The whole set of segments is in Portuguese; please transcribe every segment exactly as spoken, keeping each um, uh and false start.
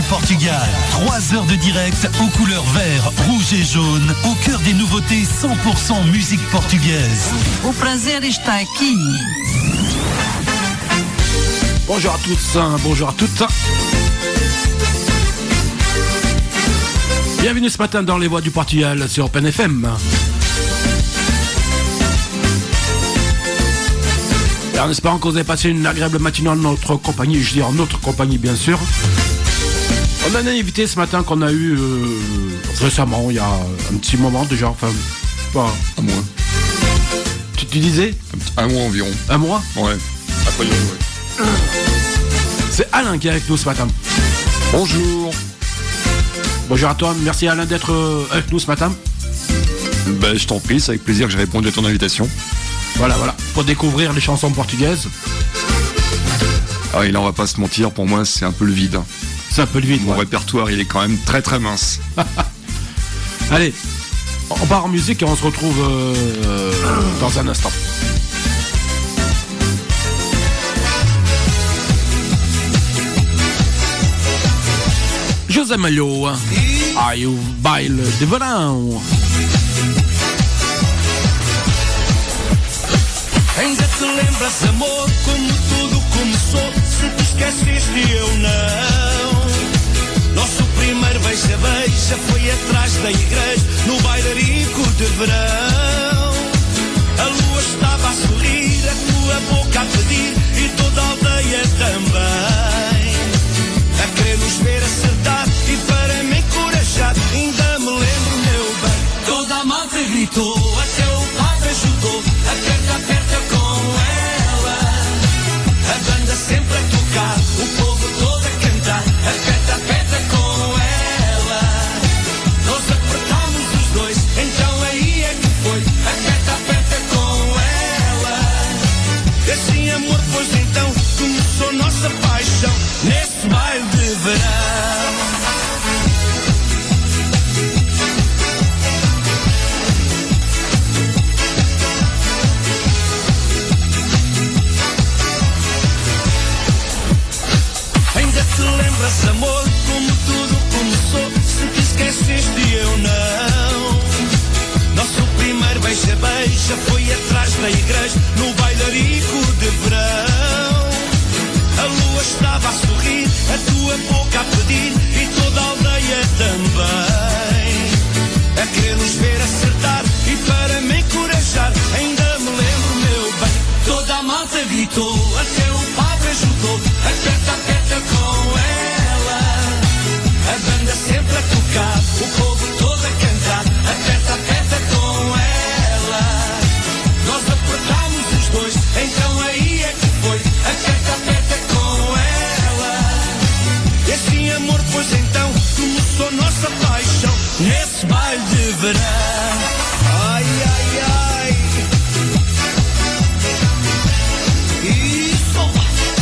Portugal. Trois heures de direct aux couleurs vert, rouge et jaune, au cœur des nouveautés cent pour cent musique portugaise. O prazer está aqui. Bonjour à tous, bonjour à toutes. Bienvenue ce matin dans les voix du Portugal sur Open F M. Et en espérant que vous avez passé une agréable matinée en notre compagnie, je dis en notre compagnie bien sûr. On a un invité ce matin qu'on a eu euh, récemment, il y a un petit moment déjà, enfin, pas un mois. Tu, tu disais un, un mois environ. Un mois? Ouais, après ouais. C'est Alain qui est avec nous ce matin. Bonjour. Bonjour à toi, merci Alain d'être euh, avec nous ce matin. Ben, je t'en prie, c'est avec plaisir que j'ai répondu à ton invitation. Voilà, voilà, pour découvrir les chansons portugaises. Ah, et là, on va pas se mentir, pour moi, c'est un peu le vide. C'est un peu le vide. Mon ouais. répertoire, il est quand même très très mince. Allez, on part en musique et on se retrouve euh, dans un instant. José Malho, ai o baile de verão. Ainda te lembras, amor, como tudo começou? Se te esqueceste eu não. Nosso primeiro beija-beija foi atrás da igreja, no bailarico de verão. A lua estava a sorrir, a tua boca a pedir, e toda a aldeia também. A querer nos ver acertar e para me encorajar, ainda me lembro, meu bem. Toda a malta gritou, até o padre ajudou. Aperta, aperta com ela. A banda sempre a tocar, o povo todo a cantar. Aperta, aperta com ela. Nós apertámos os dois, então aí é que foi. Aperta, aperta com ela. E assim, amor, pois então começou nossa paixão nesse baile de verão. Lembras, amor, como tudo começou? Se te esqueceste eu não. Nosso primeiro beija-beija foi atrás da igreja, no bailarico de verão. A lua estava a sorrir, a tua boca a pedir, e toda a aldeia também. A querer nos ver acertar e para me encorajar, ainda me lembro, meu bem. Toda a malta gritou, até o padre ajudou. Aperta, aperta com ela. A banda sempre a tocar, o povo todo a cantar. Aperta, aperta com ela. Nós apertámos os dois, então aí é que foi. Aperta, aperta com ela. E assim, amor, pois então começou nossa paixão nesse baile de verão. Ai, ai, ai. Isso.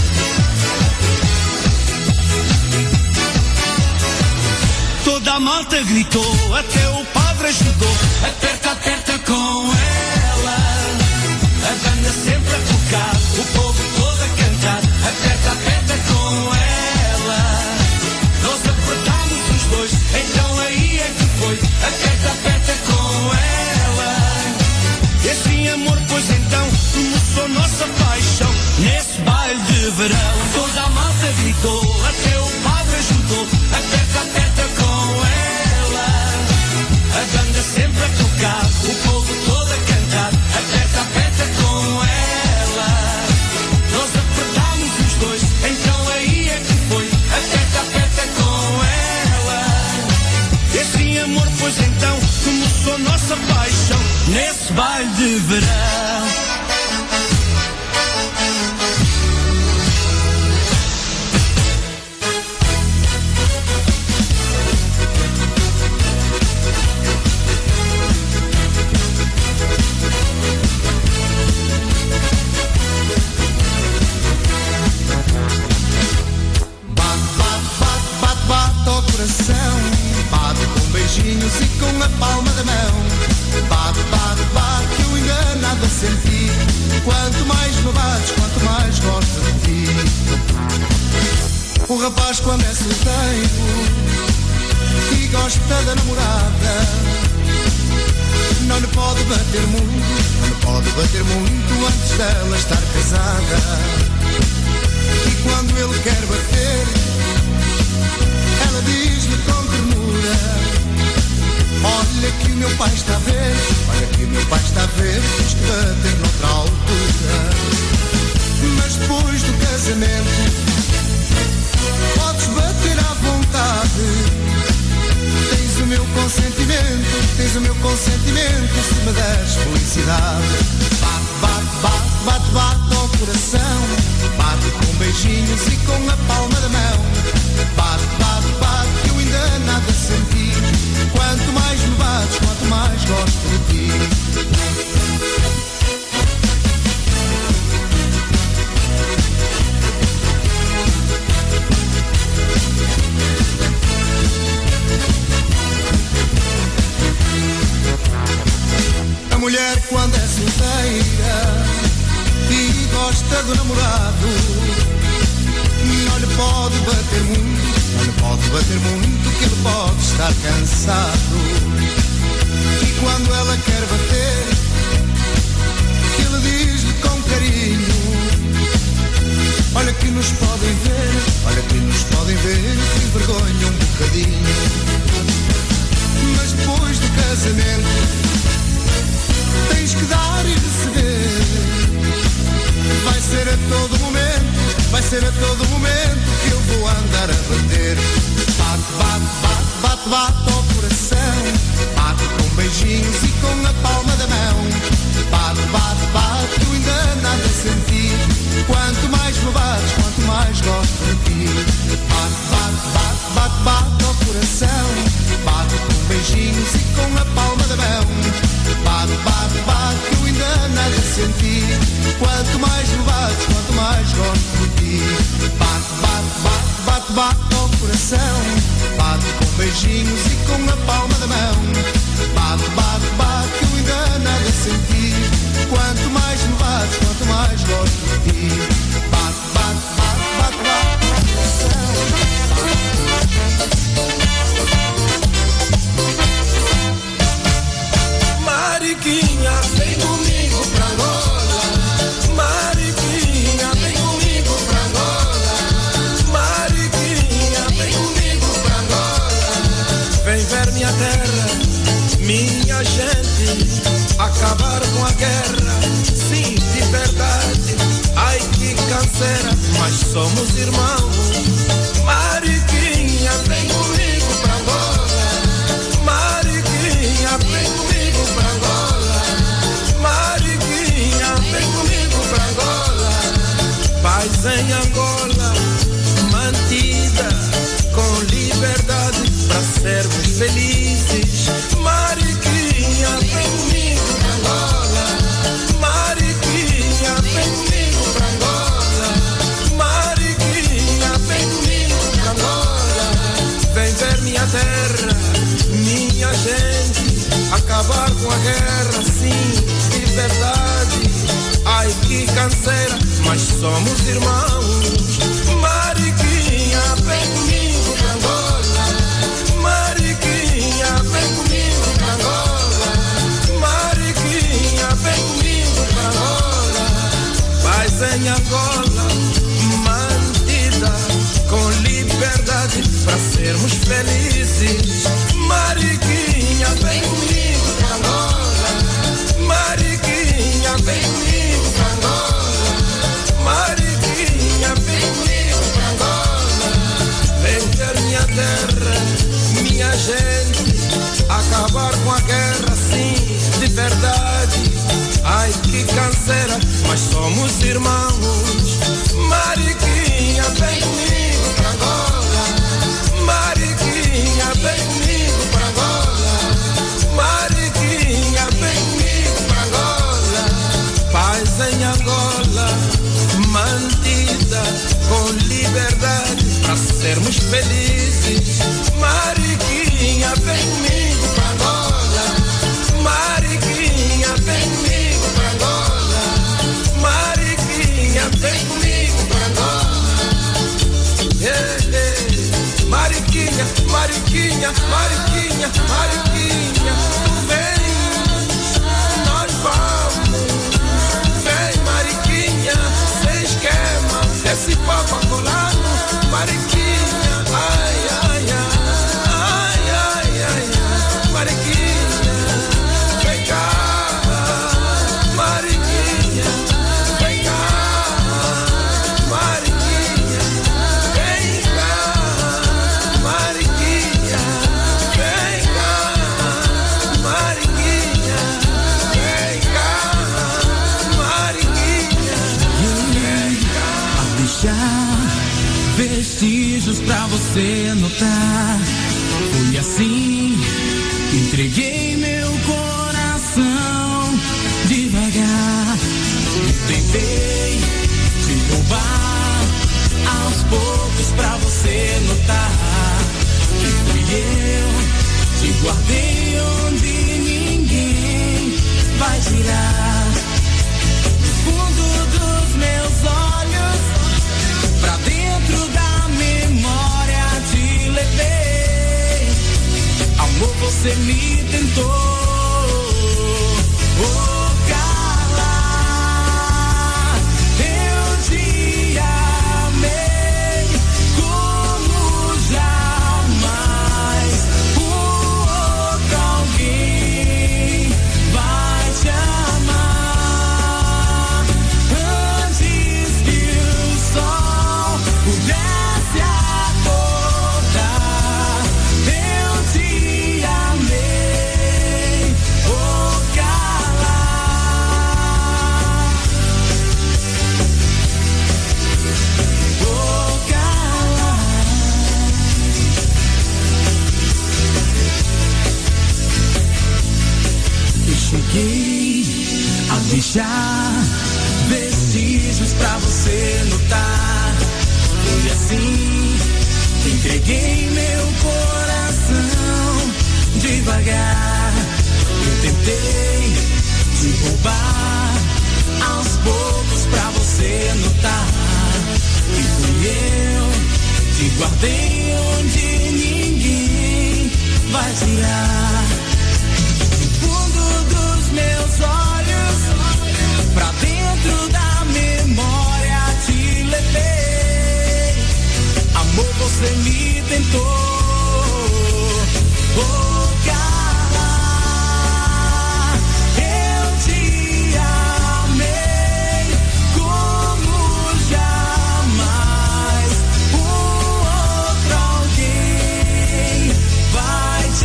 Toda a malta gritou, até o padre ajudou. Aperta, aperta com ela. A banda sempre a tocar, o povo todo a cantar. Aperta, aperta com ela. Nós apertámos os dois, então aí é que foi. Aperta, aperta com ela. E assim, amor, pois então começou nossa paixão nesse baile de verão. Toda a malta gritou, até o padre ajudou. Aperta, aperta com ela. A banda sempre a tocar, o povo todo a cantar. Aperta, aperta com ela. Nós apertámos os dois, então aí é que foi. Aperta, aperta com ela. E assim, amor, pois então começou nossa paixão nesse baile de verão. Bate com beijinhos e com a palma da mão. Bate, bate, bate, que eu enganado a sentir. Quanto mais me bates, quanto mais gosto de ti. O rapaz quando é solteiro e gosta da namorada, não lhe pode bater muito, não lhe pode bater muito antes dela estar casada. E quando ele quer bater, ela diz-lhe com ternura: olha que o meu pai está a ver, olha que o meu pai está a ver, tens que bater noutra altura. Mas depois do casamento podes bater à vontade, tens o meu consentimento, tens o meu consentimento se me deres felicidade. Bate, bate, bate, bate, bate ao coração, bate com beijinhos e com a palma da mão. Bate, bate, bate, que eu ainda nada senti, quanto mais me bates, quanto mais gosto de ti. A mulher quando é solteira e gosta do namorado, não lhe pode bater muito, não lhe pode bater muito, que ele pode estar cansado. E quando ela quer bater, ele diz-lhe com carinho: olha que nos podem ver, olha que nos podem ver, que vergonha um bocadinho. Mas depois do casamento tens que dar e receber, vai ser a todo momento, vai ser a todo momento que eu vou andar a bater. Bate, bate, bate, bate, bate ao coração, bate com beijinhos e com a palma da mão. Bate, bate, bate, que eu ainda nada senti, quanto mais me bates, quanto mais gosto de ti. Bate, bate, bate, bate, bate ao coração, bate com beijinhos e com a palma da mão. Bate, bate, bate, que eu ainda nada senti, quanto mais me bates, quanto mais gosto de ti. Bate, bate, bate, bate, bate ao coração, bate com beijinhos e com a palma da mão. Bate, bate, bate, que eu ainda nada senti, quanto mais me bates, quanto mais gosto de ti. Bate, bate, bate, bate, bate ao coração. Mariquinha, vem comigo pra Angola. Mariquinha, vem comigo pra Angola. Mariquinha, vem comigo pra Angola. Vem ver minha terra, minha gente, acabar com a guerra, sim, de verdade. Ai que canseira, mas somos irmãos. Mariquinha, vem comigo pra Angola. Mariquinha, vem comigo pra Angola. Mariquinha, vem comigo pra Angola. Paz em Angola, mantida com liberdade, pra sermos felizes. Mariquinha, vem comigo pra Angola. Mariquinha, vem comigo pra Angola. Mariquinha, vem comigo pra Angola. Vem ver minha terra, minha gente, acabar com a guerra, sim, de verdade. Ai que canseira, mas somos irmãos. Mariquinha, vem comigo pra Angola. Mariquinha, vem comigo pra Angola. Mariquinha, vem comigo pra Angola. Paz em Angola, mantida com liberdade, pra sermos felizes. Mariquinha, vem comigo pra Angola. Mariquinha, vem comigo pra Angola. Mariquinha, vem comigo pra Angola. Vem ter minha terra, minha gente, acabar com a guerra, sim, de verdade. Ai que canseira, mas somos irmãos. Mariquinha, vem comigo pra Angola. Mariquinha, vem comigo pra Angola. Mariquinha, vem comigo pra Angola. Paz em Angola, mantida com liberdade, pra sermos felizes. Mariquinha, vem comigo pra Angola. Mariquinha, vem comigo pra Angola. Mariquinha, vem Mariquinha, Mariquinha, Mariquinha, Mariquinha, tu vem, nós vamos. Vem, Mariquinha, sem esquema, esse papo colado, Mariquinha, ai, ai, ai, ai, ai, ai, Mariquinha, vem cá, Mariquinha, vem cá, Mariquinha, vem cá, Mariquinha, vem cá, Mariquinha, vem cá, Mariquinha, vem cá. A deixar vestígios pra você notar. Foi assim que entreguei meu coração devagar. Tentei te roubar aos poucos pra você notar que fui eu. Te guardei onde ninguém vai tirar. No fundo dos meus olhos, pra dentro da memória te levei. Amor, você me tentou. Oh, Carla, eu te amei como jamais. O outro alguém vai te amar. Antes que o sol pudesse acordar, eu te amei, oh Carla. Oh Carla. Eu cheguei a deixar vestígios pra você notar. Foi assim que entreguei meu coração devagar. Eu tentei te roubar aos poucos pra você notar que fui eu. Te guardei onde ninguém vai tirar. No fundo dos meus olhos, pra dentro da memória te levei. Amor, você me tentou. Oh, Carla, eu te amei como jamais. O outro alguém vai te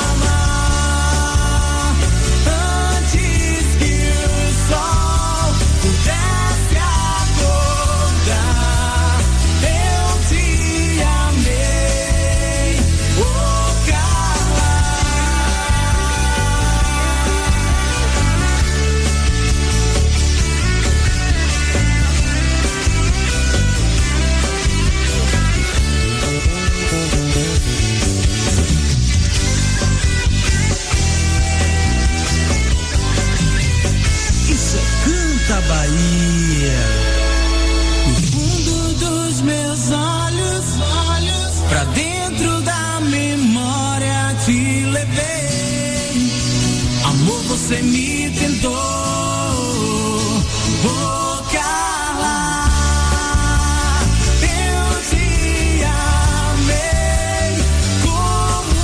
amar. Antes que o sol pudesse acordar, eu te amei, oh Carla. Isso é Canta Bahia. No fundo dos meus olhos, olhos, pra dentro da memória te levei. Amor, você me tentou. Oh, Carla, eu te amei como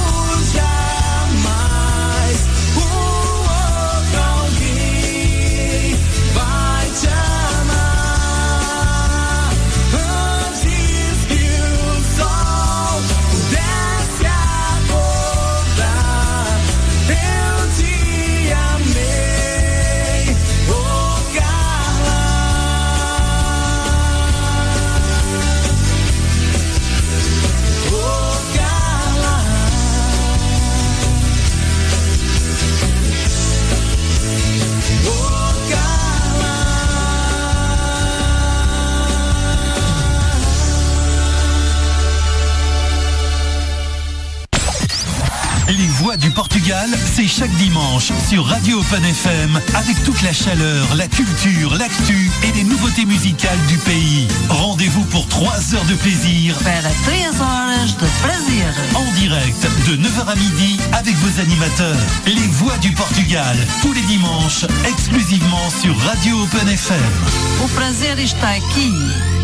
jamais. O outro alguém vai te amar. Antes que o sol pudesse acordar, eu te amei, Les Voix du Portugal, c'est chaque dimanche sur Radio Open F M avec toute la chaleur, la culture, l'actu et les nouveautés musicales du pays. Rendez-vous pour trois heures de plaisir. Para três horas de prazer. En direct de neuf heures à midi avec vos animateurs. Les Voix du Portugal, tous les dimanches, exclusivement sur Radio Open F M. O prazer está aqui.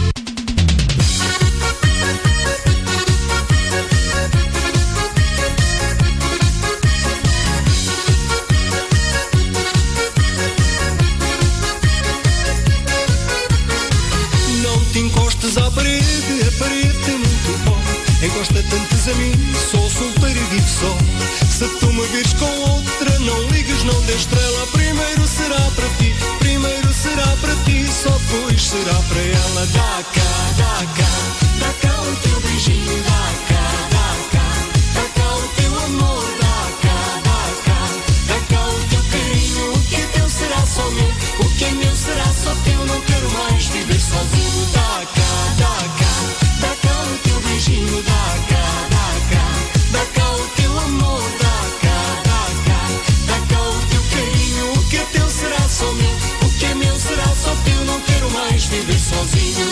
Encostas à parede, a parede tem muito pó. Encosta-te antes a mim, sou solteiro e vivo só. Se tu me vires com outra, não ligues, não dê estrela. Primeiro será para ti, primeiro será para ti, só depois será para ela. Dá cá, dá cá, dá cá o teu beijinho, dá cá, dá cá, dá cá o teu amor, dá cá, dá cá, dá cá o teu carinho. O que é teu será só meu, o que é meu será só teu. Não quero mais viver sozinho. Dá cá, dá cá, dá cá o teu beijinho, dá cá, dá cá, dá cá o teu amor, dá cá, dá cá, dá cá o teu carinho. O que é teu será só meu, o que é meu será só teu. Não quero mais viver sozinho.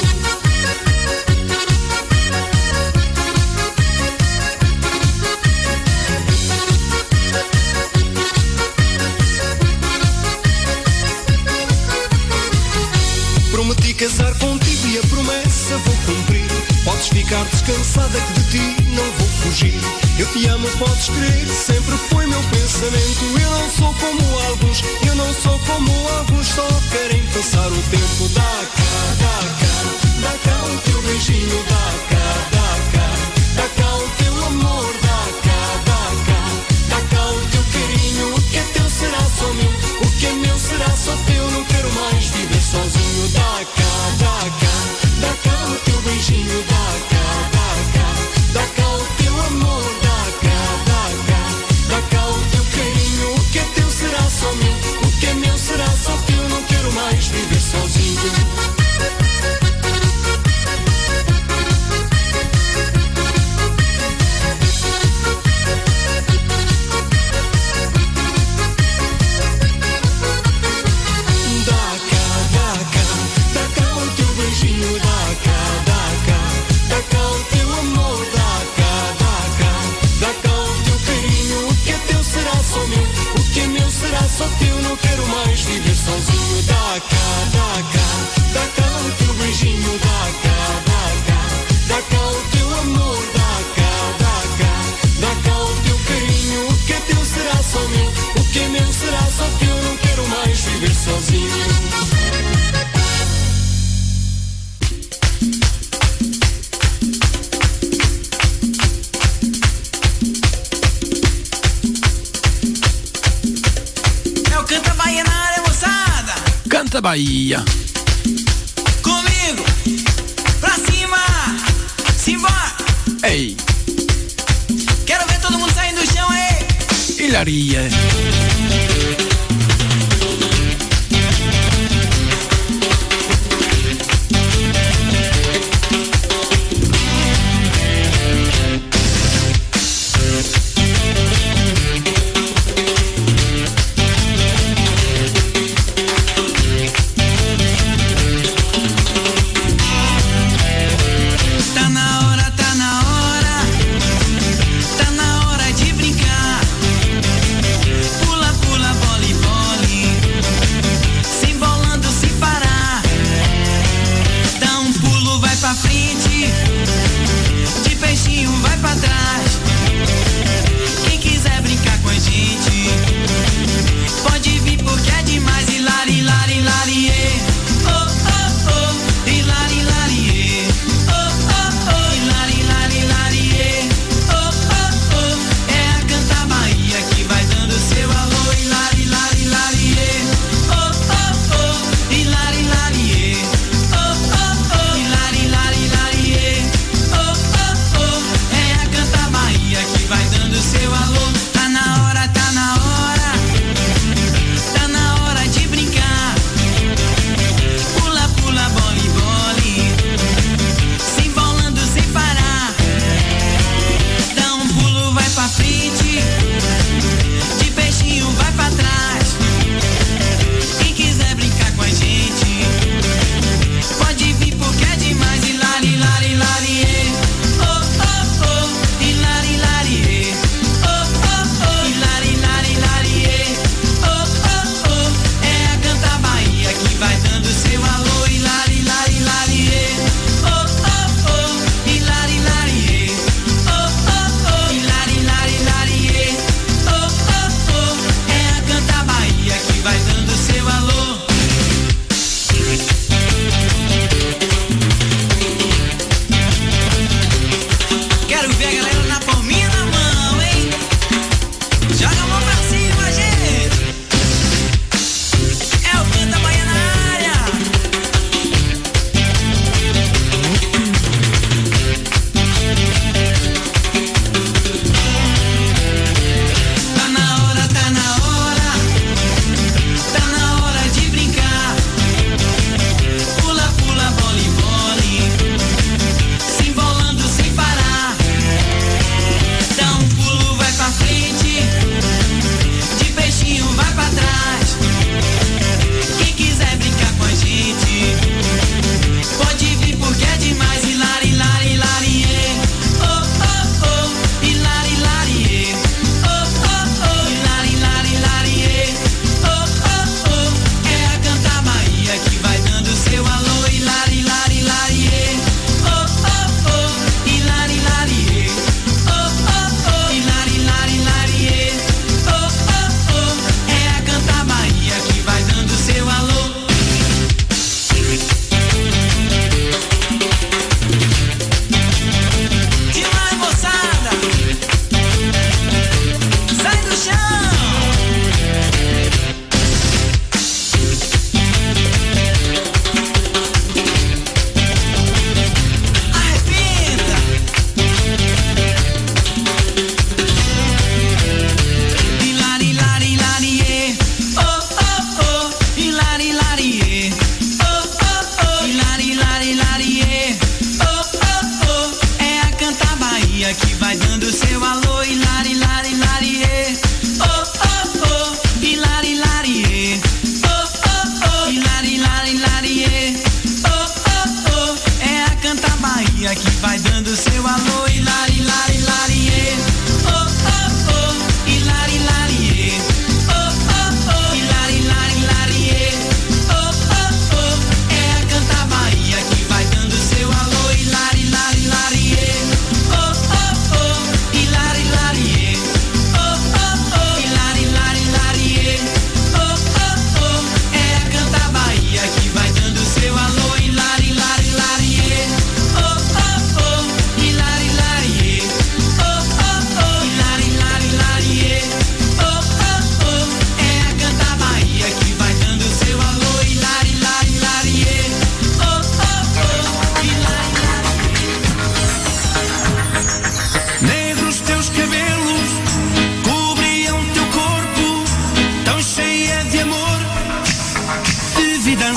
Prometi casar contigo e a promessa vou cumprir. Podes ficar descansada que de ti não vou fugir. Eu te amo, podes crer, sempre foi meu pensamento. Eu não sou como alguns, eu não sou como alguns, só querem passar o tempo. Dá cá, dá cá, dá cá o teu beijinho, dá cá, dá cá, dá cá o teu amor, dá cá, dá cá, dá cá o teu carinho. O que é teu será só meu, o que é meu será só teu. Não quero mais viver sozinho. Dá cá, dá cá, dá cá o teu beijinho, dá cá, dá cá, dá cá o teu amor, dá cá, dá cá, dá cá o teu carinho. O que é teu será só meu, o que é meu será só teu. Não quero mais viver sozinho. Só teu, não quero mais viver sozinho. Dá cá, dá cá, dá cá o teu beijinho, dá cá, dá cá, dá cá o teu amor, dá cá, dá cá, dá cá o teu carinho. O que é teu será só meu, o que é meu será só teu. Não quero mais viver sozinho. Canta Bahia. Comigo, pra cima, simbora. Ei, Quero ver todo mundo saindo do chão aí. Hilaria. Tá na hora, tá na hora, tá na hora de brincar.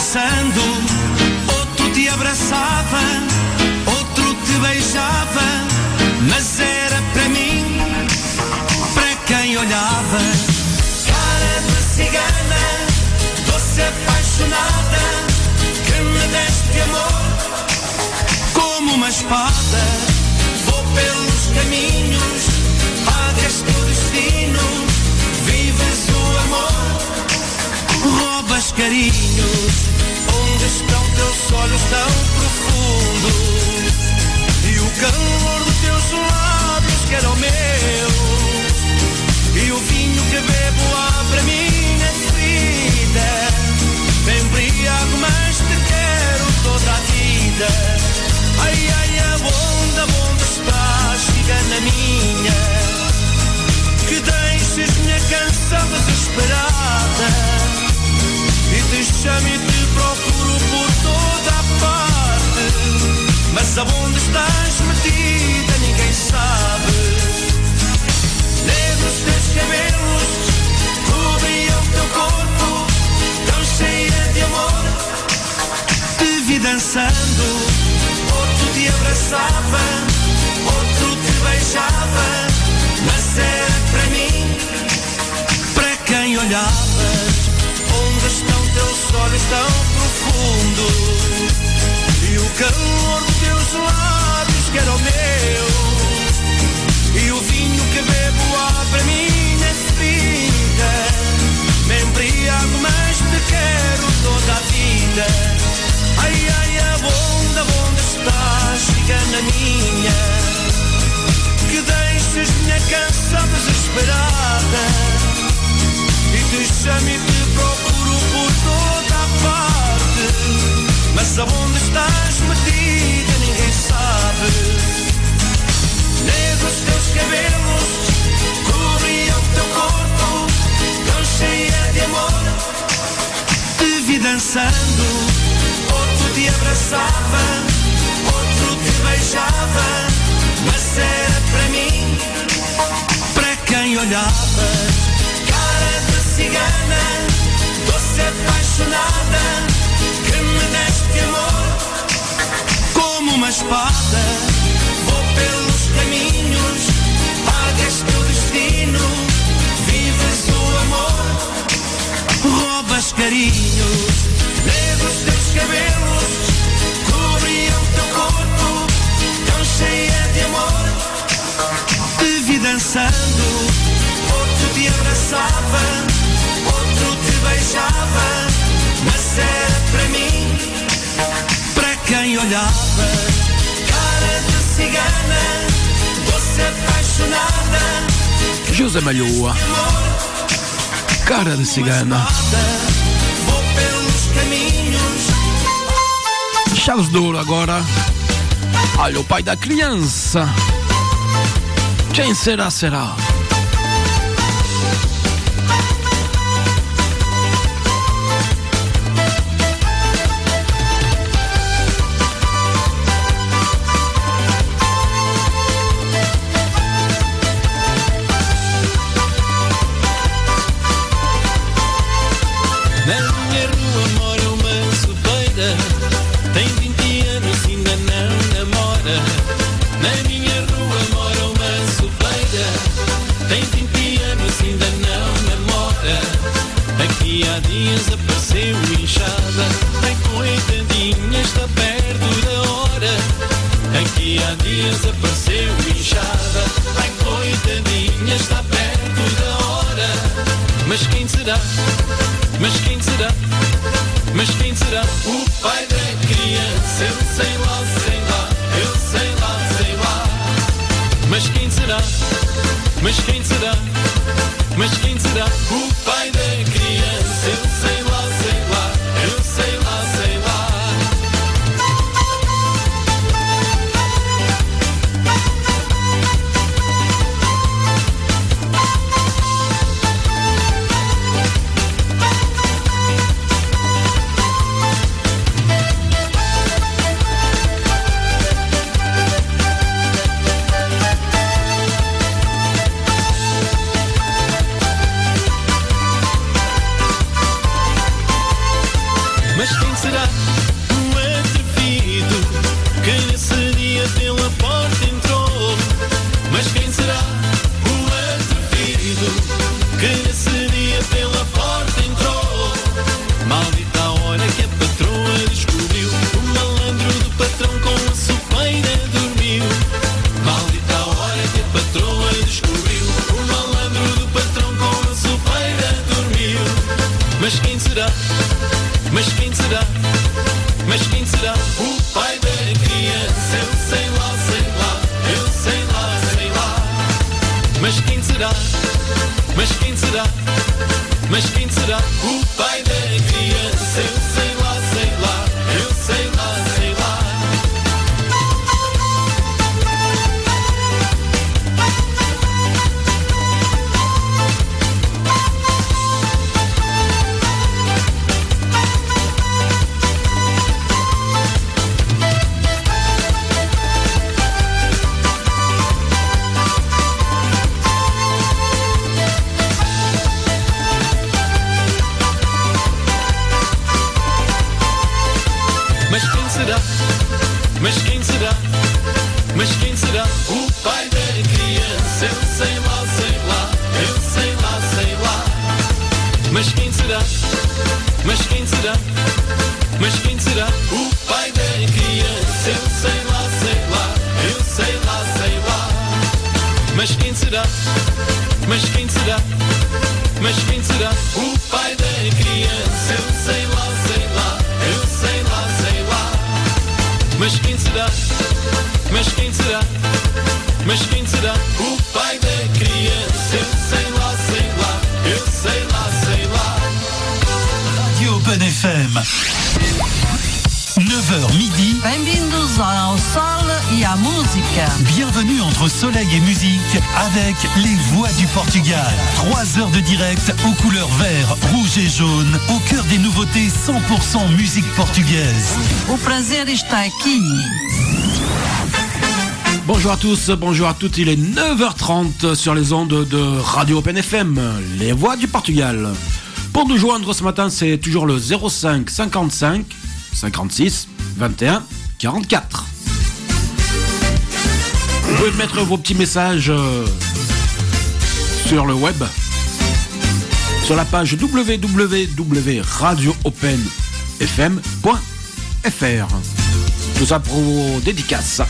dançando, outro te abraçava, outro te beijava, mas era para mim, para quem olhava. Cara de cigana, doce apaixonada, que me deste amor como uma espada. Vou pelos caminhos, pagas teu destino, vives o amor, roubas carinhos. Onde estão teus olhos tão profundos e o calor dos teus lábios que eram meus, e o vinho que bebo abre a minha ferida. Me embriago, mas te quero toda a vida. Ai, ai, aonde, aonde estás, cigana minha, que deixes minha canção desesperada e te chamo e te procuro por toda a parte, mas aonde estás metida ninguém sabe. Negros teus cabelos cobriam teu corpo, tão cheia de amor. Te vi dançando, outro te abraçava, outro te beijava, mas era para mim, para quem olhava. Onde estão teus olhos tão profundos e o calor dos teus lábios que eram meus, e o vinho que bebo abre a minha ferida. Me embriago, mas te quero toda a vida. Ai, ai, aonde, aonde estás, cigana minha, que deixes minha canção desesperada e te chamo e te procuro por toda a parte, mas aonde estás metida ninguém sabe. Negros teus cabelos cobriam teu corpo, tão cheia de amor. Te vi dançando, outro te abraçava, outro te beijava, mas era para mim, para quem olhava. Cara de cigana, doce apaixonada, que me deste amor como uma espada. Vou pelos caminhos, pagas teu destino, vives o amor, roubas carinhos. Negros teus cabelos cobriam teu corpo, tão cheia de amor. Te vi dançando, outro te abraçava, outro te beijava, mas era para mim, para quem olhava. Cara de cigana, doce apaixonada, José Malhoa, cara de cigana. vou pelos caminhos. Charles Douro agora. Olha o pai da criança. Quem será, será? Na minha rua mora uma solteira, tem vinte anos e ainda não namora. Na minha rua mora uma solteira, tem vinte anos e ainda não namora. Aqui há dias apareceu inchada, ai coitadinha, está perto da hora. Aqui há dias apareceu inchada, ai coitadinha, está perto da hora. Mas quem será? Mas quem será? Mas quem será? O pai da criança, eu sei lá, sei lá, eu sei lá, sei lá. Mas quem será? Mas quem será? Mas quem será? O pai da criança, eu sei lá, sei lá, eu sei lá, sei lá. Mas quem será? Mas quem será? Mas quem será? O pai da criança. Eu sei lá, sei lá, eu sei lá, sei lá. Mas quem será? Mas quem será? Mas quem será? O pai da criança. Eu sei lá, sei lá, eu sei lá, sei lá. Mas quem será? Mas quem será? Mas quem será? O pai da criança. Eu sei lá, sei lá, eu sei lá, sei lá. Mas quem será? Mas quem será? Mas quem será? O pai da criança. Eu sei lá, sei lá, eu sei lá, sei lá. Mas quem será? Mas quem será? Mas quem será? O pai da criança. Eu sei lá, sei lá, eu sei lá, sei lá. Radio Open F M. neuf heures midi. Bem-vindos ao Sol e à Música. Bienvenue entre soleil et musique avec les voix du Portugal. Trois heures de direct aux couleurs vert, rouge et jaune, au cœur des nouveautés cent pour cent musique portugaise. O prazer está aqui. Bonjour à tous, bonjour à toutes, il est neuf heures trente sur les ondes de Radio Open F M, les voix du Portugal. Pour nous joindre ce matin, c'est toujours le zéro cinq cinquante-cinq cinquante-six vingt et un quarante-quatre. Vous pouvez mettre vos petits messages euh, sur le web, sur la page w w w point radio open f m point f r. Tout ça pour vos dédicaces.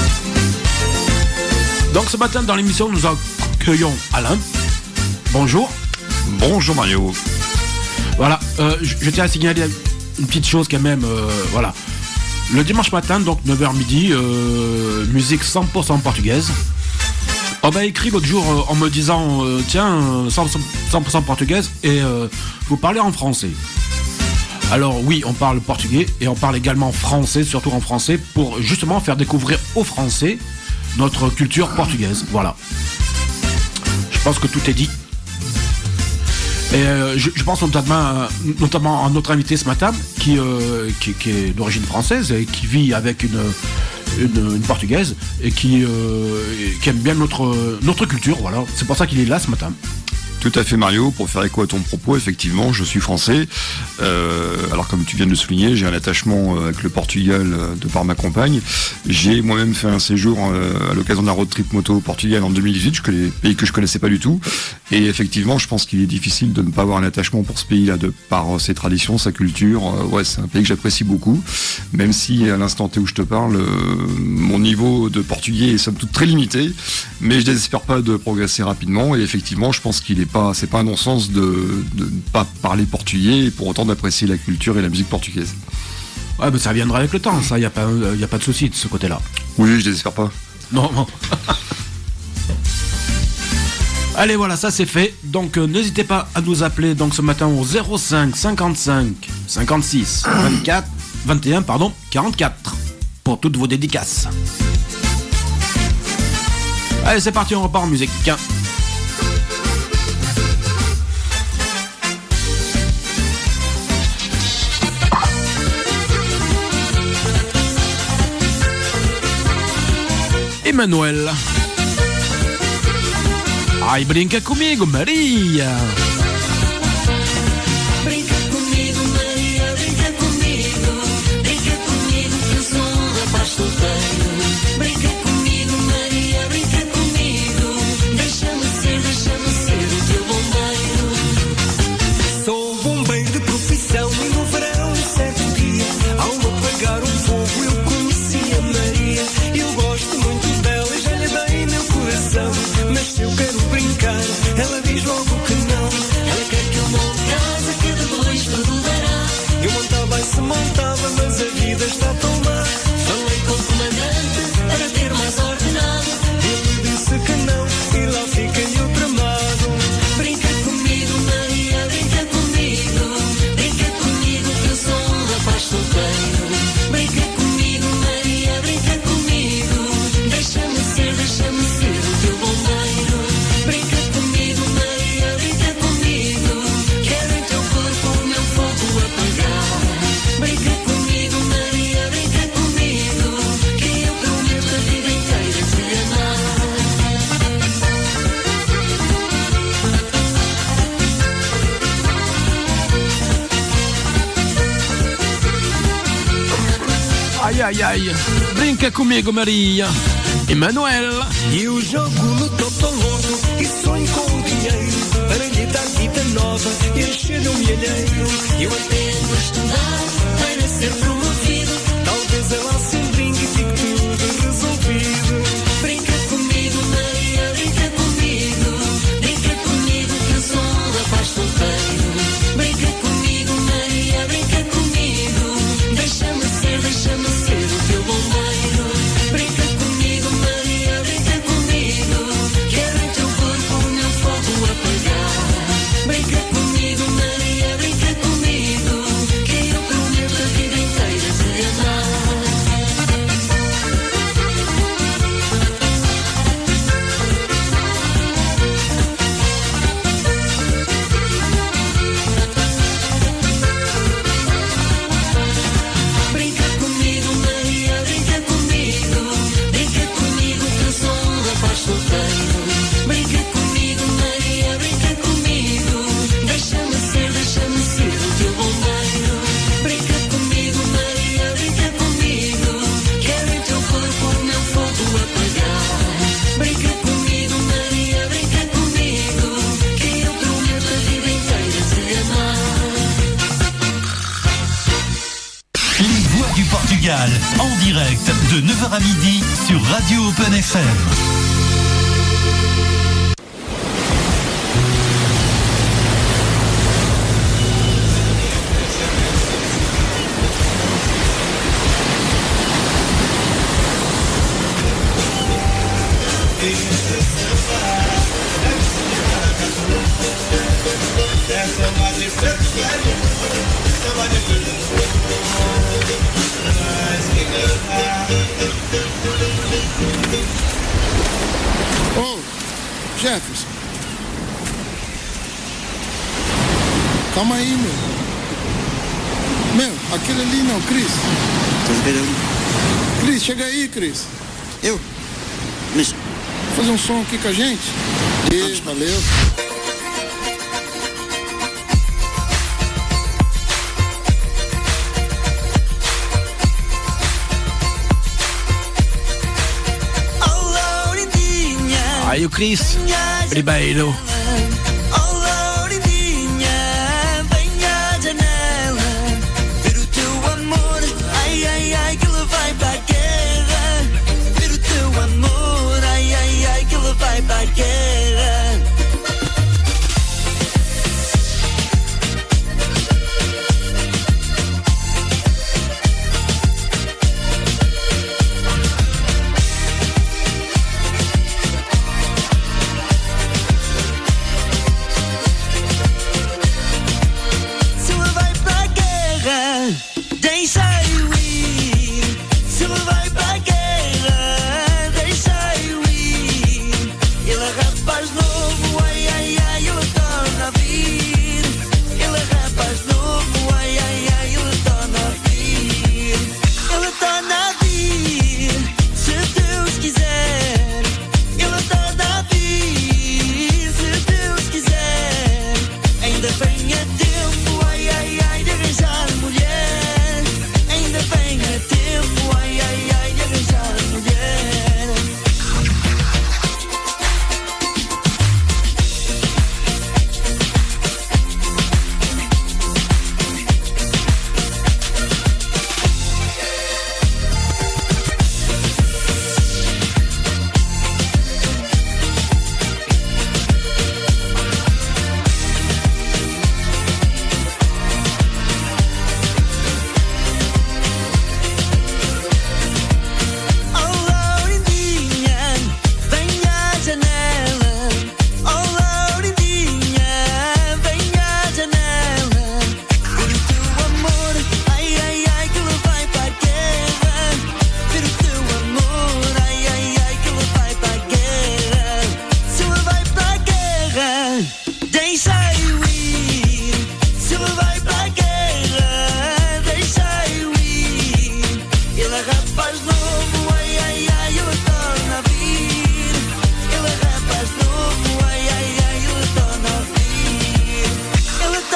Donc ce matin dans l'émission, nous accueillons Alain. Bonjour. Bonjour Mario. Voilà, euh, je, je tiens à signaler une petite chose quand même, euh, voilà. Le dimanche matin, donc neuf heures midi, euh, musique cent pour cent portugaise. On m'a écrit l'autre jour euh, en me disant, euh, tiens, cent pour cent portugaise, et euh, vous parlez en français. Alors oui, on parle portugais, et on parle également français, surtout en français, pour justement faire découvrir aux Français notre culture portugaise, voilà. Je pense que tout est dit. Et euh, je, je pense notamment, notamment à notre invité ce matin, qui, euh, qui, qui est d'origine française et qui vit avec une, une, une portugaise et qui, euh, qui aime bien notre, notre culture, voilà. C'est pour ça qu'il est là ce matin. Tout à fait Mario, pour faire écho à ton propos, effectivement, je suis français. Euh, alors comme tu viens de le souligner, j'ai un attachement avec le Portugal euh, de par ma compagne. J'ai moi-même fait un séjour euh, à l'occasion d'un road trip moto au Portugal en deux mille dix-huit, je connais, pays que je connaissais pas du tout. Et effectivement, je pense qu'il est difficile de ne pas avoir un attachement pour ce pays-là de par euh, ses traditions, sa culture. Euh, ouais, c'est un pays que j'apprécie beaucoup, même si à l'instant T où je te parle, euh, mon niveau de portugais est somme toute très limité, mais je désespère pas de progresser rapidement. Et effectivement, je pense qu'il est pas, c'est pas un non-sens de, de ne pas parler portugais et pour autant d'apprécier la culture et la musique portugaise. Ouais, mais ça viendra avec le temps, ça, il n'y a, euh, a pas de souci de ce côté-là. Oui, je désespère pas. Non, non. Allez, voilà, ça c'est fait. Donc, euh, n'hésitez pas à nous appeler donc ce matin au zéro cinq cinquante-cinq cinquante-six vingt-quatre vingt et un pardon, quarante-quatre pour toutes vos dédicaces. Allez, c'est parti, on repart en musique. Emmanuel. Ai, brinca comigo, Maria. Brinca comigo, Maria, brinca comigo. Brinca comigo que eu sou um rapaz solteiro. Brinca comigo, Maria, brinca comigo. Deixa-me ser, deixa-me ser o teu bombeiro. Sou bombeiro de profissão e no verão, um certo dia, ao apagar um fogo, eu conheci a Maria. Eu gosto muito dela e já lhe dei meu coração. Mas se eu quero brincar, ela diz logo que não. ai ai, brinca comigo Maria. Emanuel. Eu jogo no totoloto e sonho com o dinheiro para lhe dar vida nova e encher o milheiro. Eu até vou estudar para ser promovido. Talvez eu lance um brinco e fique tudo resolvido. Brinca comigo, Maria, brinca comigo. Brinca comigo que eu sou um rapaz solteiro. Brinca comigo, Maria, brinca comigo. Deixa-me ser, deixa-me ser o teu bombeiro. Brinca comigo, Maria, brinca comigo. Quero em teu corpo o meu fogo apagar. Brinca comigo, Maria, brinca comigo. Que eu prometo a vida inteira te amar. Brinca comigo, Maria, brinca comigo. Brinca comigo que eu sou um rapaz solteiro. Brinca comigo, Maria, brinca comigo. Deixa-me ser, deixa-me ser o teu bombeiro. Brinca comigo, Maria, brinca comigo. Quero em teu corpo o meu fogo apagar. Brinca comigo, Maria, brinca comigo. Que eu prometo a vida inteira te amar. Les voix du Portugal, en direct de neuf heures à midi sur Radio Open F M. Ô, Jefferson. Calma aí, meu. Meu, aquele ali não, Cris. Tô esperando. Cris, chega aí, Cris. Eu? Mas... Fazer um som aqui com a gente? Isso, valeu. Aí o Cris Ribeiro.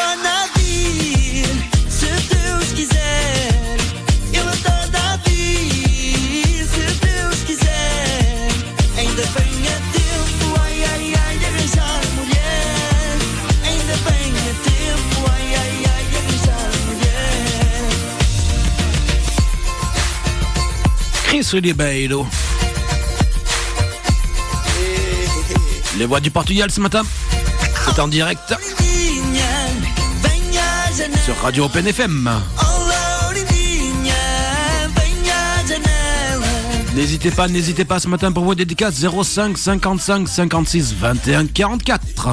Ele Maurício Ribeiro. Les voix du Portugal ce matin. C'est en direct sur Radio Open F M. N'hésitez pas, n'hésitez pas ce matin pour vos dédicaces zéro cinq cinquante-cinq cinquante-six vingt et un quarante-quatre.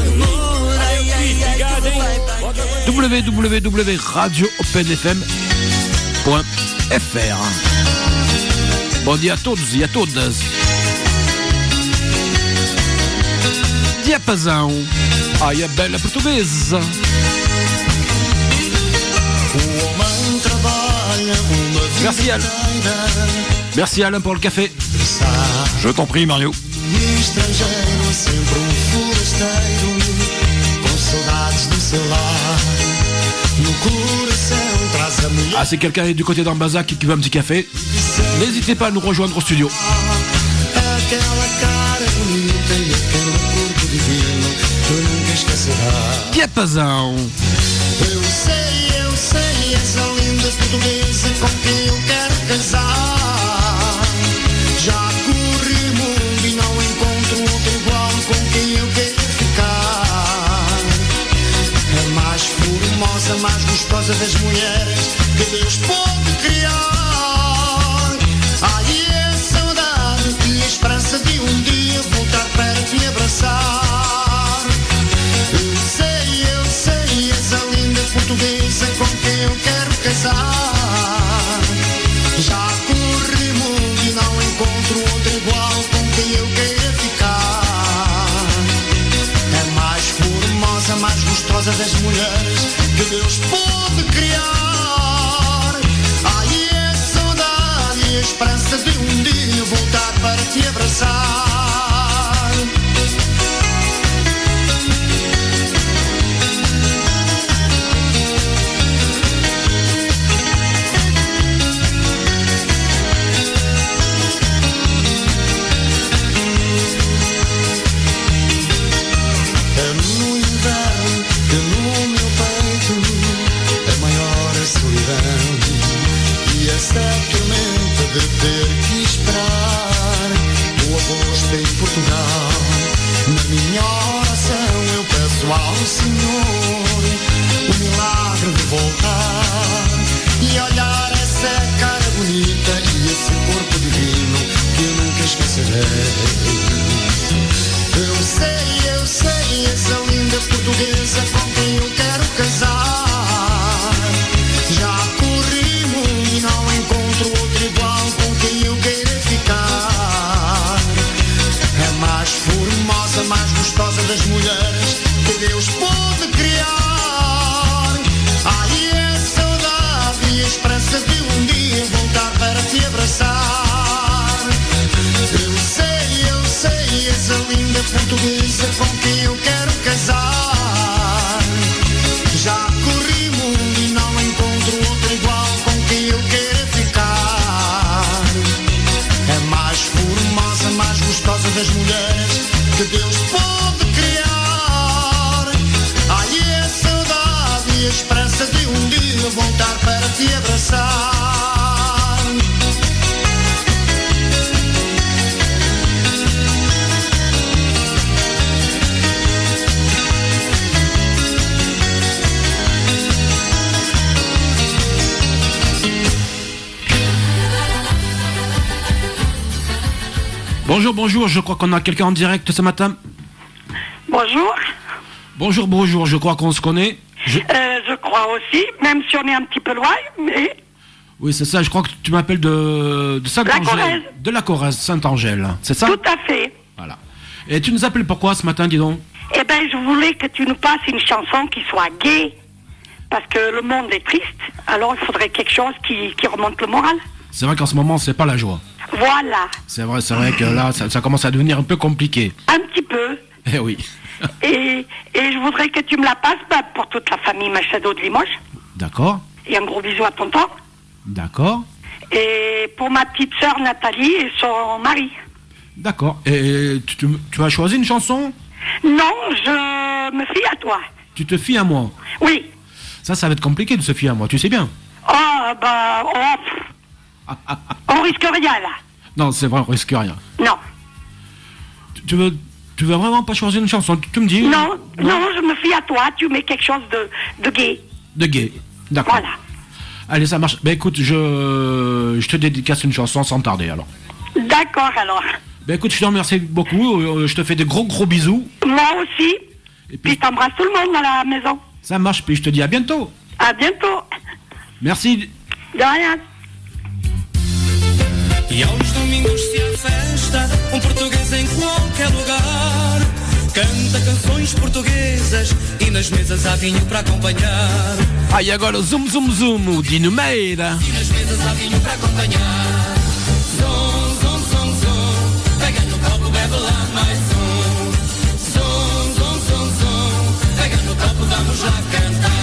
w w w point radio open f m point f r. Bom dia a todos e a todas. Diapasão. Ai, a bela portuguesa. Merci Alain. Merci Alain pour le café. Je t'en prie Mario. Ah, si quelqu'un est du côté d'Ambazac et qui veut un petit café, n'hésitez pas à nous rejoindre au studio. Diapasão. Eu sei, eu sei, essa linda portuguesa com quem eu quero casar. Já corri o mundo e não encontro outro igual com quem eu quero ficar. A mais formosa, mais gostosa das mulheres que Deus pode criar. Ai, é saudade e a esperança de um dia voltar para te abraçar. Eu sei, eu sei, essa linda portuguesa com quem eu quero casar. Já corri o mundo e não encontro outro igual com quem eu queira ficar. É mais formosa, mais gostosa das mulheres que Deus pode criar. Ai, é saudade e a esperança de um dia voltar para te abraçar. Essa tormenta de ter que esperar o agosto em Portugal. Na minha oração eu peço ao Senhor o milagre de voltar e olhar essa cara bonita e esse corpo divino que eu nunca esquecerei. Eu sei, eu sei, essa linda portuguesa com quem eu quero casar. Já corri muito e não encontro outro igual com quem eu queira ficar. É mais formosa, mais gostosa das mulheres que Deus pode criar. Ai, é saudade e a esperança de um dia voltar para te abraçar. Eu sei, eu sei, essa linda portuguesa com quem eu quero casar. Já corri mundo e não encontro outro igual com quem eu queira ficar. É mais formosa, mais gostosa das mulheres que Deus pode criar. Ai, é saudade e a esperança de um dia voltar para te abraçar. Bonjour, bonjour, je crois qu'on a quelqu'un en direct ce matin. Bonjour. Bonjour, bonjour, je crois qu'on se connaît. Je, euh, je crois aussi, même si on est un petit peu loin, mais... Oui, c'est ça, je crois que tu m'appelles de, de Saint-Angèle. De la Corrèze, Saint-Angèle, c'est ça? Tout à fait. Voilà. Et tu nous appelles pourquoi ce matin, dis donc? Eh bien, je voulais que tu nous passes une chanson qui soit gaie, parce que le monde est triste, alors il faudrait quelque chose qui, qui remonte le moral. C'est vrai qu'en ce moment, c'est pas la joie. Voilà. C'est vrai, c'est vrai que là, ça, ça commence à devenir un peu compliqué. Un petit peu. Eh oui. et, et je voudrais que tu me la passes bah, pour toute la famille Machado de Limoges. D'accord. Et un gros bisou à tonton. D'accord. Et pour ma petite sœur Nathalie et son mari. D'accord. Et tu, tu, tu as choisi une chanson? Non, je me fie à toi. Tu te fies à moi? Oui. Ça, ça va être compliqué de se fier à moi, tu sais bien. Oh, bah, oh, pff. oh risque rien, là. Non, c'est vrai, on risque rien. Non. Tu, tu veux, tu veux vraiment pas choisir une chanson? Tu, tu me dis? Non, non, non, je me fie à toi. Tu mets quelque chose de, de gay. De gay, d'accord. Voilà. Allez, ça marche. Ben écoute, je, je te dédicace une chanson sans tarder, alors. D'accord, alors. Ben écoute, je te remercie beaucoup. euh, Je te fais des gros gros bisous. Moi aussi. Et puis, puis, t'embrasses tout le monde dans la maison. ça marche, puis je te dis à bientôt. À bientôt. Merci. De rien. E aos domingos se há festa, um português em qualquer lugar canta canções portuguesas e nas mesas há vinho para acompanhar. Ah, e agora o Zoom Zoom Zoom, o Dino Meira. E nas mesas há vinho para acompanhar. Zum, zum, zum, zum, pega no copo, bebe lá mais um. Zum, zum, zum, zum, pega no copo, vamos lá cantar.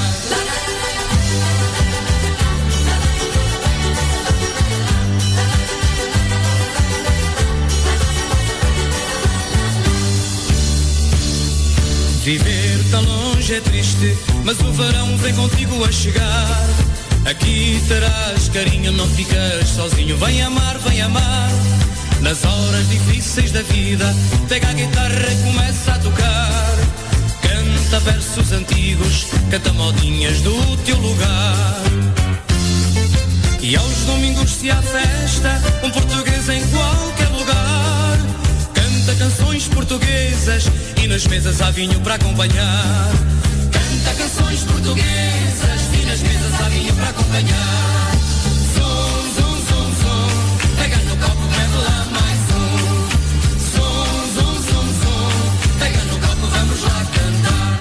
Viver tão longe é triste, mas o verão vem contigo a chegar. Aqui terás carinho, não ficas sozinho. Vem amar, vem amar. Nas horas difíceis da vida, pega a guitarra e começa a tocar. Canta versos antigos, canta modinhas do teu lugar. E aos domingos se há festa, um português em qualquer lugar canta canções portuguesas e nas mesas há vinho para acompanhar. Canta canções portuguesas e nas mesas há vinho para acompanhar. Zum, zum, zum, zum, pega no copo, bebe lá mais um. Zum, zum, zum, zum, pega no copo, vamos lá cantar.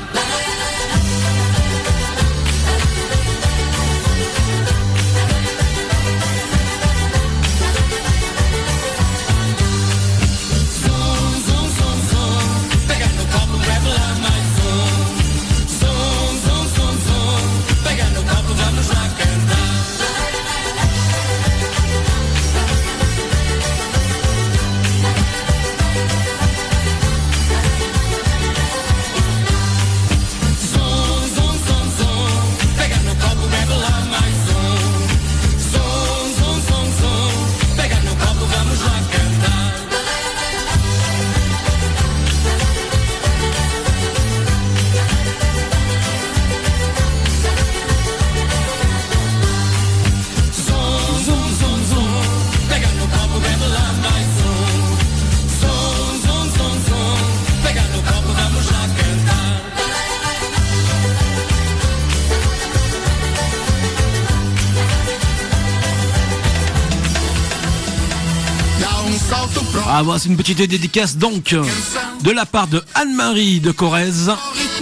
Ah, voici une petite dédicace donc de la part de Anne-Marie de Corrèze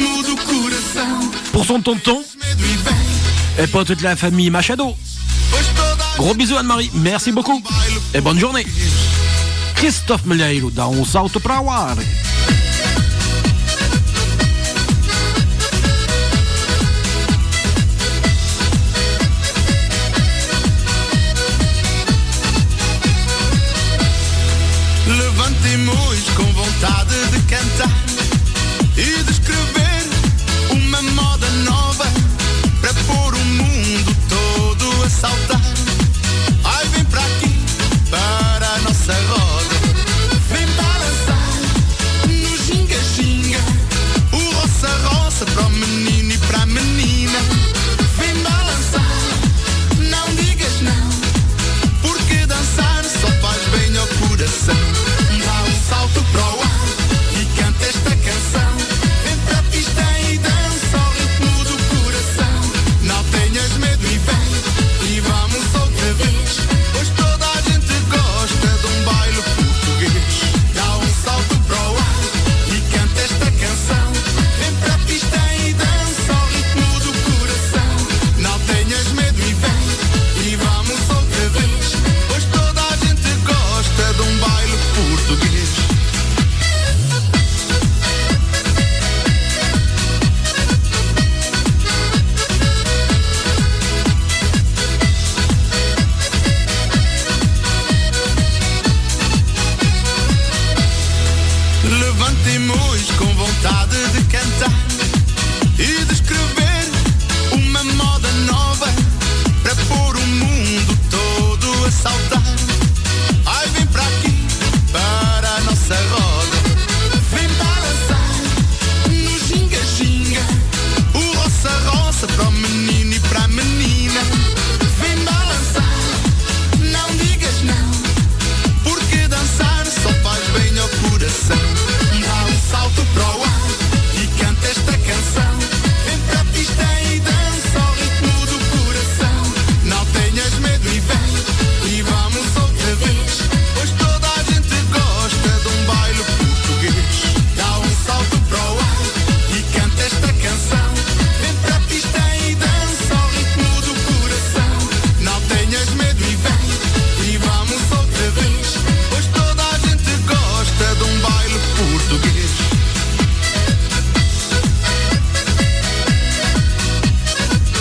pour son tonton et pour toute la famille Machado. Gros bisous Anne-Marie, merci beaucoup et bonne journée. Christophe Malheiro dá um salto para o ar. Levantemos com vontade de cantar e de escrever uma moda nova para pôr o mundo todo a saltar. Ai, vem para aqui, para a nossa roda, vem balançar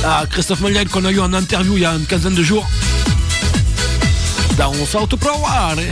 Ah, Christophe Maliel qu'on a eu en interview il y a une quinzaine de jours. Dá um salto pro ar. Vem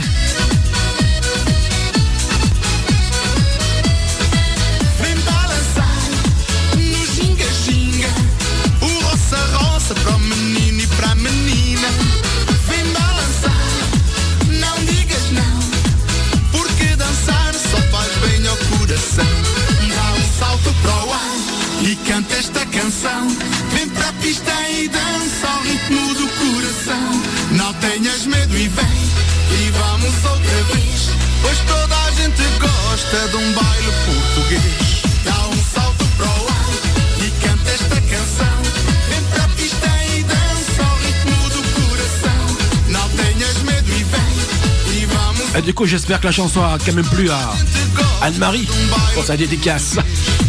balançar no ginga-ginga, o roça-roça para o menino e para a menina. Vem balançar, não digas não, porque dançar só faz bem ao coração. Dá um salto pro ar e canta esta canção. Vem para a pista e dança ao ritmo do coração. Não tenhas medo e vem, e vamos outra vez, pois toda a gente gosta de um baile português. Dá um salto pro ar e canta esta canção. Vem para a pista e dança ao ritmo do coração. Não tenhas medo e vem, e vamos. Et du coup, j'espère que la chanson a quand même plu à Anne-Marie pour sa dédicace.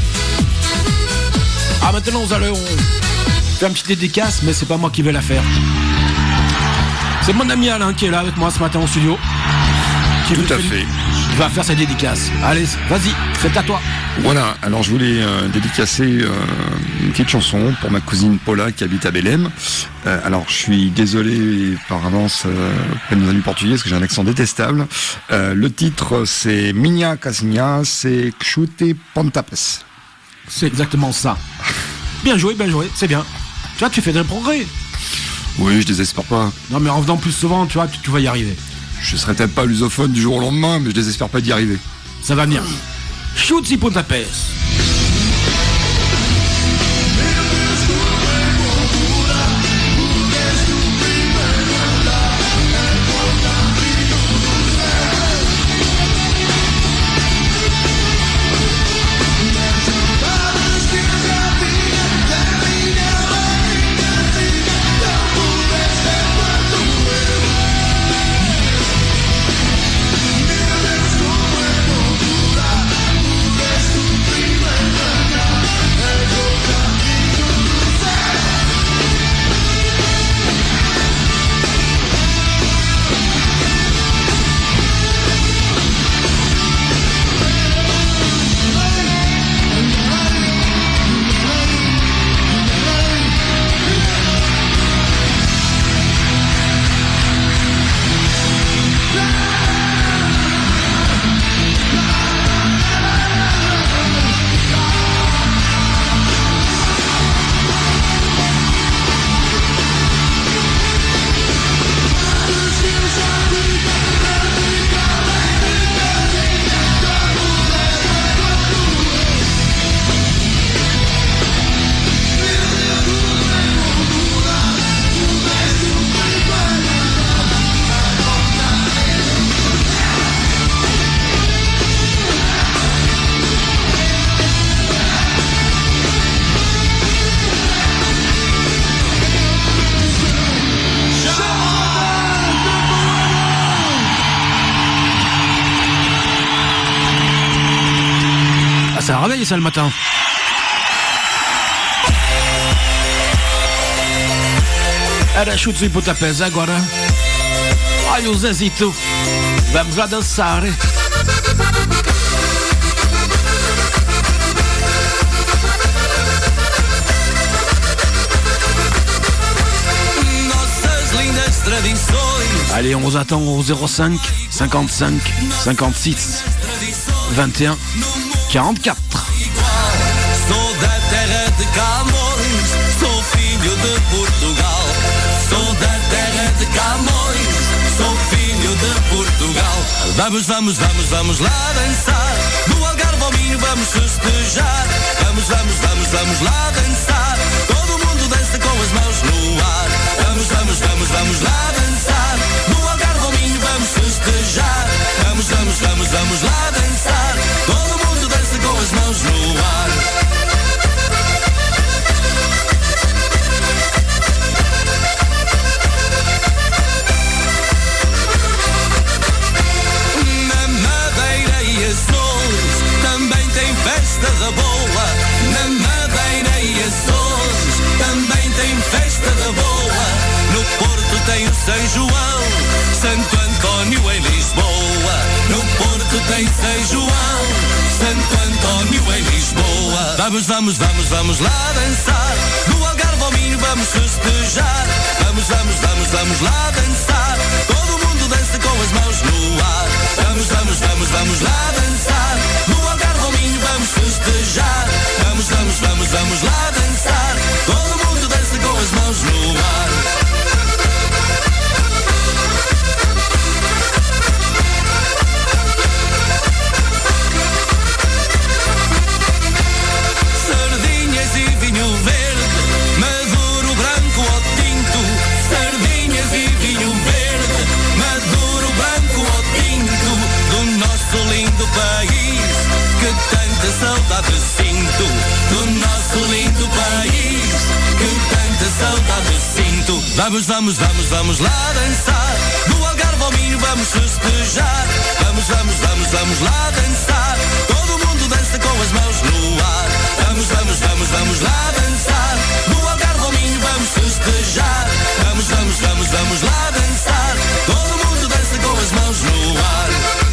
Ah, maintenant, nous allons faire une petite dédicace, mais c'est pas moi qui vais la faire. C'est mon ami Alain qui est là avec moi ce matin au studio. Qui Tout à fait. Il va faire sa dédicace. Allez, vas-y, c'est à toi. Voilà, alors je voulais euh, dédicacer euh, une petite chanson pour ma cousine Paula qui habite à Belém. Euh, alors je suis désolé par avance euh, auprès de nos amis portugais parce que j'ai un accent détestable. Euh, le titre c'est Minha Casinha, c'est Chute Pontapes. C'est exactement ça. Bien joué, bien joué, c'est bien. Tu vois, tu fais des progrès. Oui, je désespère pas. Non mais en venant plus souvent, tu vois, tu, tu vas y arriver. Je serai peut-être pas lusophone du jour au lendemain, mais je désespère pas d'y arriver. Ça va venir. Chute Pontapes. Ça réveille ça le matin. Era Chute e Pontapés agora. Olha o Zezito. Vamos lá dançar. Nossas lindas tradições. Allez, on vous attend au zéro cinq cinquante-cinq cinquante-six vingt et un quarante-quatre. Sou da terra de Camões, sou filho de Portugal. Sou da terra de Camões, sou filho de Portugal. Vamos, vamos, vamos, vamos lá dançar. No Algarve ao Minho vamos festejar. Vamos, vamos, vamos, vamos lá dançar. Todo mundo dança com as mãos no ar. Vamos, vamos, vamos, vamos lá dançar. No Algarve ao Minho vamos festejar. Vamos, vamos, vamos, vamos lá dançar. Todo mundo dança com as mãos no ar. Na Madeira e Açores também tem festa da boa. Na Madeira e Açores também tem festa da boa. No Porto tem o São João, Santo António em Lisboa. No Porto tem São João, Santo António em Lisboa. Vamos, vamos, vamos, vamos lá dançar. No Algarve ao Minho vinho, vamos festejar. Vamos, vamos, vamos, vamos lá dançar. Todo mundo dança com as mãos no ar. Vamos, vamos, vamos, vamos lá dançar. No Algarve ao Minho vamos festejar. Vamos, vamos, vamos, vamos lá dançar. Todo mundo dança com as mãos no ar. Sardinhas e vinho verde, maduro, branco ou tinto. Sardinhas e vinho verde, maduro, branco ou tinto. Do nosso lindo país, que tanta saudade sinto. Do nosso lindo país, que tanta saudade sinto. Vamos, vamos, vamos, vamos lá dançar. No Algarve ao Minho vamos festejar. Vamos, vamos, vamos, vamos lá dançar. Todo mundo dança com as mãos no ar. Vamos, vamos, vamos, vamos lá dançar. No Algarve ao Minho vamos festejar. Vamos, vamos, vamos, vamos lá dançar. Todo mundo dança com as mãos no ar.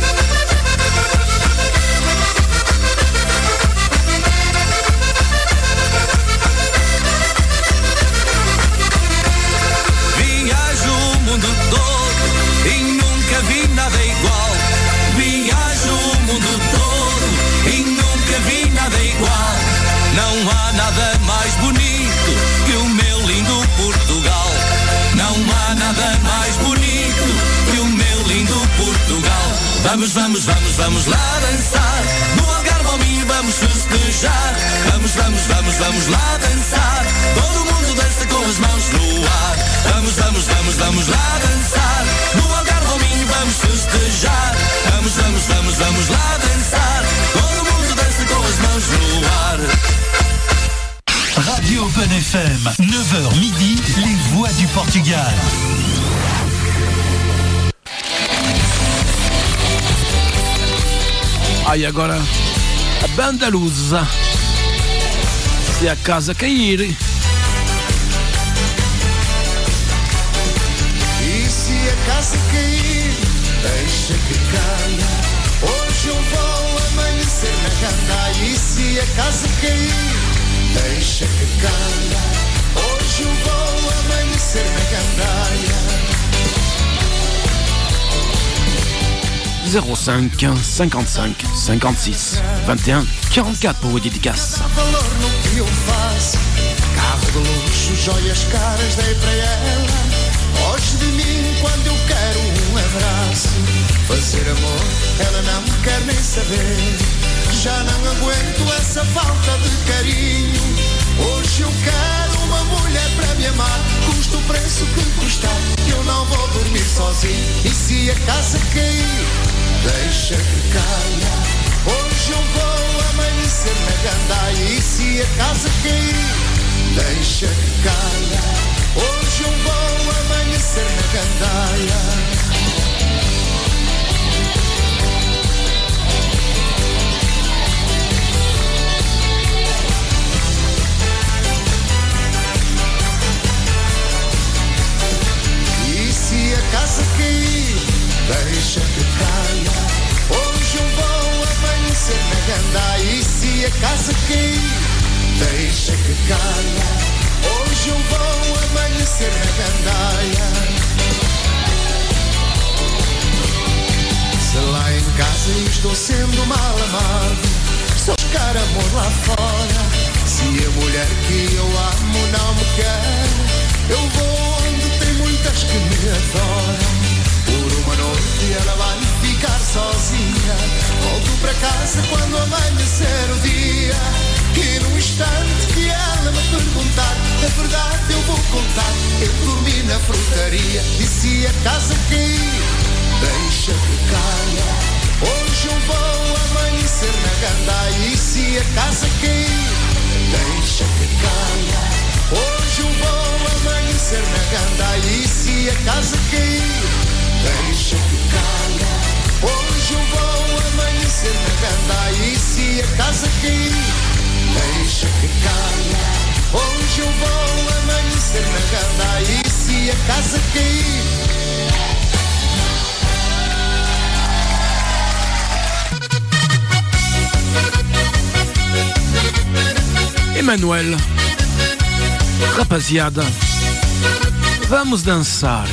Viajo o mundo todo e nunca vi nada igual. Viajo o mundo todo e nunca vi nada igual. Não há nada mais bonito que o meu lindo Portugal. Não há nada mais bonito que o meu lindo Portugal. Vamos, vamos, vamos, vamos lá dançar. No Algarve ao Minho vamos festejar. Vamos, vamos, vamos, vamos lá dançar. Todo mundo dança com as mãos no ar. Vamos, vamos, vamos, vamos lá dançar. No Algarve ao Minho vamos festejar. Vamos, vamos, vamos, vamos lá dançar. Todo mundo dança com as mãos no ar. Radio Open F M, neuf heures midi, les voix du Portugal. Aí agora, a banda Lusa. Se a casa cair. E se a casa cair, deixa que caia. Hoje eu vou amanhecer na gandaia. E se a casa cair, deixa que caia. Hoje eu vou amanhecer na gandaia. zéro cinq, cinquante-cinq, cinquante-six, vingt et un, quarante-quatre pour vos dédicaces. Dá valor no que eu faço. Carro de luxo, joias caras dei para ela. Hoje de mim quando eu quero um abraço. Fazer amor, ela não quer nem saber. Já não aguento essa falta de carinho. Hoje eu quero uma mulher para me amar. Custa o preço que custar. Eu não vou dormir sozinho. E se a casa cair, deixa que caia. Hoje eu vou amanhecer na gandaia. E se a casa cair, deixa que caia. Hoje eu vou amanhecer na gandaia. Se a casa cair, deixa que caia. Hoje eu vou amanhecer na gandaia. E se a casa cair, deixa que caia. Hoje eu vou amanhecer na gandaia. Se lá em casa eu estou sendo mal amado, só buscar amor lá fora. Se a mulher que eu amo não me quer, eu vou onde tem muitas que me adoram. Por uma noite ela vai ficar sozinha. Volto para casa quando amanhecer o dia. E num instante que ela me perguntar, a verdade eu vou contar. Eu dormi na frutaria. E se a casa cair, deixa que caia. Hoje eu vou amanhecer na gandaia. E se a casa cair, deixa que caia. Hoje eu vou amanhecer na gandaia. E se a casa cair, deixa que caia. Hoje eu vou amanhecer na gandaia. E se a casa cair, deixa que caia. Hoje eu vou amanhecer na gandaia. E se a casa cair, Emmanuel. Rapaziada, vamos dançar.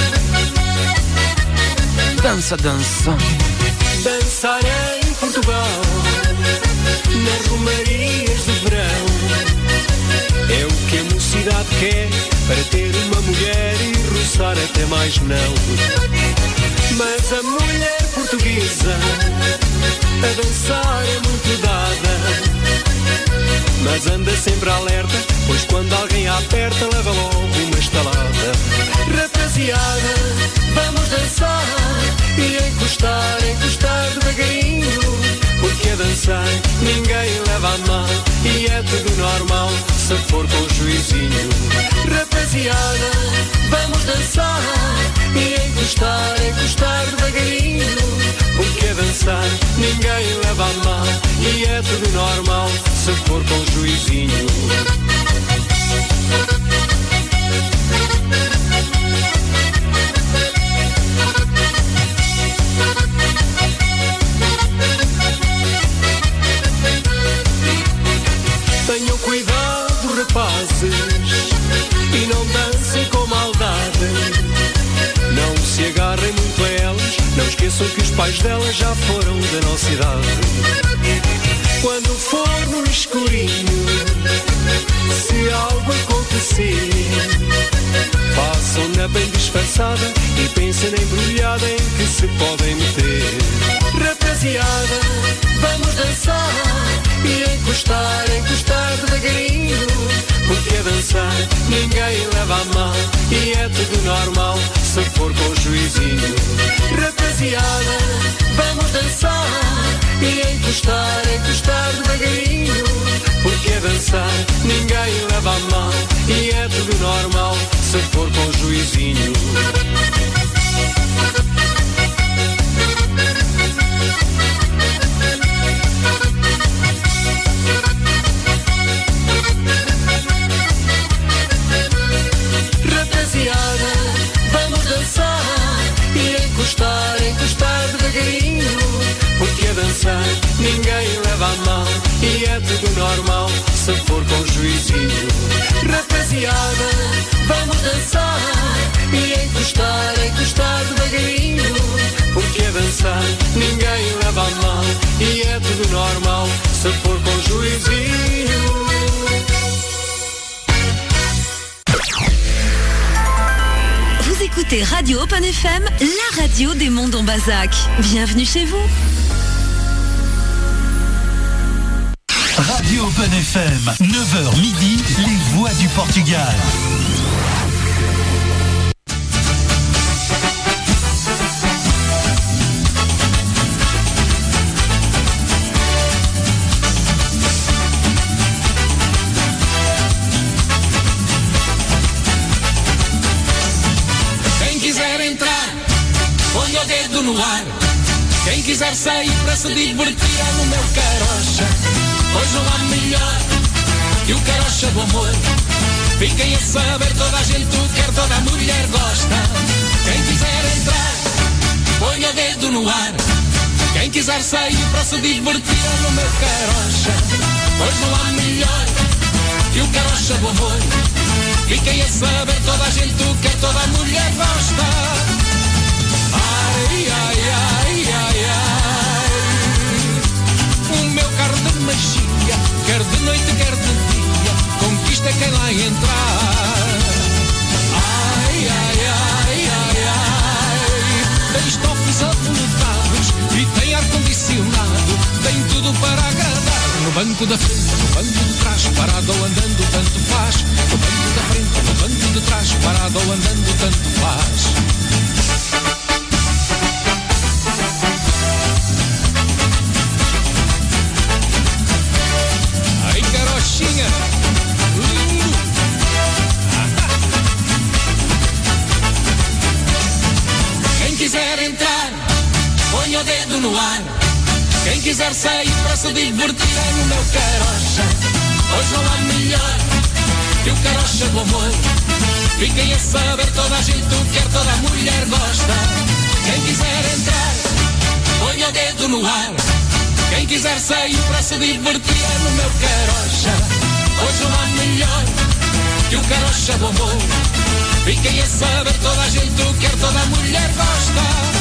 Dança, dança. Dançar em Portugal, nas romarias de verão, é o que a mocidade quer para ter uma mulher e roçar até mais não. Mas a mulher portuguesa a dançar é muito dada, mas anda sempre alerta, pois quando alguém a aperta leva logo uma estalada. Rapaziada, vamos dançar e encostar, encostar devagarinho, porque a dançar ninguém leva a mal e é tudo normal se for com o juizinho. Rapaziada, vamos dançar e encostar, encostar devagarinho, porque a dançar ninguém leva a mal e é tudo normal se for com o juizinho. Tenham cuidado, rapazes, e não dancem com maldade. Não se agarrem muito a elas, não esqueçam que os pais delas já foram da nossa idade. Quando for no escurinho, se algo acontecer, façam-na bem disfarçada e pensem na embrulhada em que se podem meter. Rapaziada, vamos dançar e encostar, encostar devagarinho, porque a dançar ninguém leva a mal e é tudo normal se for com o juizinho. Rapaziada, vamos dançar e encostar, encostar devagarinho, porque a dançar ninguém leva a mal e é tudo normal se for com o juizinho. Rapaziada, vamos dançar e encostar, encostar devagarinho, porque a dançar ninguém leva a mal e é tudo normal se for com o juizinho. Rapaziada, vamos dançar e encostar, encostar devagarinho, porque a dançar ninguém leva a mal e é tudo normal se for com o juizinho. Vous écoutez Radio Open F M, la radio des mondes en Bazac. Bienvenue chez vous. Radio Open F M, neuf heures midi, les voix du Portugal. Quem quiser entrar, ponha o dedo no ar. Quem quiser sair para se divertir é no meu carocha. Pois não há melhor que o carocha do amor. Fiquem a saber, toda a gente o quer, toda a mulher gosta. Quem quiser entrar, ponha o dedo no ar. Quem quiser sair para se divertir é no meu carocha. Pois não há melhor que o carocha do amor. Fiquem a saber, toda a gente o quer, toda a mulher gosta. Ai, ai, ai, ai, ai. O meu carro de magia, quer de noite, quer de dia, conquista quem lá entrar. Ai, ai, ai, ai, ai. Tem estofos avultados e tem ar-condicionado, tem tudo para agradar. No banco da frente, no banco de trás, parado ou andando, tanto faz. No banco da frente, no banco de trás, parado ou andando, tanto faz. Carochinha, lindo. Quem quiser entrar, ponha o dedo no ar. Quem quiser sair para se divertir é no meu carocha. Pois não há melhor que o carocha do amor. Fiquem a saber, toda a gente o quer, toda a mulher gosta. Quem quiser entrar, ponha o dedo no ar. Quem quiser sair para se divertir é no meu carocha. Pois não há melhor que o do amor. Fiquei a saber, toda a gente o quer, toda a mulher gosta.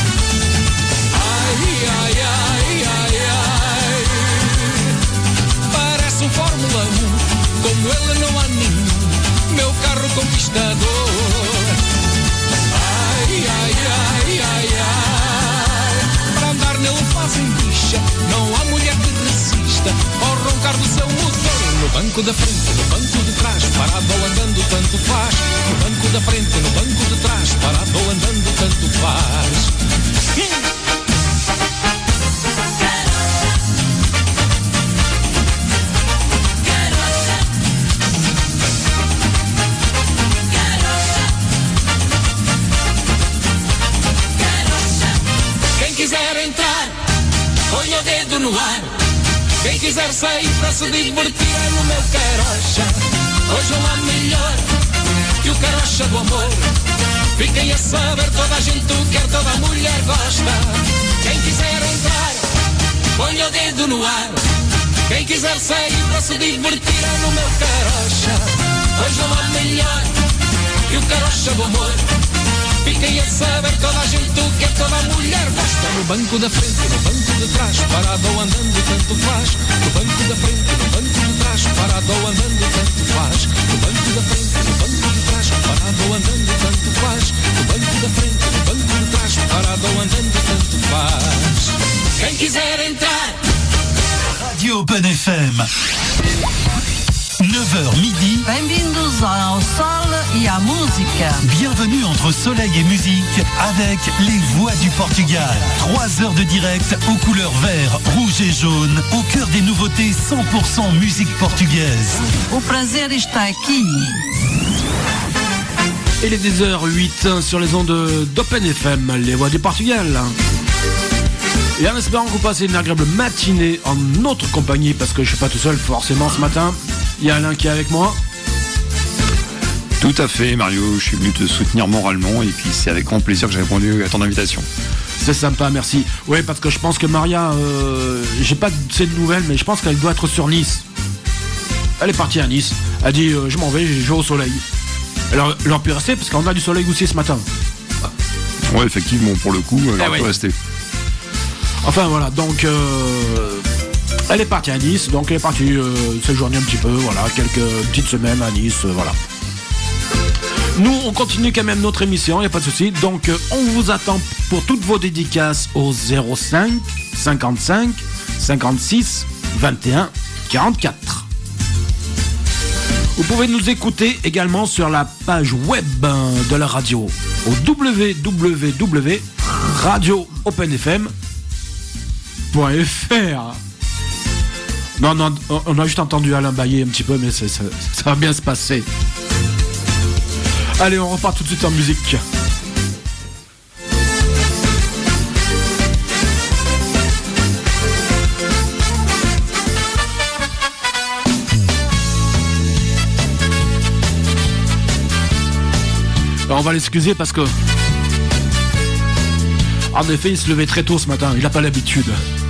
Ai, ai, ai, ai, ai. Parece um Fórmula um, como ele não há nenhum, meu carro conquistador. Ai, ai, ai, ai, ai. Para andar nele fazem bicha, não há mulher que resista ao roncar do seu motor. No banco da frente, no banco de trás, parado ou andando tanto faz. No banco da frente, no banco de trás, parado ou andando tanto faz. Quem quiser entrar, põe o dedo no ar. Quem quiser sair para se divertir é no meu carocha. Hoje não há melhor que o carocha do amor. Fiquem a saber, toda a gente o quer, toda a mulher gosta. Quem quiser entrar, põe o dedo no ar. Quem quiser sair para se divertir é no meu carocha. Hoje não há melhor que o carocha do amor. Fiquem a saber, toda a gente o quer, toda a mulher gosta. No banco da frente, no banco de trás, parado ou andando tanto faz. No banco da frente, no banco de trás, parado ou andando tanto faz. No banco da frente, no banco de trás, parado ou andando tanto faz. No banco da frente, no banco de trás, parado ou andando tanto faz. Quem quiser entrar, Radio Open F M. neuf heures midi. Bem-vindos ao Sol e à Música. Bienvenue entre soleil et musique avec les voix du Portugal. Trois heures de direct aux couleurs vert, rouge et jaune, au cœur des nouveautés cent pour cent musique portugaise. O prazer está aqui. Il est dix heures huit sur les ondes d'Open F M, les voix du Portugal. Et en espérant que vous passez une agréable matinée en notre compagnie, parce que je ne suis pas tout seul forcément ce matin. Il y a Alain qui est avec moi. Tout à fait, Mario, je suis venu te soutenir moralement et puis c'est avec grand plaisir que j'ai répondu à ton invitation. C'est sympa, merci. Oui, parce que je pense que Maria, euh, j'ai pas ces nouvelles, mais je pense qu'elle doit être sur Nice. Elle est partie à Nice. Elle dit euh, je m'en vais, je vais au soleil. Alors, elle aurait pu rester parce qu'on a du soleil aussi ce matin. Ouais, effectivement, pour le coup, elle aurait eh pu ouais. rester. Enfin voilà, donc euh, elle est partie à Nice, donc elle est partie euh, séjourner un petit peu, voilà, quelques petites semaines à Nice, euh, voilà. Nous, on continue quand même notre émission, il n'y a pas de souci. Donc, euh, on vous attend pour toutes vos dédicaces au zéro cinq cinquante-cinq cinquante-six vingt et un quarante-quatre. Vous pouvez nous écouter également sur la page web de la radio au w w w point radio open f m point f r. Non, non, on a juste entendu Alain bailler un petit peu, mais ça, ça, ça va bien se passer. Allez, on repart tout de suite en musique. Alors, on va l'excuser parce que, en effet, il se levait très tôt ce matin. Il n'a pas l'habitude.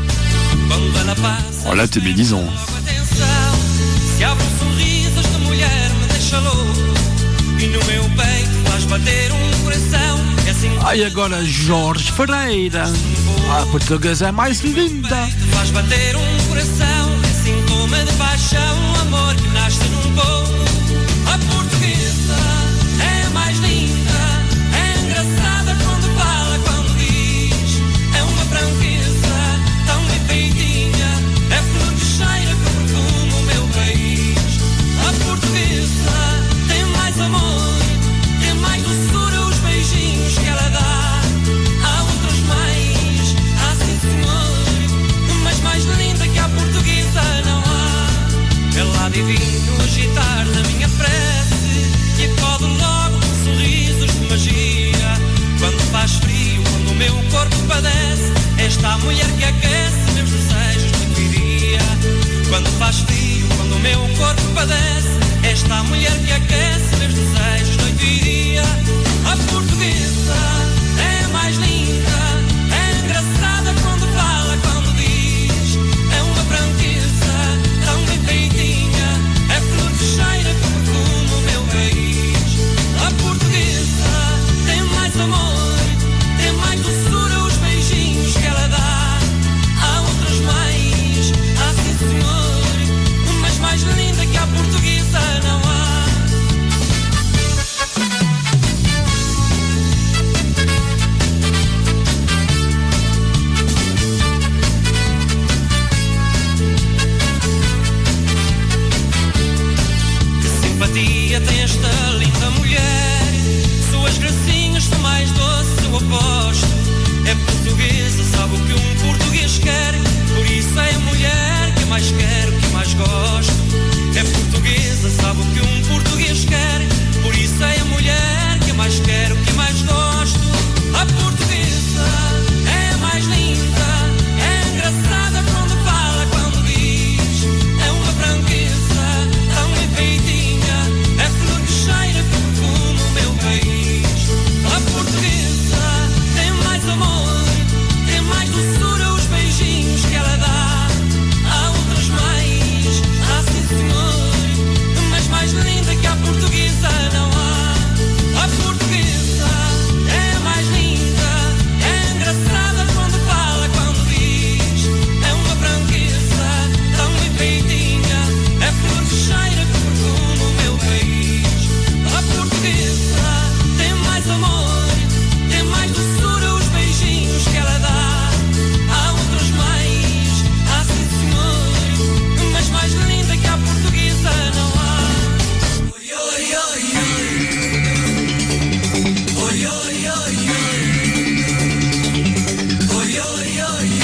Oh là, t'es médisant. Se abre um sorriso, esta mulher me deixa louco. E no meu peito faz bater um coração. É assim. Ai, agora Jorge Ferreira. A portuguesa é mais linda. Faz bater um coração. É sintoma de paixão. Amor que nasce num pouco. A portuguesa é mais linda. É engraçada quando fala, quando diz. É uma franqueza tão bem feitinha. É flor que cheira que perfuma o meu país. A portuguesa tem mais amor, tem mais doçura os beijinhos que ela dá. Há outras mais, há sim senhor, mas mais linda que a portuguesa não há. Ela divino agitar na minha prece e acode logo com sorrisos de magia. Quando faz frio, quando o meu corpo padece, esta mulher que aquece meus desejos de viria. Quando faz frio, quando o meu corpo padece, esta mulher que aquece meus desejos noite e dia. A portuguesa é mais linda, é engraçada quando fala, quando diz. É uma franqueza tão bem feitinha, é flor de cheira que perfuma o meu país. Maria tem esta linda mulher. Suas gracinhas são mais doces, eu aposto. É portuguesa, sabe o que um português quer. Por isso é a mulher que mais quero, que mais gosto. É portuguesa, sabe o que um português quer. Por isso é a mulher que mais quero, que mais gosto. A portuguesa é a mais linda, é engraçada quando fala, quando diz. É uma franqueza tão enfeitinha, é flor que cheira perfume no meu país. A portuguesa tem mais amor, tem mais doçura, os beijinhos que ela dá. Há outras mães, há sim senhor, mas mais linda que a portuguesa não há. A portuguesa é a mais linda, é engraçada quando fala, quando diz. É uma franqueza tão enfeitinha, é flor que cheira perfume no meu país. A portuguesa tem mais amor, tem mais doçura, os beijinhos que ela dá. Há outras mães, há sim senhor, mas mais linda que a portuguesa não há. Oi, oi, oi, oi, oi, oi, oi, oi, oi, oi, oi,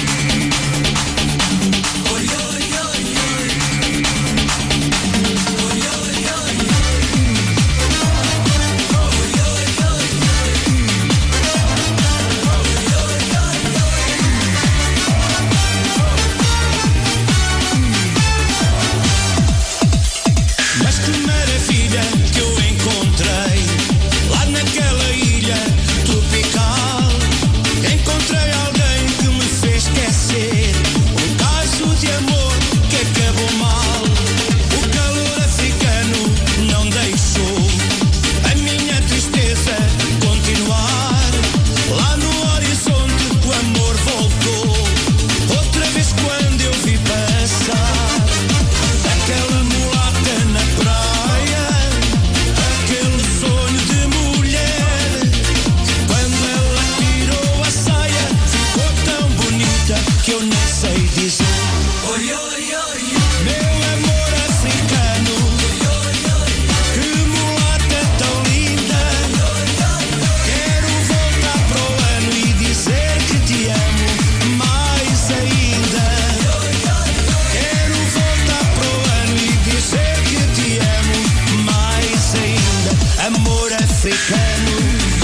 Mas que maravilha que eu encontrei lá naquela ilha tropical. Encontrei alguém que me fez esquecer um caso de amor que acabou mal. O calor africano não deixou a minha tristeza continuar. Lá no horizonte o amor voltou outra vez quando eu vi passar aquela mulata na praia, aquele sonho de mulher. Quando ela tirou a saia, ficou tão bonita que eu nem sei dizer. Oi, oi, oi, meu amor africano, que mulata tão linda. Quero voltar para o ano e dizer que te amo mais ainda. Quero voltar para o ano e dizer que te amo mais ainda. Amor africano,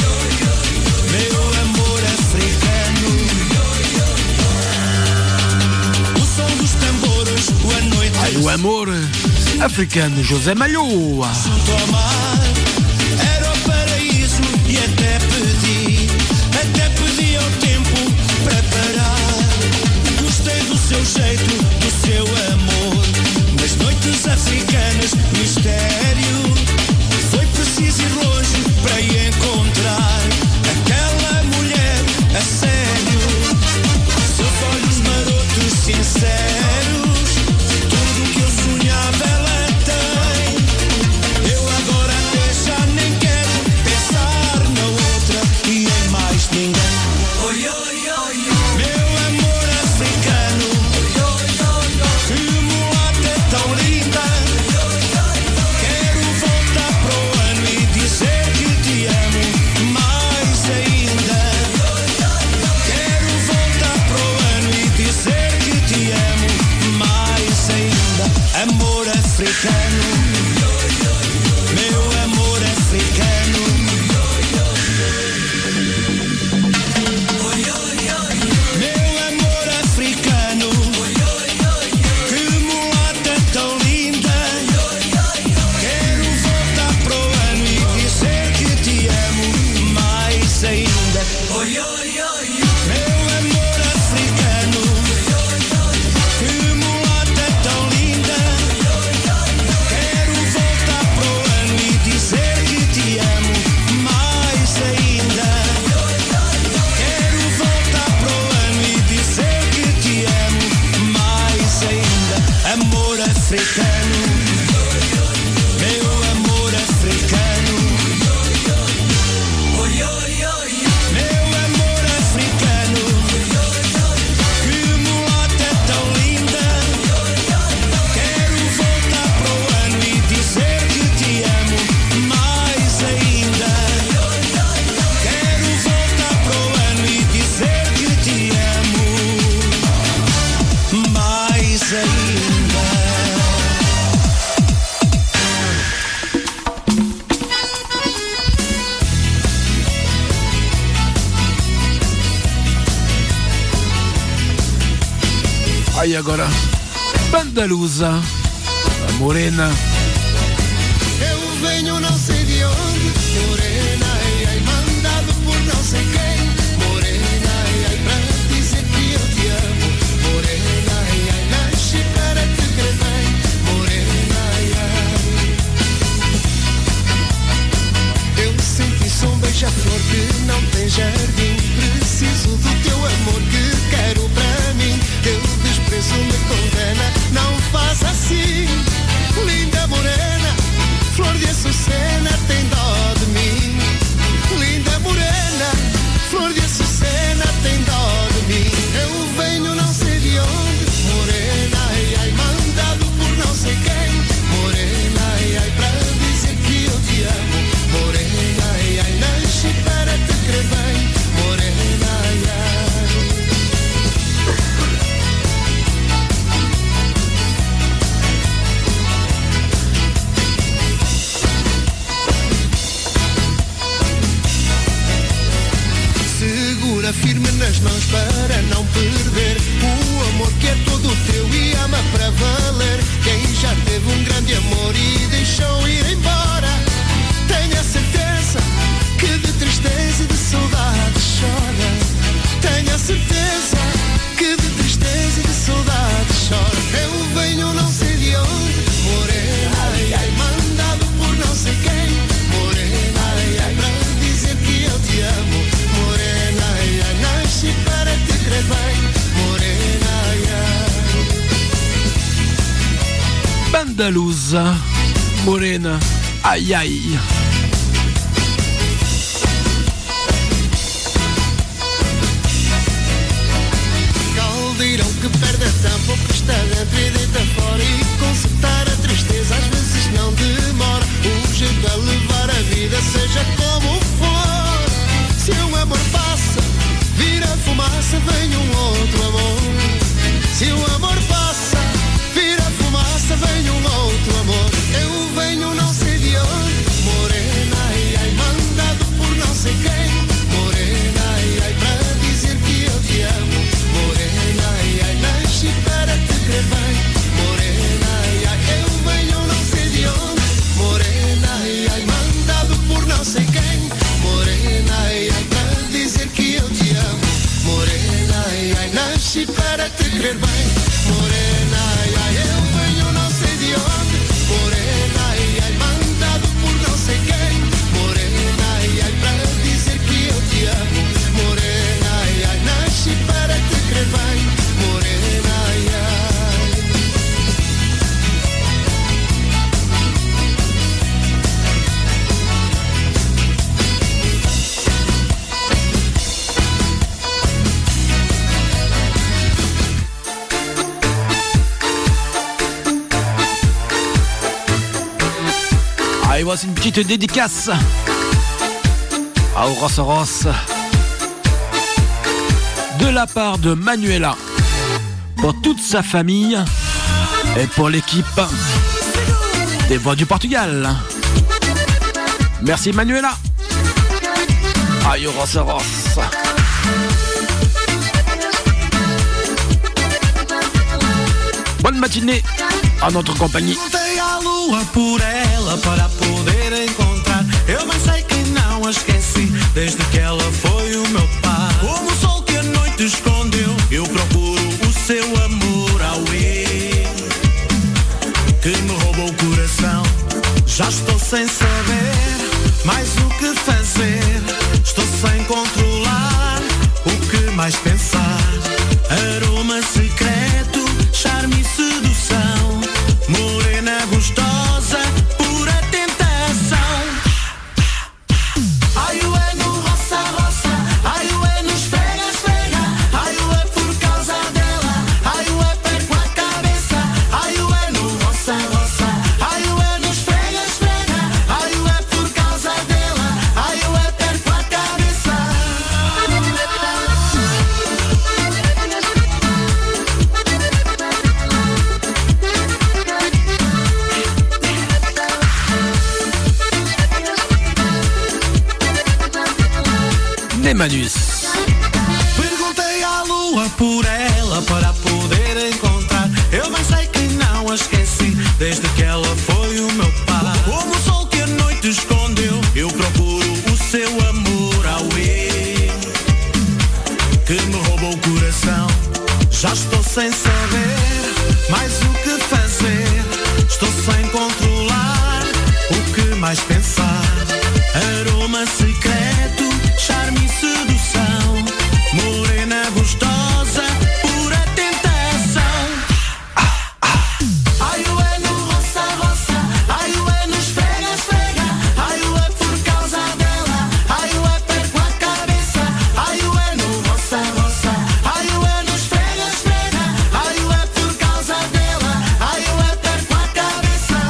meu amor africano. O som dos tambores, a noite Aí o amor africano, José Malhoa. junto ao mar era o paraíso e até pedi, até pedi ao tempo para parar. Gostei do seu jeito, do seu amor, nas noites africanas, mistério. Foi preciso ir longe para encontrar aquela mulher a sério. Seus olhos marotos, sinceros, tudo o que eu sonhava ela tem. Eu agora até já nem quero pensar na outra e em mais ninguém. Oi, oi, oi, meu amor africano, que mulata tão linda. Quero voltar para o ano e dizer que te amo mais ainda. Quero voltar para o ano e dizer que te amo mais ainda. Amor africano, meu amor africano. Meu amor africano, que mulata tão linda. Quero voltar para o ano e dizer que te amo mais ainda. Meu amor africano, que mulata tão linda. Aí agora, Bandalusa, a morena. Eu venho não sei de onde, morena, ai, ai, mandado por não sei quem. Morena, ai, ai, pra dizer que eu te amo. Morena, ai, ai, nasci para te querer bem. Morena, ai, ai. Eu senti só um beija-flor que não tem jardim. Preciso do teu amor que quero para mim. Teu desprezo me condena, não faça assim. Linda morena, flor de açucena, tem dó de mim. Linda morena, flor de açucena, tem dó de mim. Eu venho não sei de onde, morena, ai, ai, mandado por não sei quem. Morena, ai, ai, pra dizer que eu te amo. Morena, ai, ai, nasci para te querer bem. Morena, ai, ai. Segura firme nas mãos para não perder o amor que é todo teu e ama para valer. Quem já teve um grande amor e deixou ir embora, tenha certeza que de tristeza e de saudade chora. Tenha certeza que de tristeza e de saudade chora. Eu venho não sei de onde, morena, ai, ai, mandado por não sei quem. Morena, ai, ai, pra dizer que eu te amo. Morena, ai, ai, nasci para te querer bem. Morena, ai, ai. Bandalusa, morena, ai ai. Caldeirão que perde a tampa, que está dentro e deita fora. E consertar a tristeza às vezes não demora. Um jeito a levar a vida, seja como for. Se um amor passa, vira fumaça, vem um outro amor. Se o amor passa, vira fumaça, vem um outro amor. Eu venho não sei de onde, morena, ai, ai, mandado por não sei quem. Morena, ai, ai, pra dizer que eu te amo. Morena, ai, ai, nasci para te querer bem. Morena, ai, ai, eu venho não sei de onde. Morena, ai, ai, mandado por não sei quem. Morena, ai, ai, pra dizer que eu te amo. Morena, ai, ai, nasci para te querer bem. Morena, ai, ai, eu venho não sei de onde. Morena, ai, ai, mandado por não sei quem. Morena, ai, ai, pra dizer que eu te amo. Morena, ai, ai, nasci para te querer bem. Morena, ai, ai. Allez, voici une petite dédicace à Ross Ross de la part de Manuela pour toute sa famille et pour l'équipe des Voix du Portugal. Merci Manuela. Aïe Ross Ross. Bonne matinée à notre compagnie. Perguntei à lua por ela para poder encontrar. Eu bem sei que não a esqueci desde que ela foi o meu par. Como o sol que a noite escondeu, eu procuro o seu amor ao eu que me roubou o coração. Já estou sem saber mais o que fazer. Estou sem controlar o que mais pensar. Aroma secreto, charme e sedução. Morena gostosa, pura tentação. Ai, ué no roça, roça. Ai, ué no esfrega, esfrega. Ai, ué por causa dela. Ai, ué perco a cabeça. Ai, ué no roça, roça. Ai, ué no esfrega, esfrega. Ai, ué por causa dela. Ai, ué perco a cabeça. Nemanus. Perguntei à lua por ela para poder encontrar. desde que ela foi o meu par. Como o sol que a noite escondeu, eu procuro o seu amor, auê, que me roubou o coração. Já estou sem saber mais o que fazer, estou sem controlar o que mais pensar. Aroma secreto, charme e sedução, morena gostosa, pura tentação. Ah, ah. Ai, ué, no roça, roça, ai, ué, no esfrega, esfrega, ai, ué, por causa dela, ai, ué, perco a cabeça, ai, ué, no roça, roça, ai, ué, no esfrega, esfrega, ai, ué, por causa dela, ai, ué, perco a cabeça.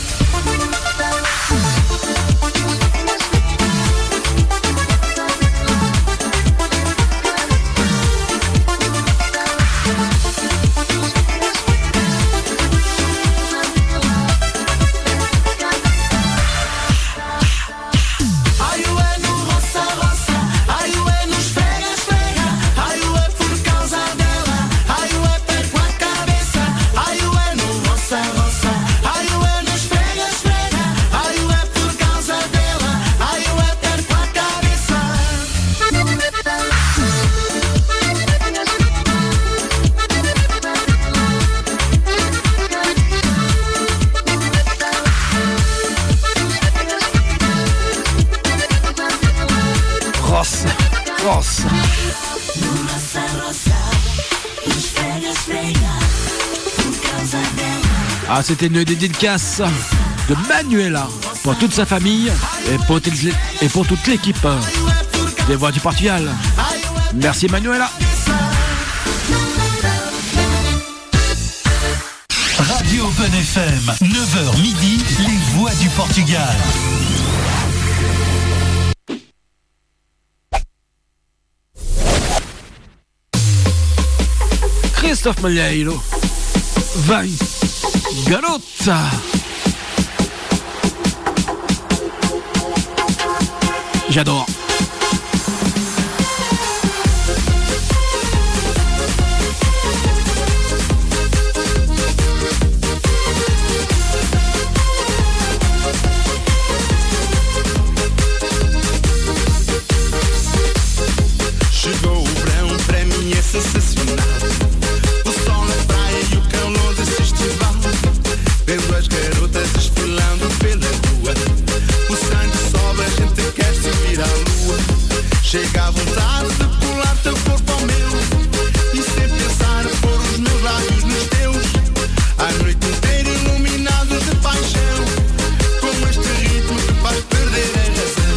Ai, ué, no roça, roça, ai, ué, no esfrega, esfrega, ai, ué, por causa dela, ai, ué, perco a cabeça, ai, ué, no roça, roça, ai, ué, no esfrega, esfrega, ai, ué, por causa dela, ai, ué, perco a cabeça. Roça, roça. Ah, c'était une dédicace de Manuela pour toute sa famille et pour, toutes les- et pour toute l'équipe des Voix du Portugal. Merci Manuela. Radio Open F M, neuf heures midi, les voix du Portugal. Christophe Malheiro. Vai, garota. J'adore. Chegou o verão, para mim é sensacional. O sol na praia e o calor desse festival. Vendo as garotas desfilando pela rua. O sangue sobe, a gente quer subir à lua. Chega a vontade de pular teu corpo ao meu, e sem pensar pôr os meus lábios nos teus. A noite inteira iluminados de paixão, com este ritmo que faz perder a razão.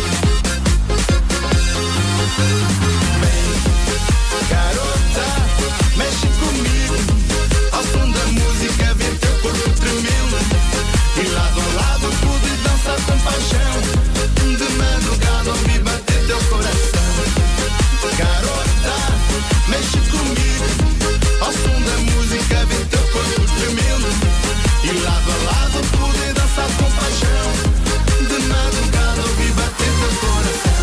Garota, mexe comigo, ao som da música, vê teu corpo tremendo. E lado a lado pude dançar com paixão, de madrugada ouvir bater teu coração. Garota, mexe comigo, ao som da música, vê teu corpo tremendo. E lado a lado pude dançar com paixão, de madrugada ouvir bater teu coração.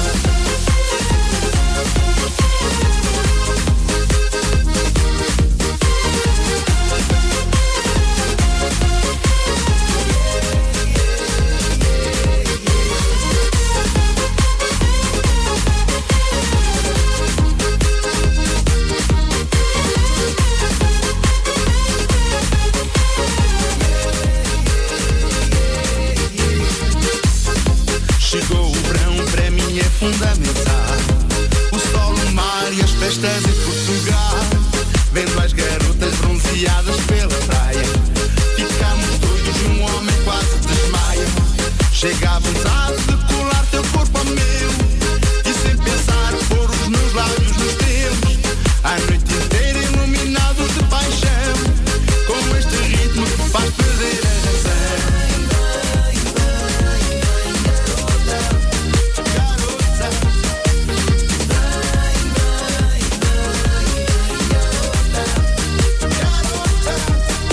Chegou o verão, para mim é fundamental. O sol, o mar e as festas em Portugal. Vendo as garotas bronzeadas pela praia, ficamos doidos e um homem quase desmaia. Chega a vontade de colar teu corpo ao meu, e sem pensar pôr os meus lábios nos teus. A noite inteira iluminados de paixão, com este ritmo que faz perder a razão.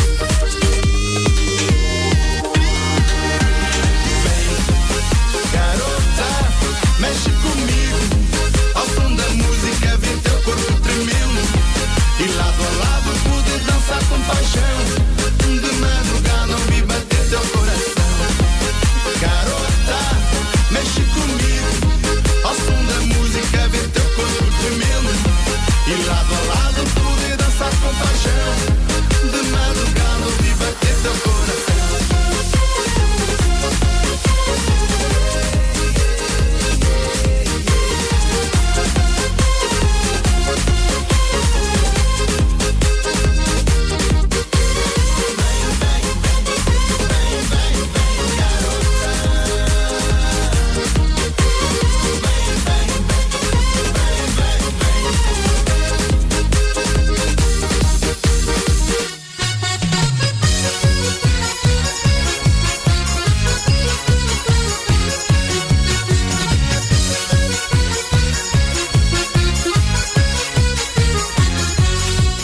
Garota,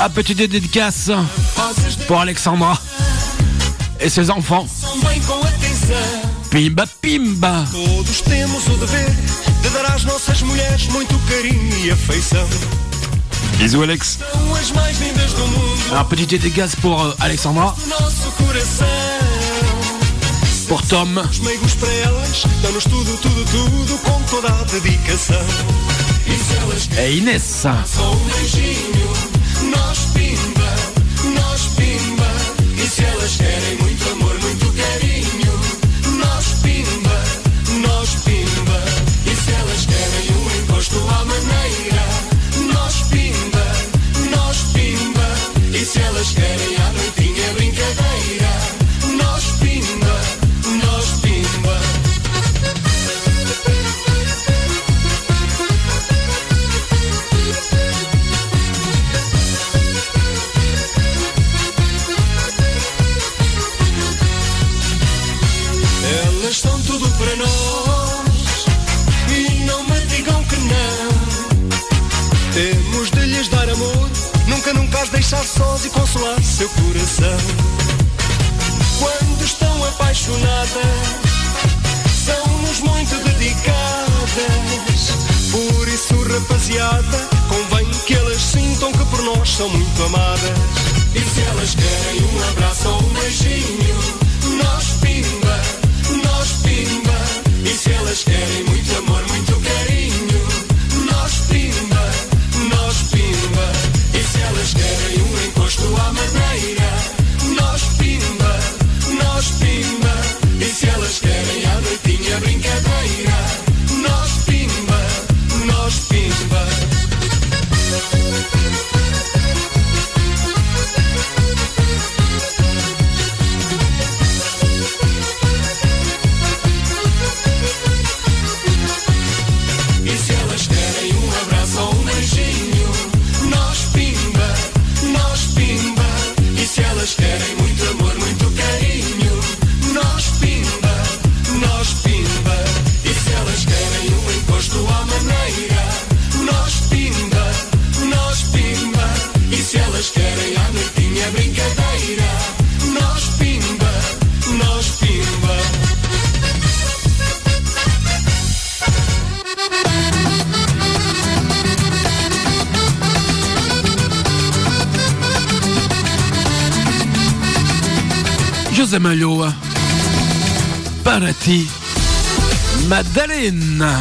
Un petit dédicace pour Alexandra et ses enfants. Pimba, pimba. Todos temos o dever de dar às nossas mulheres muito carinho e afeição. Bisous Alex. São as mais lindas do mundo. Un petit dédicace pour euh, Alexandra. Do nosso coração. Pour Tom. Os meigos para elas, dão-nos tudo, tudo, tudo com toda a dedicação. E se elas Et Inès. só um beijinho, nós pimba, nós pimba. E se elas querem muito amor, muito carinho, nós pimba, nós pimba. E se elas querem um encosto à maneira, nós pimba, nós pimba. E se elas querem à noitinha brincadeira, nós pimba, nós pimba. Elas são tudo para nós e não me digam que não. Temos de lhes dar amor, nunca, nunca as deixar sós e consolar seu coração. Quando estão apaixonadas, são-nos muito dedicadas. Por isso, rapaziada, convém que elas sintam que por nós são muito amadas. E se elas querem um abraço ou um beijinho, nós pimba, nós pimba. E se elas querem muito amor, muito carinho, nós pimba, nós pimba. E se elas querem um encosto à madeira, nós pimba, nós pimba. E se elas querem à noitinha brincadeira, nós pimba, nós pimba. E se elas querem um abraço ou um beijinho, nós pimba, nós pimba. E se elas querem muito amor, muito carinho, nós pimba, nós pimba. E se elas querem um encosto à maneira, nós pimba, nós pimba. E se elas querem à noitinha brincadeira, nós pimba, nós pimba. José Malhoa. Para ti, Madeleine.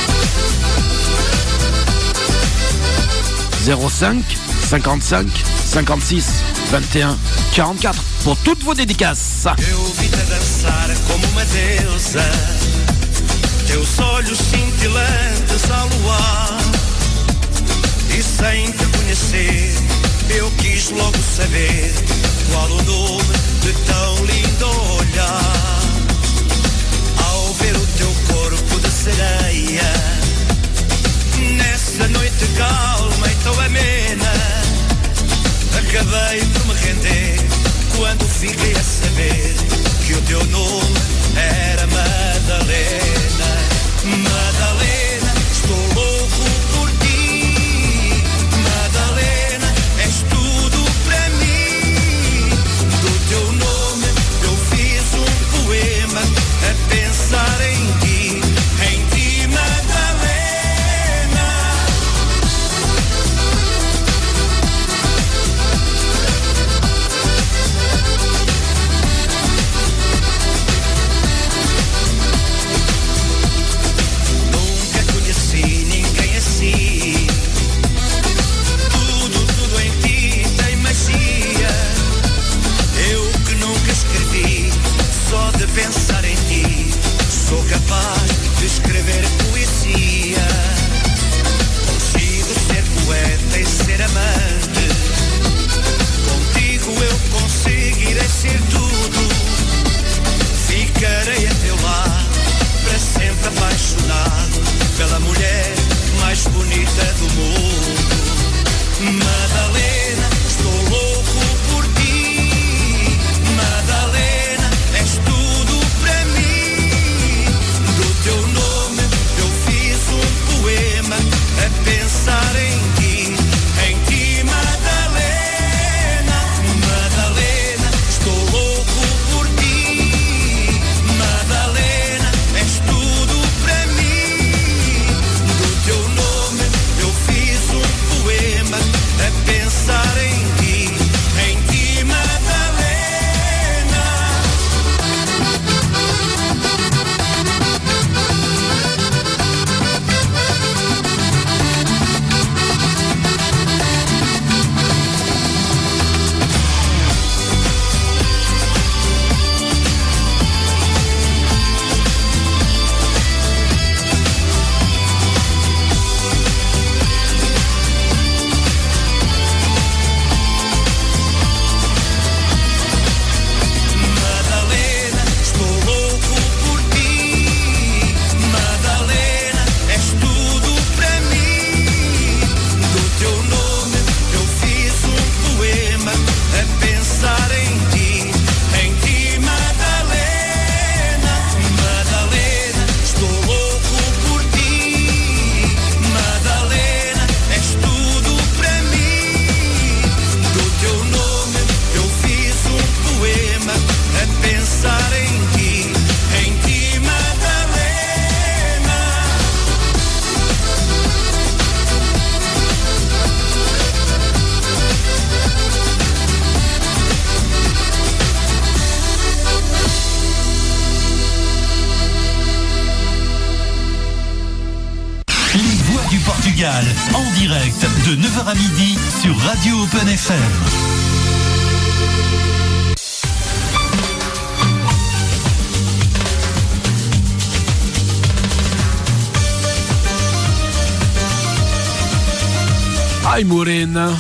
zéro cinq, cinquante-cinq, cinquante-six, vingt et un, quarante-quatre pour toutes vos dédicaces. Eu vi-te dançar como uma deusa, teus olhos cintilantes ao luar. E sem te conhecer, eu quis logo saber qual o nome de tão lindo olhar. Ao ver o teu corpo de sereia, nessa noite calma e tão amena, acabei por me render quando fiquei a saber que o teu nome era Madalena. Madalena, estou louco por ti. Madalena, és tudo para mim. Do teu nome eu fiz um poema a pensar em ti, em ti, Madalena. Nunca conheci ninguém assim. Tudo, tudo em ti tem magia. Eu que nunca escrevi, só de pensar em ti sou capaz de escrever poesia. Consigo ser poeta e ser amante. Contigo eu conseguirei ser tudo. Ficarei a teu lado, para sempre apaixonado pela mulher mais bonita do mundo. Madalena, estou louco por ti. Madalena, és tudo para mim. Do teu nome eu Miguel, en direct de neuf heures à midi sur Radio Open F M. Ai Morena,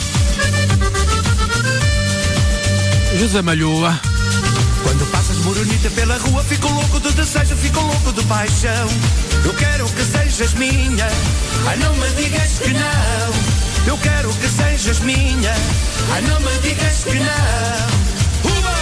José Malhoa. Quando passas morenita pela rua, fico louco de desejo, fico louco de paixão. Eu quero que sejas minha, ai não me digas que não. Eu quero que sejas minha, ai não me digas que não. Uba!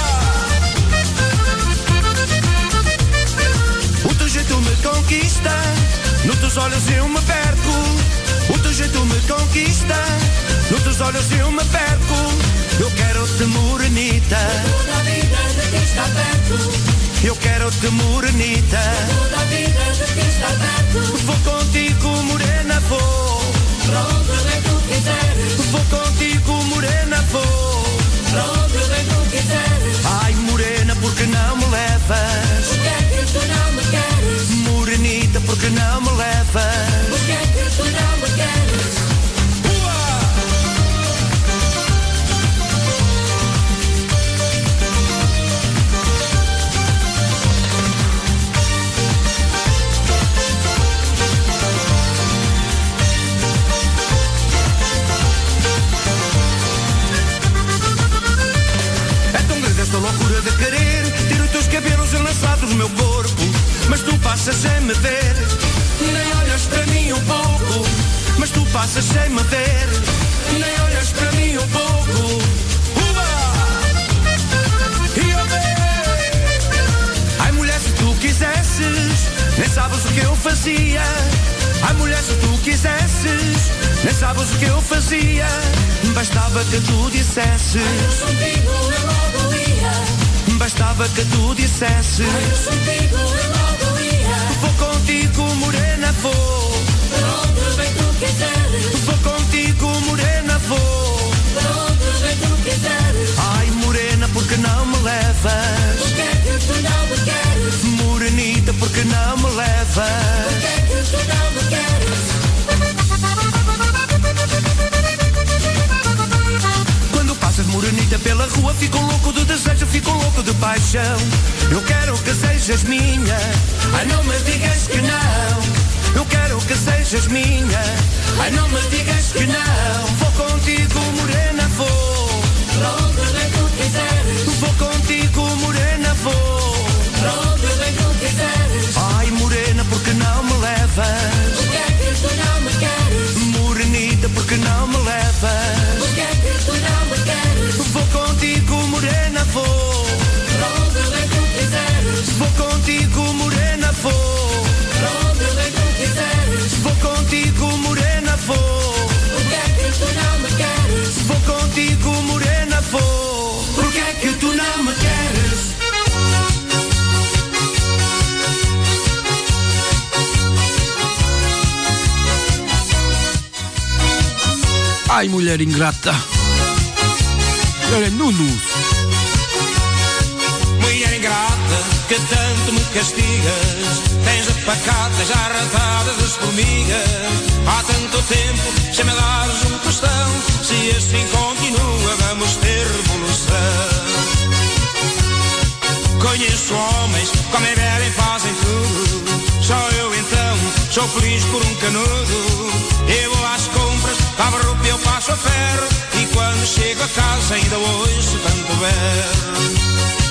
O teu jeito me conquista, nos teus olhos eu me perco. O teu jeito me conquista, nos teus olhos eu me perco. Eu quero-te morenita, toda a vida de quem está perto. Eu quero-te morenita, toda a vida de quem está perto. Vou contigo morena, vou pra onde bem tu quiseres. Vou contigo morena, vou pra onde bem tu quiseres. Ai morena, porque não me levas? Por que é que tu não me queres? Morenita, porque não me levas? Por que é que tu não me queres? Esta loucura de querer ter os teus cabelos enlaçados no meu corpo, mas tu passas sem me ver, nem olhas para mim um pouco. Mas tu passas sem me ver, nem olhas para mim um pouco. Uba! E eu bem. Ai mulher, se tu quisesses, nem sabes o que eu fazia. Ai mulher, se tu quisesses, nem sabes o que eu fazia. Bastava que tu dissesses, ai, contigo eu logo ia. Bastava que tu dissesses, ai, contigo eu logo ia. Vou contigo morena, vou pra onde bem tu quiseres. Vou contigo morena, vou pra onde bem tu quiseres. Ai morena, porque não me levas? Por que é que tu não me queres? Morenita, porque não me levas? Por que é que tu não me queres? Passas morenita pela rua, fico louco de desejo, fico louco de paixão. Eu quero que sejas minha, ai não me digas que não. Eu quero que sejas minha, ai não me digas que não. Vou contigo morena, vou pra onde bem tu quiseres. Vou contigo morena, vou pra onde bem tu quiseres. Ai morena, porque não me levas? Por que é que tu não me queres? Morenita, porque não me levas? Por que é que tu não me queres? Vou contigo morena, vou pra onde bem tu quiseres. Vou contigo morena, vou pra onde bem tu quiseres. Vou contigo morena, vou. Por que é que tu não me queres? Vou contigo morena, vou. Por que é que tu não me queres? Ai mulher ingrata, mulher Nuno. Mulher ingrata, que tanto me castigas, tens a pacata já arratada das formigas. Há tanto tempo, sem me dares um tostão. Se assim continua, vamos ter revolução. Conheço homens, comem, bebem, fazem tudo. Só eu então, sou feliz por um canudo. Eu vou às compras, lavo a roupa, eu passo a ferro. E quando chego a casa ainda ouço tanto berro.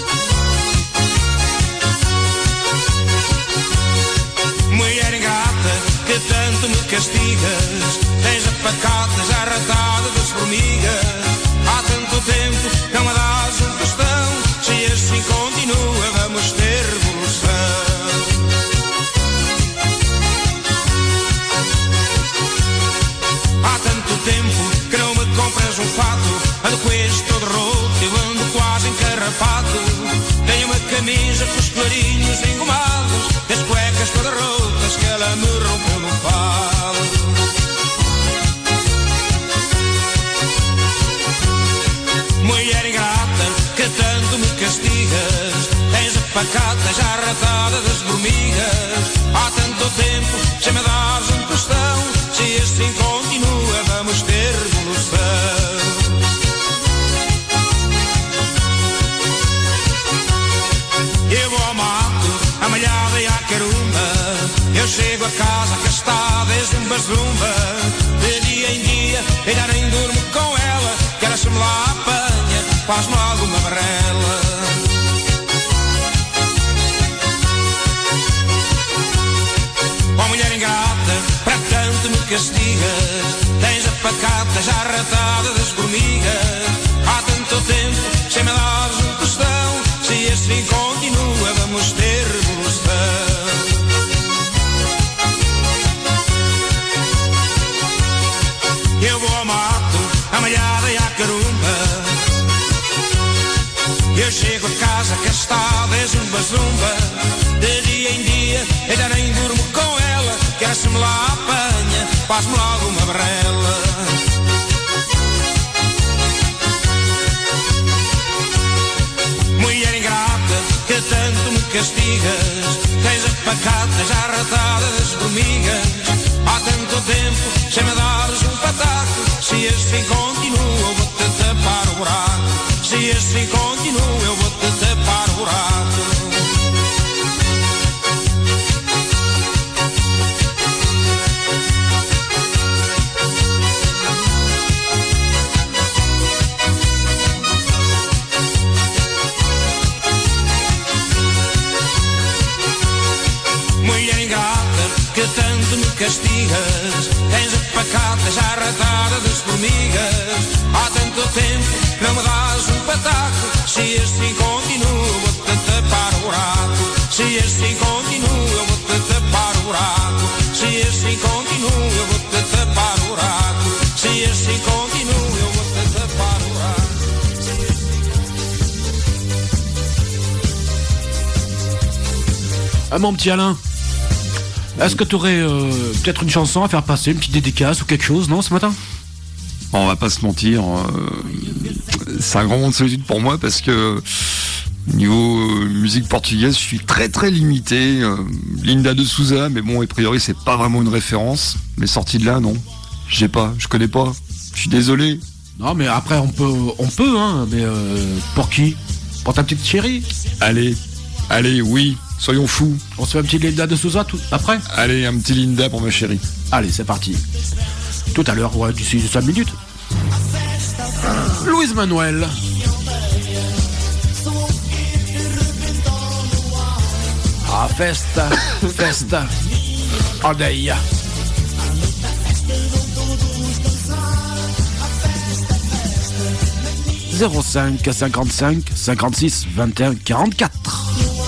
Mulher ingrata, que tanto me castigas, tens a pacata já arratada das formigas. Há tanto tempo, não me dás um tostão. Se assim continua, vamos ter revolução. Há tanto tempo que não me compras um fato. Ando com este todo roto, eu ando quase encarrapado. Tenho uma camisa com os clarinhos engomados, as cuecas todas rotas que ela me rompeu no falo. Mulher ingrata, que tanto me castigas, tens a pacata já arratada das formigas. Há tanto tempo, se me dás um tostão. Se se assim continua vamos ter revolução. Eu vou ao mato, a malhada e a carumba. Eu chego a casa que está zumba zumba. De dia em dia eu já nem durmo com ela. Que ela se me lá apanha, faz-me logo uma barrela. Ó mulher ingrata, para tanto me castigas. Tens a pacata já ratada das formigas. Há tanto tempo sem me dares um tostão. Se assim continua vamos ter revolução. Eu vou ao mato, a malhada e a carumba. Eu chego a casa que está de zumba zumba. De dia em dia eu já nem durmo com ela. Que ela se me lá apanha, faz-me logo uma barrela. Mulher ingrata, que tanto me castigas. Tens a pacata já ratada das formigas. Há tanto tempo sem me dares um pataco. Se assim continua eu vou-te tapar o buraco. Se assim continua eu vou-te tapar o buraco. Mulher ingrata, que tanto me castigas. Tens a pacata já ratada das formigas. Há tanto tempo não me dás um pataco. Se assim continua eu vou-te tapar o buraco. Se assim continua eu vou-te tapar o buraco. Se assim continua eu vou-te tapar o buraco. Se assim continua eu vou-te tapar o buraco. Ah mon petit Alain, est-ce que tu aurais euh, peut-être une chanson à faire passer, une petite dédicace ou quelque chose, non, ce matin? Bon, on va pas se mentir, euh, c'est un grand moment de solitude pour moi parce que niveau euh, musique portugaise, je suis très très limité. Euh, Linda de Souza, mais bon, a priori c'est pas vraiment une référence. Mais sorti de là, non, j'ai pas, je connais pas. Je suis désolé. Non, mais après on peut, on peut, hein. Mais euh, pour qui? Pour ta petite chérie? Allez, allez, oui. Soyons fous. On se fait un petit Linda de Souza tout après? Allez, un petit Linda pour ma chérie. Allez, c'est parti. Tout à l'heure, ouais, d'ici cinq minutes. Luis Manuel. Ah, festa, festa, aldeia. zéro cinq cinquante-cinq cinquante-six vingt et un quarante-quatre.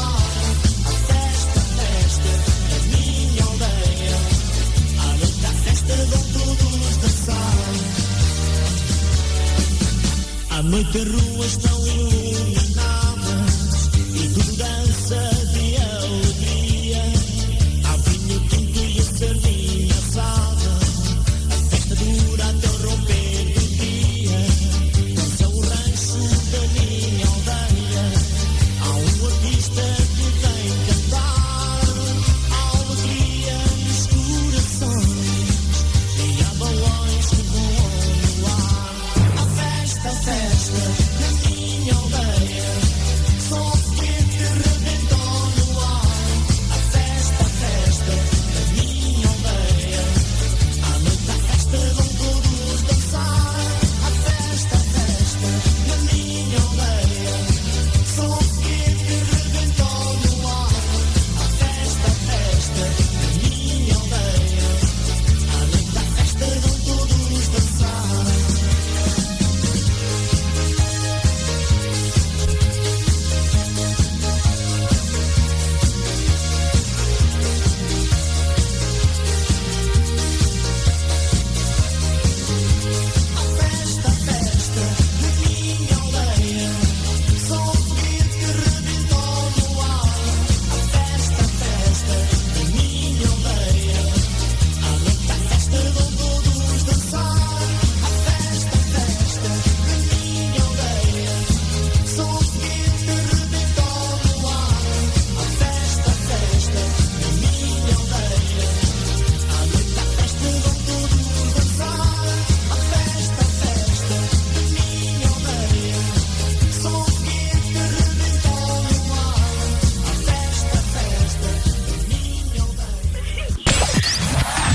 À noite as ruas estão iluminadas e tudo dança de alegria. Há vinho tinto e a sardinha assada. A festa dura até o romper do dia. Dança o rancho da minha aldeia. Há um artista que vem cantar. Há alegria nos corações e há balões que voam no ar. A festa, a festa na minha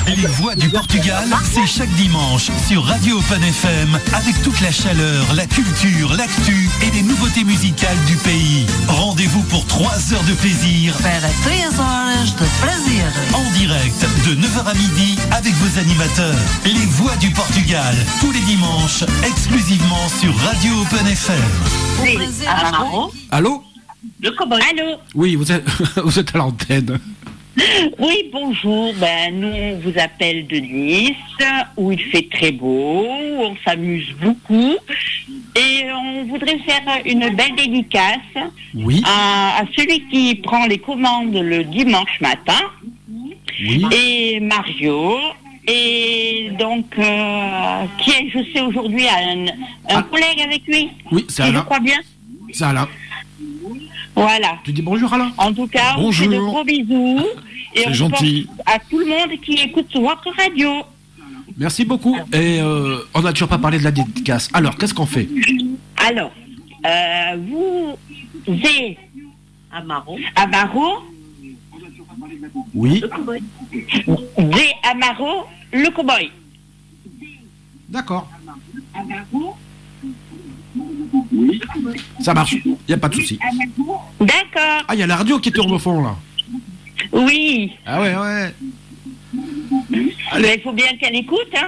Les voix du Portugal, c'est chaque dimanche sur Radio Open F M avec toute la chaleur, la culture, l'actu et les nouveautés musicales du pays. Rendez-vous pour trois heures de plaisir. Para três horas de prazer. En direct de neuf heures à midi avec vos animateurs. Les voix du Portugal, tous les dimanches, exclusivement sur Radio Open F M. Oui, allô? Allô? Le cowboy. Allô? Oui, vous êtes, vous êtes à l'antenne. Oui, bonjour. Ben, nous, on vous appelle de Nice, où il fait très beau, on s'amuse beaucoup. Et on voudrait faire une belle dédicace oui. à, à celui qui prend les commandes le dimanche matin. Oui. Et Mario. Et donc, euh, qui est, je sais aujourd'hui, un, un ah. collègue avec lui. Oui, c'est Alain. Alain. Je crois bien. C'est Alain. Voilà. Tu dis bonjour Alain. En tout cas, bonjour. on fait de gros bisous. Et on gentil. pense à tout le monde qui écoute votre radio. Merci beaucoup. Et euh, on n'a toujours pas parlé de la dédicace. Alors, qu'est-ce qu'on fait? Alors, euh, vous êtes Amaro. Amaro. Oui. Zé Amaro, le cowboy. D'accord. Oui. Ça marche, il n'y a pas de souci. D'accord. Ah, il y a la radio qui tourne au fond, là. Oui. Ah ouais, ouais. Mais il faut bien qu'elle écoute, hein.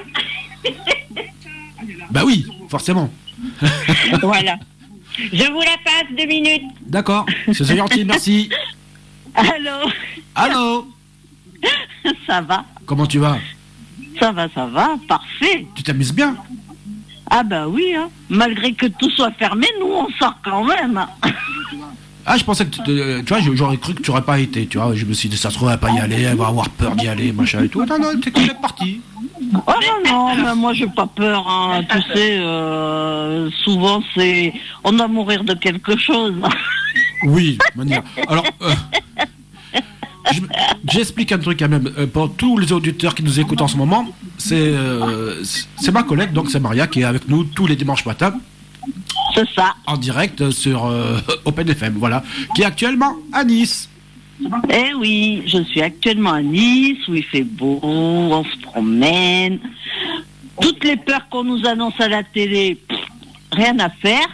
Bah oui, forcément. Voilà. Je vous la passe deux minutes. D'accord, c'est gentil, merci. Allô. Allô. Ça va? Comment tu vas? Ça va, ça va, parfait. Tu t'amuses bien? Ah bah oui, hein. Malgré que tout soit fermé, nous on sort quand même. Ah, je pensais que tu, te, tu vois, j'aurais cru que tu n'aurais pas été, tu vois. Je me suis dit, ça se trouve, elle va pas y aller, elle va avoir peur d'y aller, machin et tout. Non, non, t'es quand même parti. Oh non, non, mais moi j'ai pas peur, hein. Tu sais, euh, souvent c'est, on doit mourir de quelque chose. Oui, manière. Alors, euh, je- j'explique un truc quand même. Euh, pour tous les auditeurs qui nous écoutent en ce moment, c'est euh, c'est ma collègue, donc c'est Maria, qui est avec nous tous les dimanches matins. C'est ça. En direct sur euh, Open F M, voilà. Qui est actuellement à Nice. Eh oui, je suis actuellement à Nice, où il fait beau, on se promène. Toutes les peurs qu'on nous annonce à la télé, pff, rien à faire.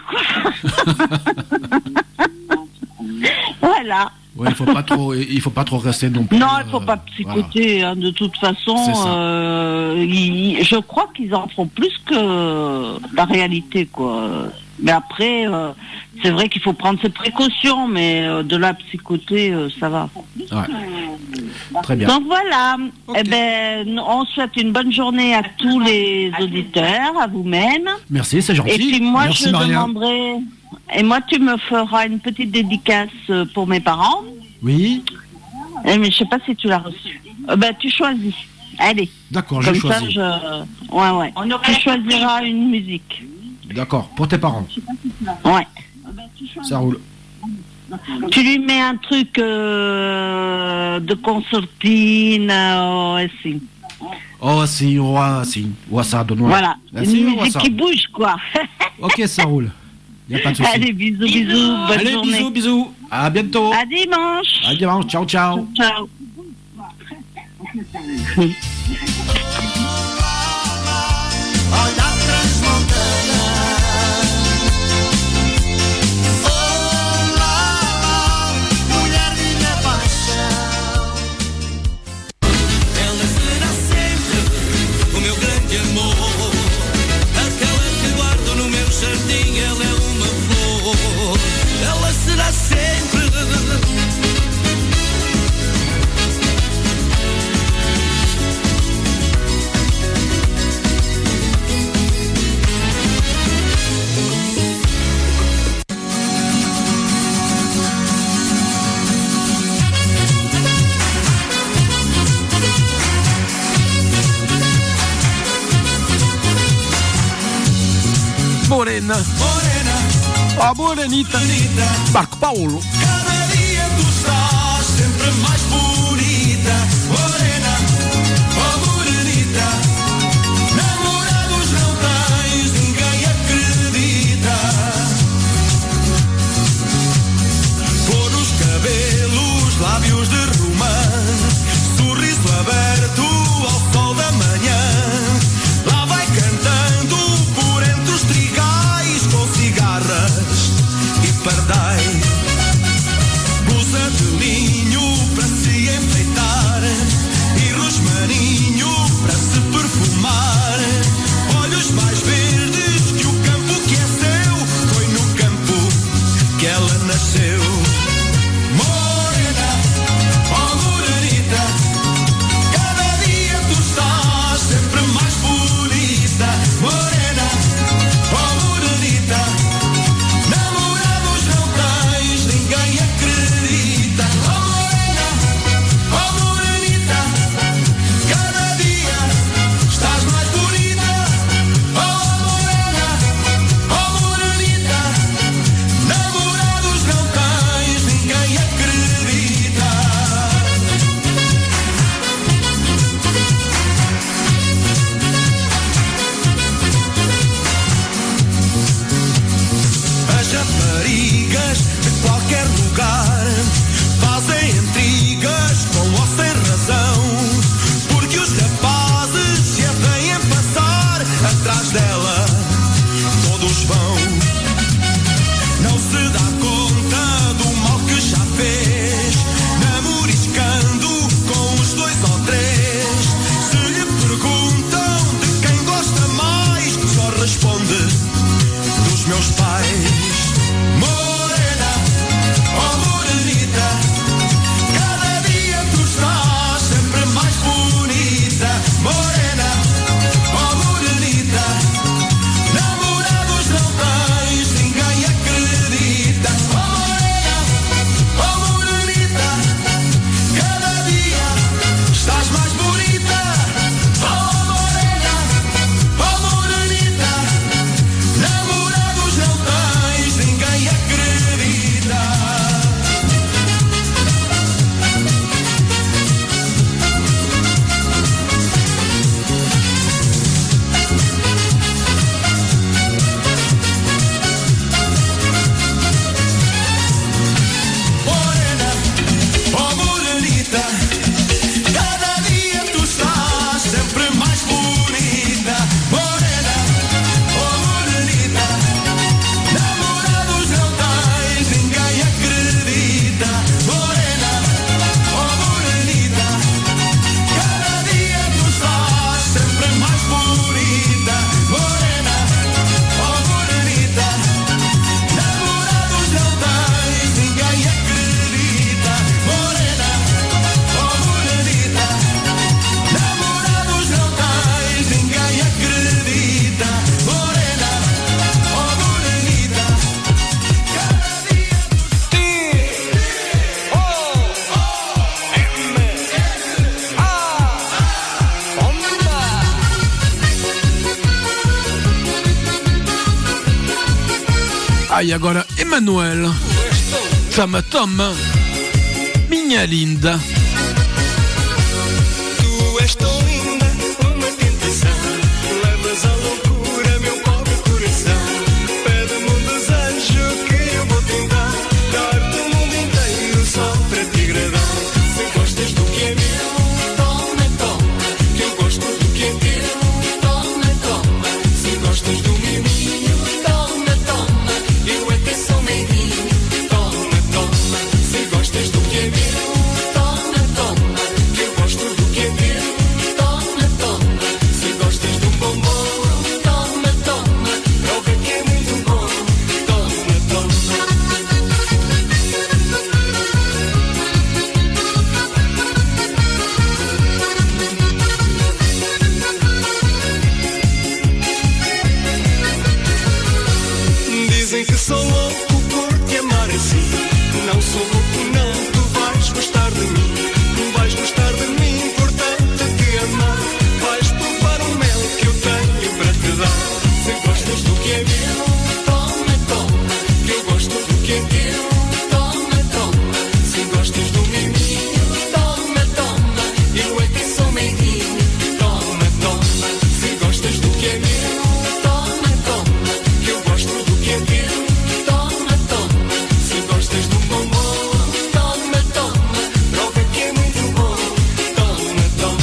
Voilà. Ouais, il faut pas trop, il faut pas trop rester non plus. Non, il faut pas psychoter, hein, de toute façon. C'est ça. Euh, ils- je crois qu'ils en font plus que la réalité, quoi. Mais après, euh, c'est vrai qu'il faut prendre ses précautions, mais euh, de la psychoter, euh, ça va. Ouais. Très bien. Donc voilà. Eh ben, on souhaite une bonne journée à tous les auditeurs, à vous-même. Merci, c'est gentil. Et puis moi, Merci, je Maria. demanderai. Et moi, tu me feras une petite dédicace euh, pour mes parents. Oui. Eh, mais je sais pas si tu l'as reçu. Euh, ben, tu choisis. Allez. D'accord, je Comme ça, choisis. je. Ouais, ouais. Tu choisiras une musique. D'accord, pour tes parents. Ouais. Ça roule. Tu lui mets un truc euh, de concertine, euh, aussi. Oh, si, ouais, si. Ouais, ça donne. Voilà. Ah, Une si, ouais, musique ça. qui bouge, quoi. Ok, ça roule. Y a pas de souci. Allez, bisous, bisous. Bonne Allez, journée. bisous, bisous. À bientôt. À dimanche. À dimanche. Ciao, ciao. Ciao. Olha a transmontana. Oh, lá, lá, mulher minha paixão. Ela será sempre o meu grande amor. Aquela que guardo no meu jardim, ela é uma flor. Ela será sempre. Morena. Morena, A morenita. Marco Paulo. cada dia tu estás sempre mais bonita. Morena, oh morenita, namorados não tens, ninguém acredita. Cor nos cabelos, lábios de romance, sorriso aberto ao sol. Ai, agora Emanuel. Toma, toma. Minha linda. Tu és tão linda, uma tentação. Levas à loucura meu pobre coração. Pede-me um desejo que eu vou tentar. Dar-te o mundo inteiro só para te agradar. Se gostas do que é meu, toma, toma. Que eu gosto do que é teu, toma, toma. Se gostas do miminho, toma, toma. Eu até sou meiguinho, toma, toma. Se gostas do que é meu, toma, toma. Que eu gosto do que é teu, toma, toma. Se gostas de um bombom, toma, toma. Prova que é muito bom, toma, toma. Dizem que sou louco por te amar assim. Não sou louco não, tu vais gostar de mim. Vais gostar de mim, portanto te amar. Vais provar o mel que eu tenho para te dar. Se gostas do que é meu, toma, toma. Que eu gosto do que é teu, toma, toma. Se gostas do miminho, toma, toma. Eu até sou meiguinho, toma, toma. Se gostas do que é meu, toma, toma. Que eu gosto do que é teu, toma, toma. Se gostas de um bombom, toma, toma. Prova que é muito bom, toma, toma.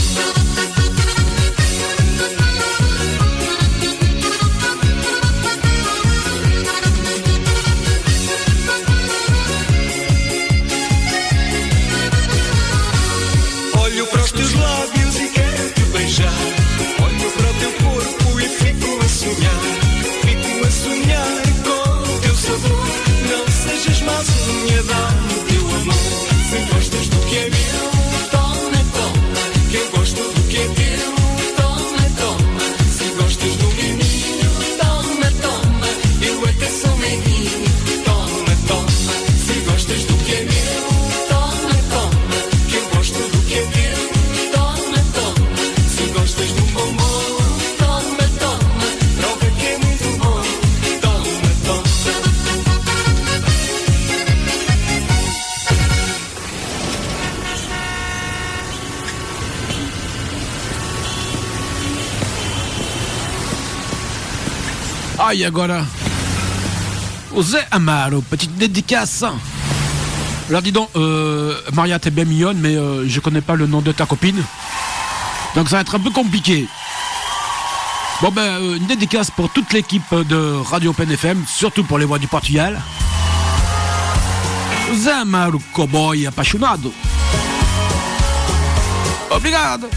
Olho para os teus lábios e quero te beijar. Olho para o teu corpo e fico a sonhar. Fico a sonhar com o teu sabor. Não sejas mazinha, dá-me o teu amor. Se gostas do que é meu, toma, toma. Que eu gosto do que é teu, toma, toma. Se gostas do miminho, toma, toma. Eu até sou meiguinho, toma, toma. Se gostas do que é meu, toma, toma. Que eu gosto do que é teu, toma, toma. Se gostas de um bombom, toma, toma. Prova que é muito bom, toma, toma. Ai, agora o Zé Amaro, petite dédicace. Alors dis donc, euh, Maria, t'es bien mignonne, mais euh, je connais pas le nom de ta copine. Donc ça va être un peu compliqué. Bon ben, euh, une dédicace pour toute l'équipe de Radio Pen F M, surtout pour les voix du Portugal. Zé Amaro, cowboy apaixonado. Obrigado.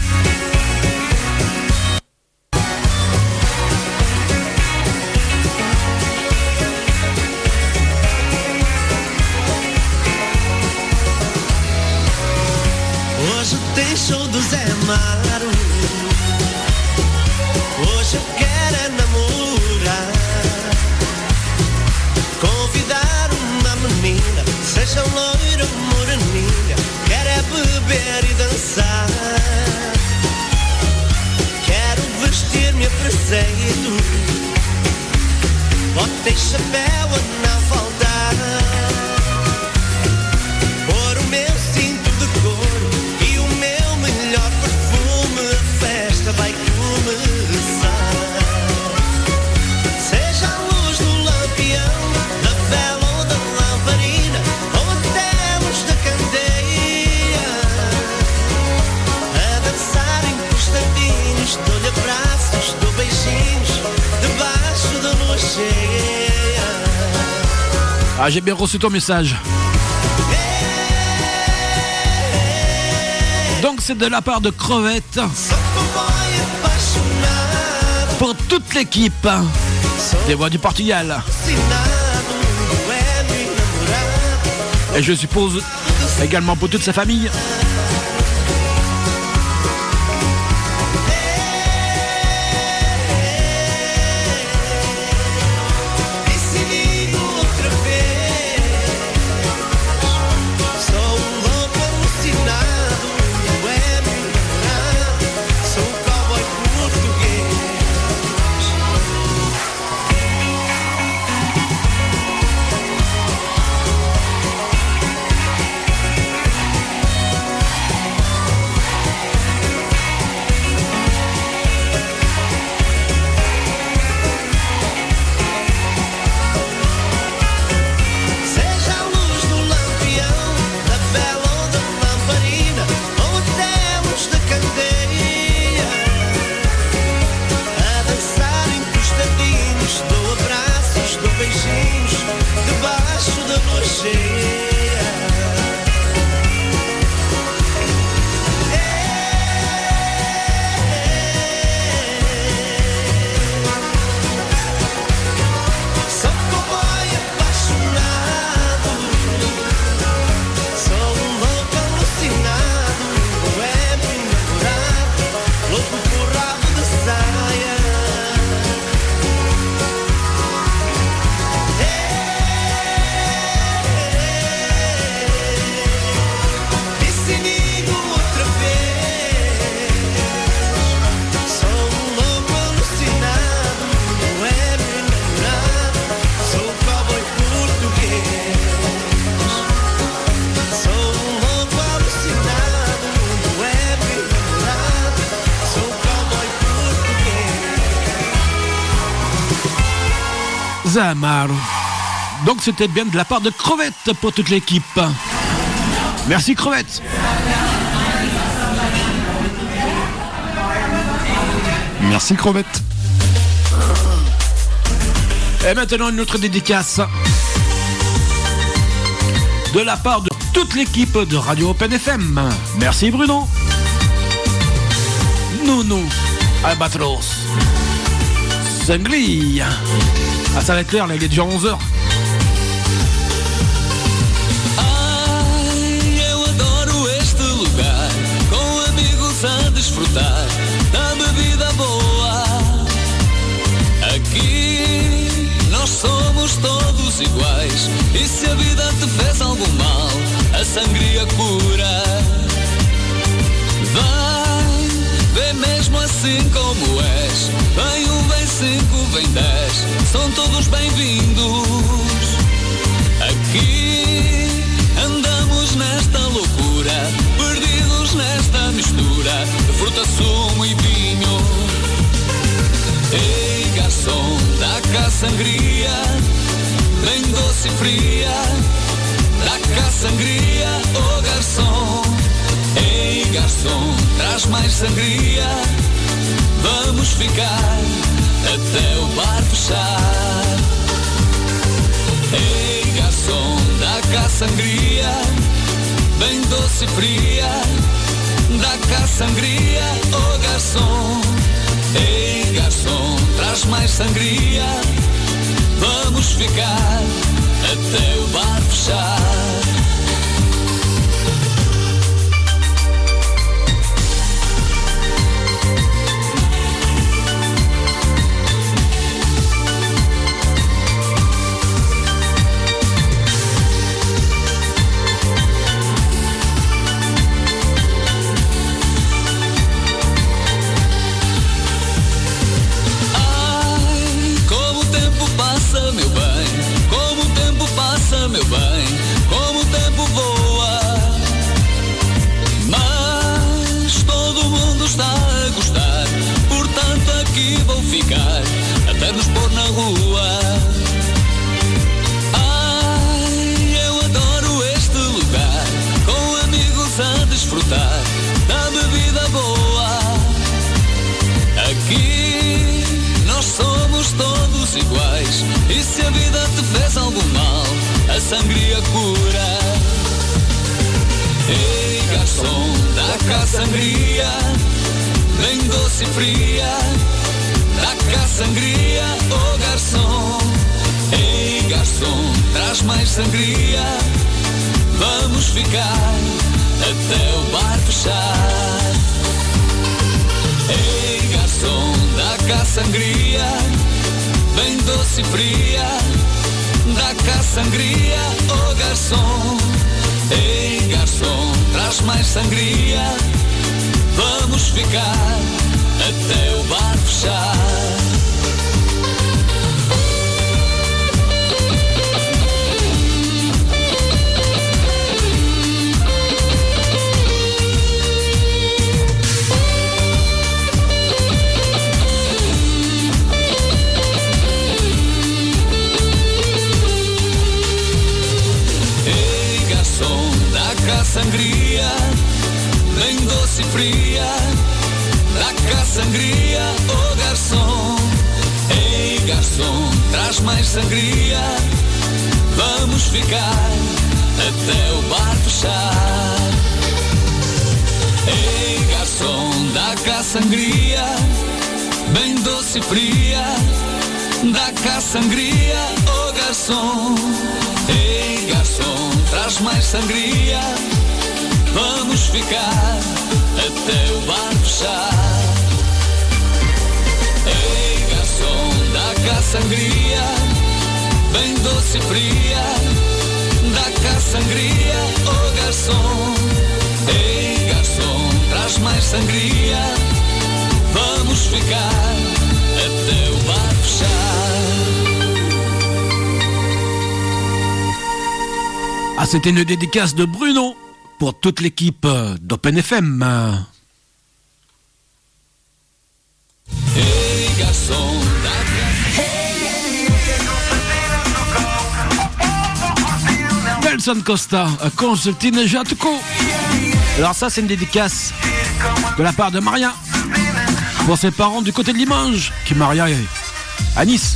Hoje tem show do Zé Amaro. Hoje eu quero é namorar. Convidar uma menina, seja loira ou moreninha. Quero é beber e dançar. Quero vestir-me a preceito. Botei chapéu a não faltar. Pôr o meu cinto de couro e o meu melhor perfume. A festa vai começar. Seja a luz do lampião, da vela ou da lamparina, ou até a luz da candeia. A dançar encostadinhos, dou-lhe abraços, dou beijinhos, debaixo da lua cheia. Ah, j'ai bien reçu ton message. Donc c'est de la part de Crevette pour toute l'équipe des voix du Portugal. Et je suppose également pour toute sa famille. Zamar. Donc c'était bien de la part de Crevette pour toute l'équipe. Merci Crevette. Merci Crevette. Et maintenant une autre dédicace de la part de toute l'équipe de Radio Open F M. Merci Bruno. Nounou, Albatros, Sangria. Ah ça va être clair, là il est déjà onze heures. Ai, eu adoro este lugar, com amigos a desfrutar da bebida boa. Aqui nós somos todos iguais, e se a vida te fez algum mal, a sangria cura. Vai, vê mesmo assim como és, vem um, vem cinco, vem dez, são todos bem-vindos. Aqui andamos nesta loucura, perdidos nesta mistura de fruta, sumo e vinho. Ei, garçom, dá cá sangria, bem doce e fria. Dá cá sangria, oh garçom. Ei, garçom, traz mais sangria. Vamos ficar até o bar fechar. Ei, garçom, dá cá sangria, bem doce e fria. Dá cá sangria, oh garçom. Ei, garçom, traz mais sangria. Vamos ficar até o bar fechar. Meu bem, como o tempo passa, meu bem, como o tempo voa. Mas todo mundo está a gostar, portanto aqui vou ficar até nos pôr na rua. Ai, eu adoro este lugar, com amigos a desfrutar da bebida boa. Aqui nós somos todos iguais, e se a vida te fez algum mal, a sangria cura. Ei, garçom, dá cá sangria, bem doce e fria. Dá cá sangria, oh garçom. Ei, garçom, traz mais sangria. Vamos ficar até o bar fechar. Ei, garçom, dá cá sangria, bem doce e fria. Dá cá sangria, oh garçom. Ei, garçom, traz mais sangria. Vamos ficar até o bar fechar. Sangria, bem doce e fria. Dá cá sangria, oh garçom. Ei, garçom, traz mais sangria. Vamos ficar até o bar fechar. Ei, garçom, dá cá sangria, bem doce e fria. Dá cá sangria, oh garçom. Ei, garçom, traz mais sangria. Vamos ficar até o bar fechar. Ei, garçom, dá cá sangria, bem doce e fria. Dá cá sangria, oh garçom. Ei, garçom, traz mais sangria. Vamos ficar até o bar fechar. Ah, c'était une dédicace de Bruno pour toute l'équipe d'Open F M. Hey, garçom, Nelson Costa, Concertina já tocou. Alors ça c'est une dédicace de la part de Maria pour ses parents du côté de Limoges, qui Maria est à Nice.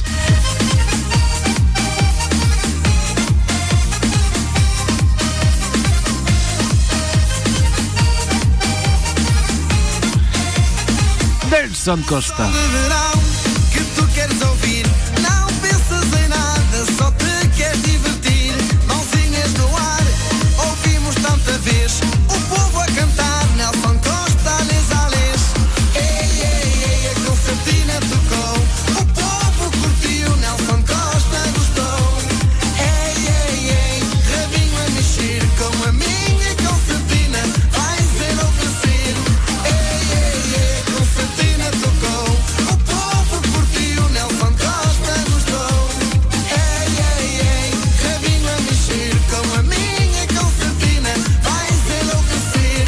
Nelson Costa. Que tu queres ouvir, não pensas em nada, só te queres divertir. Mãozinhas no ar, ouvimos tanta vez o povo a cantar, Nelson Costa, les ales. Ei, ei, ei, a concertina tocou, o povo curtiu, Nelson Costa gostou. Ei, ei, ei, rabinho a mexer com a minha concertina, vais enlouquecer. Ei, ei, ei, a concertina tocou, o povo curtiu, Nelson Costa gostou. Ei, ei, ei, rabinho a mexer com a minha concertina, vais enlouquecer.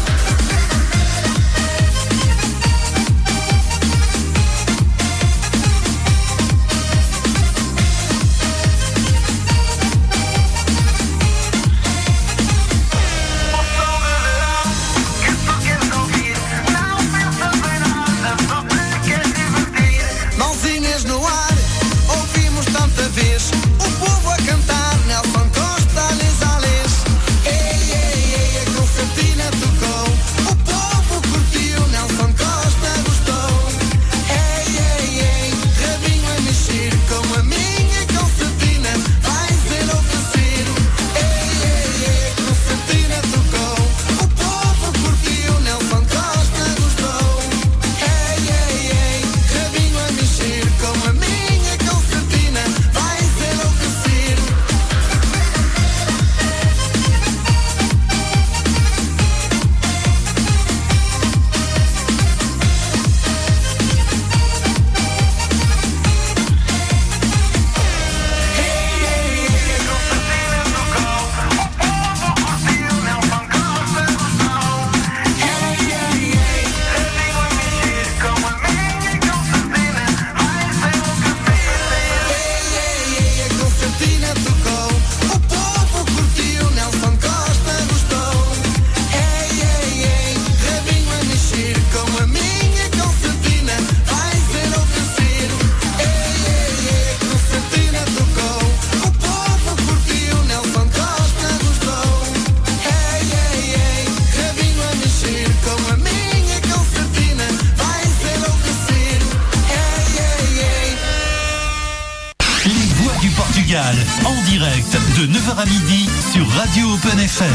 Mãozinhas no ar, ouvimos tanta vez o povo a cantar, Nelson Costa, les ales. Ei, ei, ei, a concertina tocou, o povo curtiu, Nelson Costa gostou. Ei, ei, ei, rabinho a mexer com a minha concertina, vais enlouquecer. Ei, ei, ei, a concertina tocou, o povo curtiu, Nelson Costa gostou. Ei, ei, ei, rabinho a mexer com a minha concertina, vais enlouquecer. Concertina tocou, o povo curtiu, Nelson Costa gostou. Ei, ei, ei, rabinho a mexer com a minha concertina, vais enlouquecer. Ei, ei, ei, concertina tocou, o povo curtiu, Nelson Costa gostou. Ei, ei, ei, rabinho a mexer com a minha concertina, vais enlouquecer. Ei, ei, ei. Les voix du Portugal, en direct de neuf heures à midi sur Radio Open F M.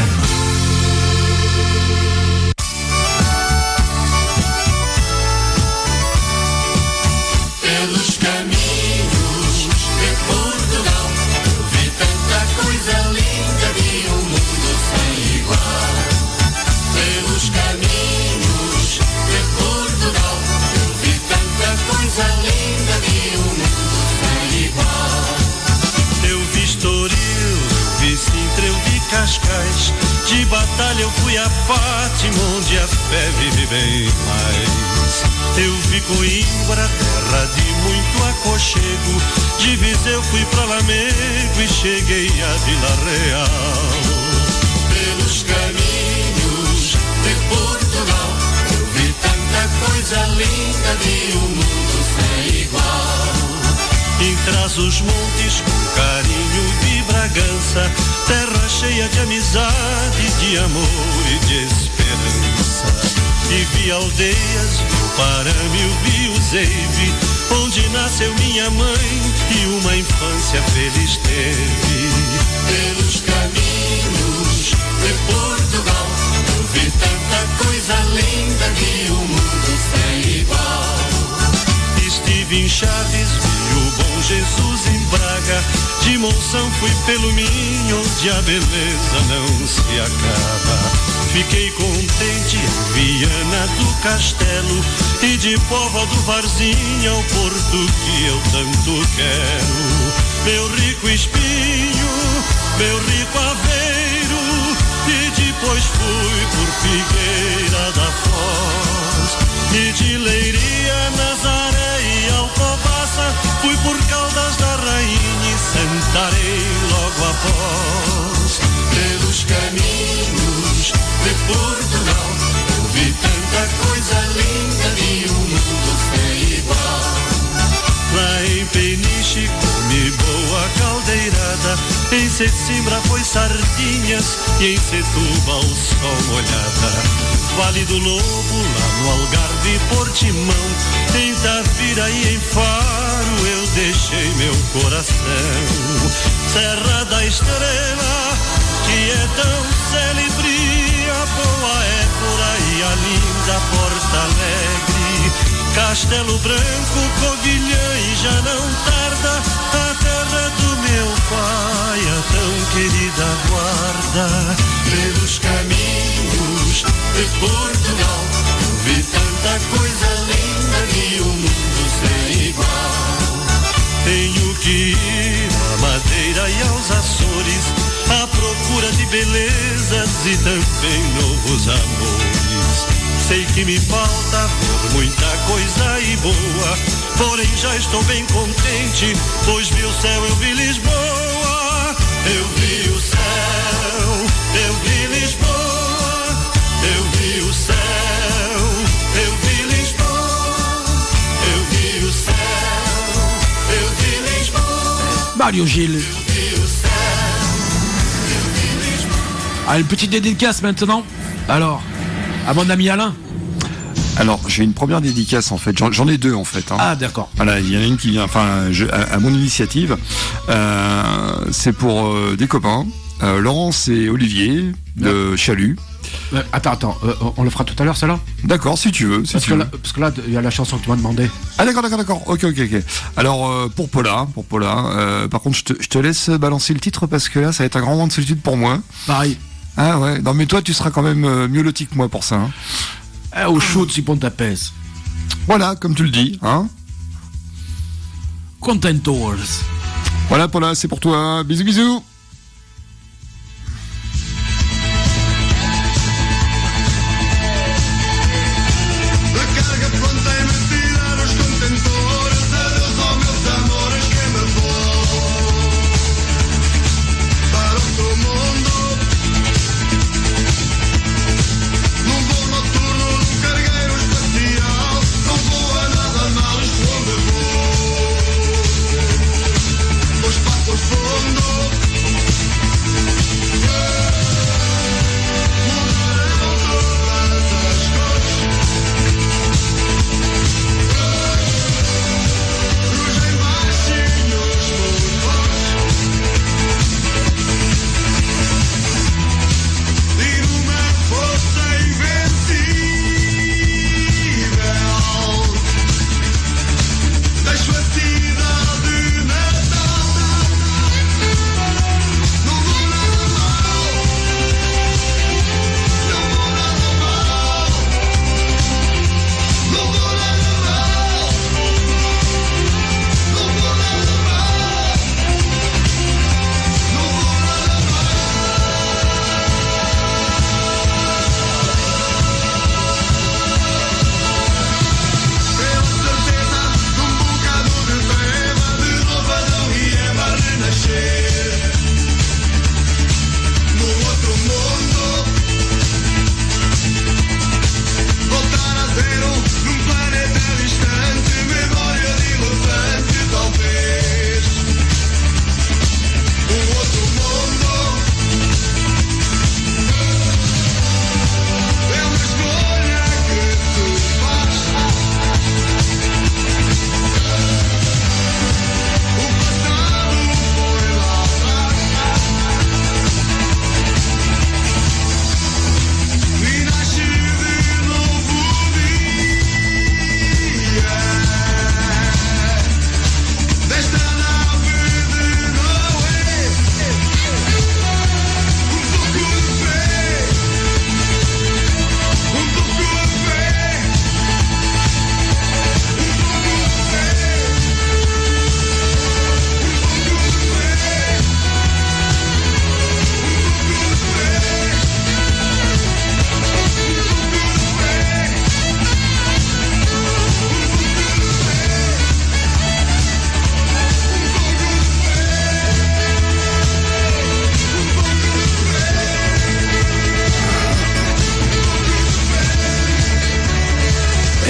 Pelos caminhos de Portugal, eu vi tanta coisa linda de um mundo sem igual. Pelos caminhos de Portugal, eu vi tanta coisa linda de um mundo sem igual. Eu vi Estoril, eu vi Sintra, eu vi Cascais. De batalha eu fui a Fátima, onde a fé vive bem mais. Eu vi Coimbra, terra de muito aconchego. De Viseu fui pra Lamego e cheguei a Vila Real. Pelos caminhos de Portugal, eu vi tanta coisa linda de um mundo sem igual. Em Trás-os-Montes, com carinho de Bragança, terra cheia de amizade, de amor e de esperança. E vi aldeias, vi o Parâmio, vi o Zeive, onde nasceu minha mãe e uma infância feliz teve. Pelos caminhos de Portugal, eu vi tanta coisa linda de um mundo sem igual. Estive em Chaves, vi o Bom Jesus em Braga, de Monção fui pelo Minho, onde a beleza não se acaba. Fiquei contente em Viana do Castelo e de Póvoa do Varzim ao Porto que eu tanto quero. Meu rico Espinho, meu rico Aveiro, e depois fui por Figueira da Foz. E de Leiria, Nazaré e Alcobaça, fui por Caldas da Rainha e Santarém logo após. de Portugal. Eu vi tanta coisa linda e o mundo sem igual. Lá em Peniche comi boa caldeirada, em Sesimbra foi sardinhas e em Setúbal sol molhada. Vale do Lobo, lá no Algarve, Portimão, em Tavira e em Faro eu deixei meu coração. Serra da Estrela, que é tão célebre, a boa Évora e a linda Porto Alegre. Castelo Branco, Covilhã e já não tarda, a terra do meu pai, a tão querida guarda. Pelos caminhos de Portugal, eu vi tanta coisa linda e o mundo sem igual. Tenho que ir à Madeira e aos Açores, à procura de belezas e também novos amores. Sei que me falta por muita coisa e boa, porém já estou bem contente, pois vi o céu, eu vi Lisboa. Eu vi o céu, eu vi Lisboa. Eu vi o céu, eu vi Lisboa. Eu vi o céu, eu vi Lisboa. Mario Gilles. Eu vi o céu, eu vi Lisboa. Ah, une petite dédicace maintenant. Alors, à mon ami Alain. Alors, j'ai une première dédicace en fait. J'en, j'en ai deux en fait. Hein. Ah, d'accord. Voilà, il y en a une qui vient, enfin, je, à, à mon initiative. Euh, c'est pour euh, des copains, euh, Laurence et Olivier de Chalut. Euh, attends, attends, euh, on le fera tout à l'heure, celle-là. D'accord, si tu veux. Si parce, tu que veux. là, parce que là, il y a la chanson que tu m'as demandé. Ah d'accord, d'accord, d'accord. Ok, ok, ok. Alors euh, pour Paula, pour Paula. Euh, par contre, je te, je te laisse balancer le titre parce que là, ça va être un grand moment de solitude pour moi. Pareil. Ah ouais. Non mais toi, tu seras quand même euh, mieux loti que moi pour ça. Hein. Eh, au chaud si ponta pèse. Voilà, comme tu le dis, hein. Contentors. Voilà Paula, c'est pour toi. Bisous, bisous. Fondo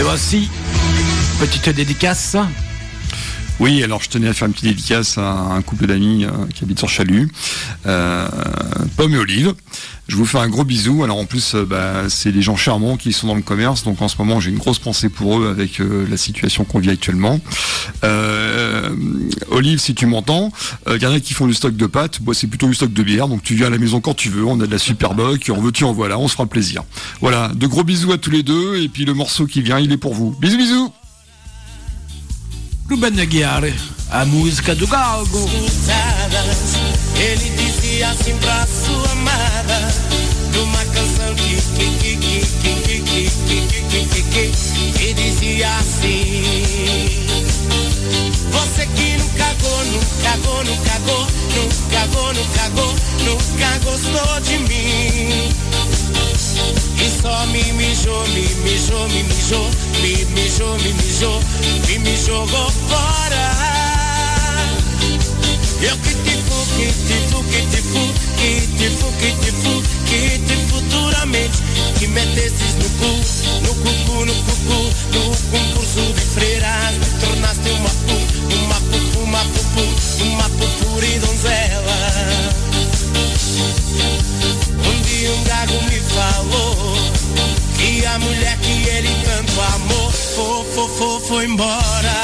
toi aussi, petite dédicace. Oui, alors je tenais à faire une petite dédicace à un couple d'amis euh, qui habite sur Chalut, euh, Pomme et Olive. Je vous fais un gros bisou. Alors en plus, euh, bah, c'est des gens charmants qui sont dans le commerce, donc en ce moment j'ai une grosse pensée pour eux avec euh, la situation qu'on vit actuellement. Euh, Olive, si tu m'entends, il euh, y en a qui font du stock de pâtes, moi c'est plutôt du stock de bière, donc tu viens à la maison quand tu veux, on a de la Superboc, on veut tu en voilà, on se fera plaisir. Voilà, de gros bisous à tous les deux, et puis le morceau qui vient, il est pour vous. Bisous bisous. Ruben Aguiar, a música do Galgo. Ele dizia assim pra sua amada, numa canção que que que que que que que que que que que e dizia assim: você que nunca cagou, nunca cagou, nunca cagou, nunca cagou, nunca cagou, nunca gostou de mim. E só me mijou, me mijou, me mijou, me mijou, me mijou, e me jogou fora. Eu que te fu, que te fu, que te fu, que te fu, que te fu, que te futuramente que metesses no cu, no cucu, no cucu, no concurso de freiras, te tornaste uma pu, uma pupu, uma pupu, uma pupura e donzela. Um dia um gago me falou que a mulher que ele tanto amou foi, foi, foi, foi embora.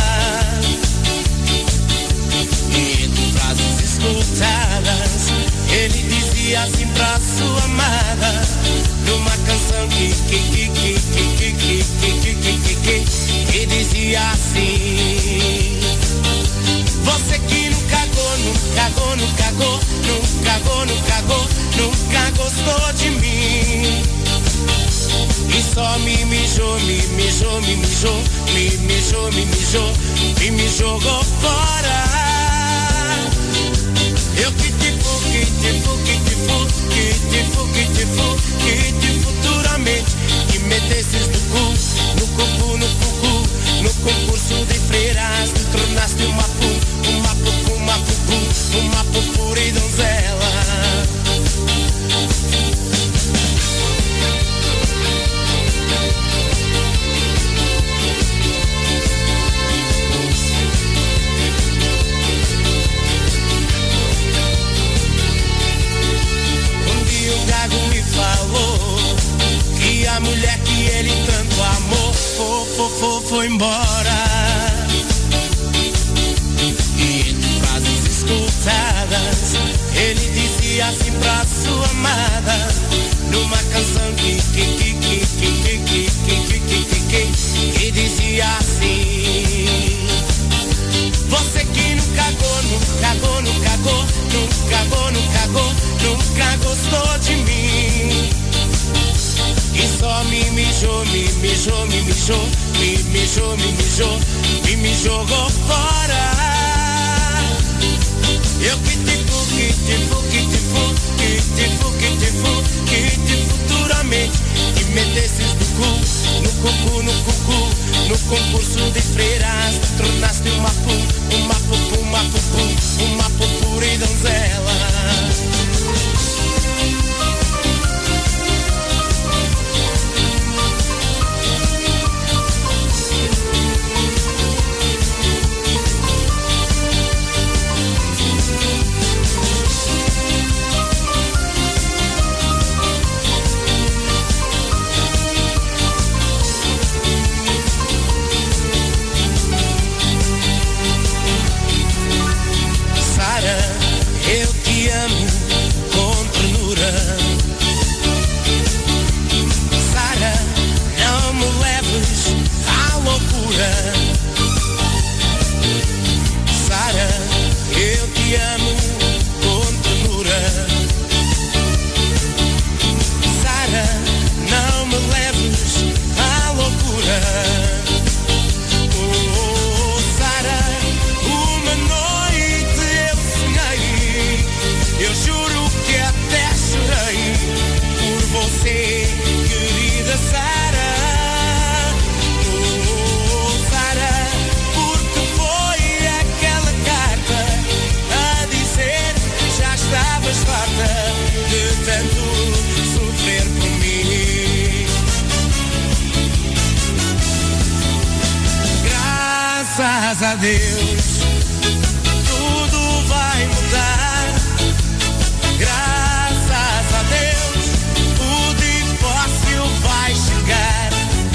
E entre frases escutadas, ele dizia assim pra sua amada, numa canção que que que que que que que que que que que que dizia assim: você que nunca cagou, nunca cagou, nunca cagou, nunca cagou, nunca cagou, nunca gostou de mim. E só me mijou, me mijou, me mijou, me mijou, me mijou, e me jogou fora. Eu que te fu, que te fu, que te fu, que te fu, que te fu, que te futuramente que metesses no cu, no cucu, no cucu, no concurso de freiras, te tornaste uma pu, uma pupu, uma pupu, uma pupura e donzela. Falou que a mulher que ele tanto amou foi, foi, foi, foi embora. E entre frases escutadas, ele dizia assim pra sua amada, numa canção que que que que que que que que que que que dizia assim: você que nunca cagou, nunca cagou, nunca cagou, nunca cagou, nunca cagou, nunca gostou de mim. E só me mijou, me mijou, me mijou, me mijou, me mijou, e me jogou fora. Eu que te fu, que te fu, que te fu, que te fu, que te fu, que te futuramente que metesses no cu, no cucu, no cucu, no concurso de freiras, te tornaste uma pu, uma pupu, uma pupu, uma pupura e donzela. a Deus, tudo vai mudar. Graças a Deus, o divórcio vai chegar.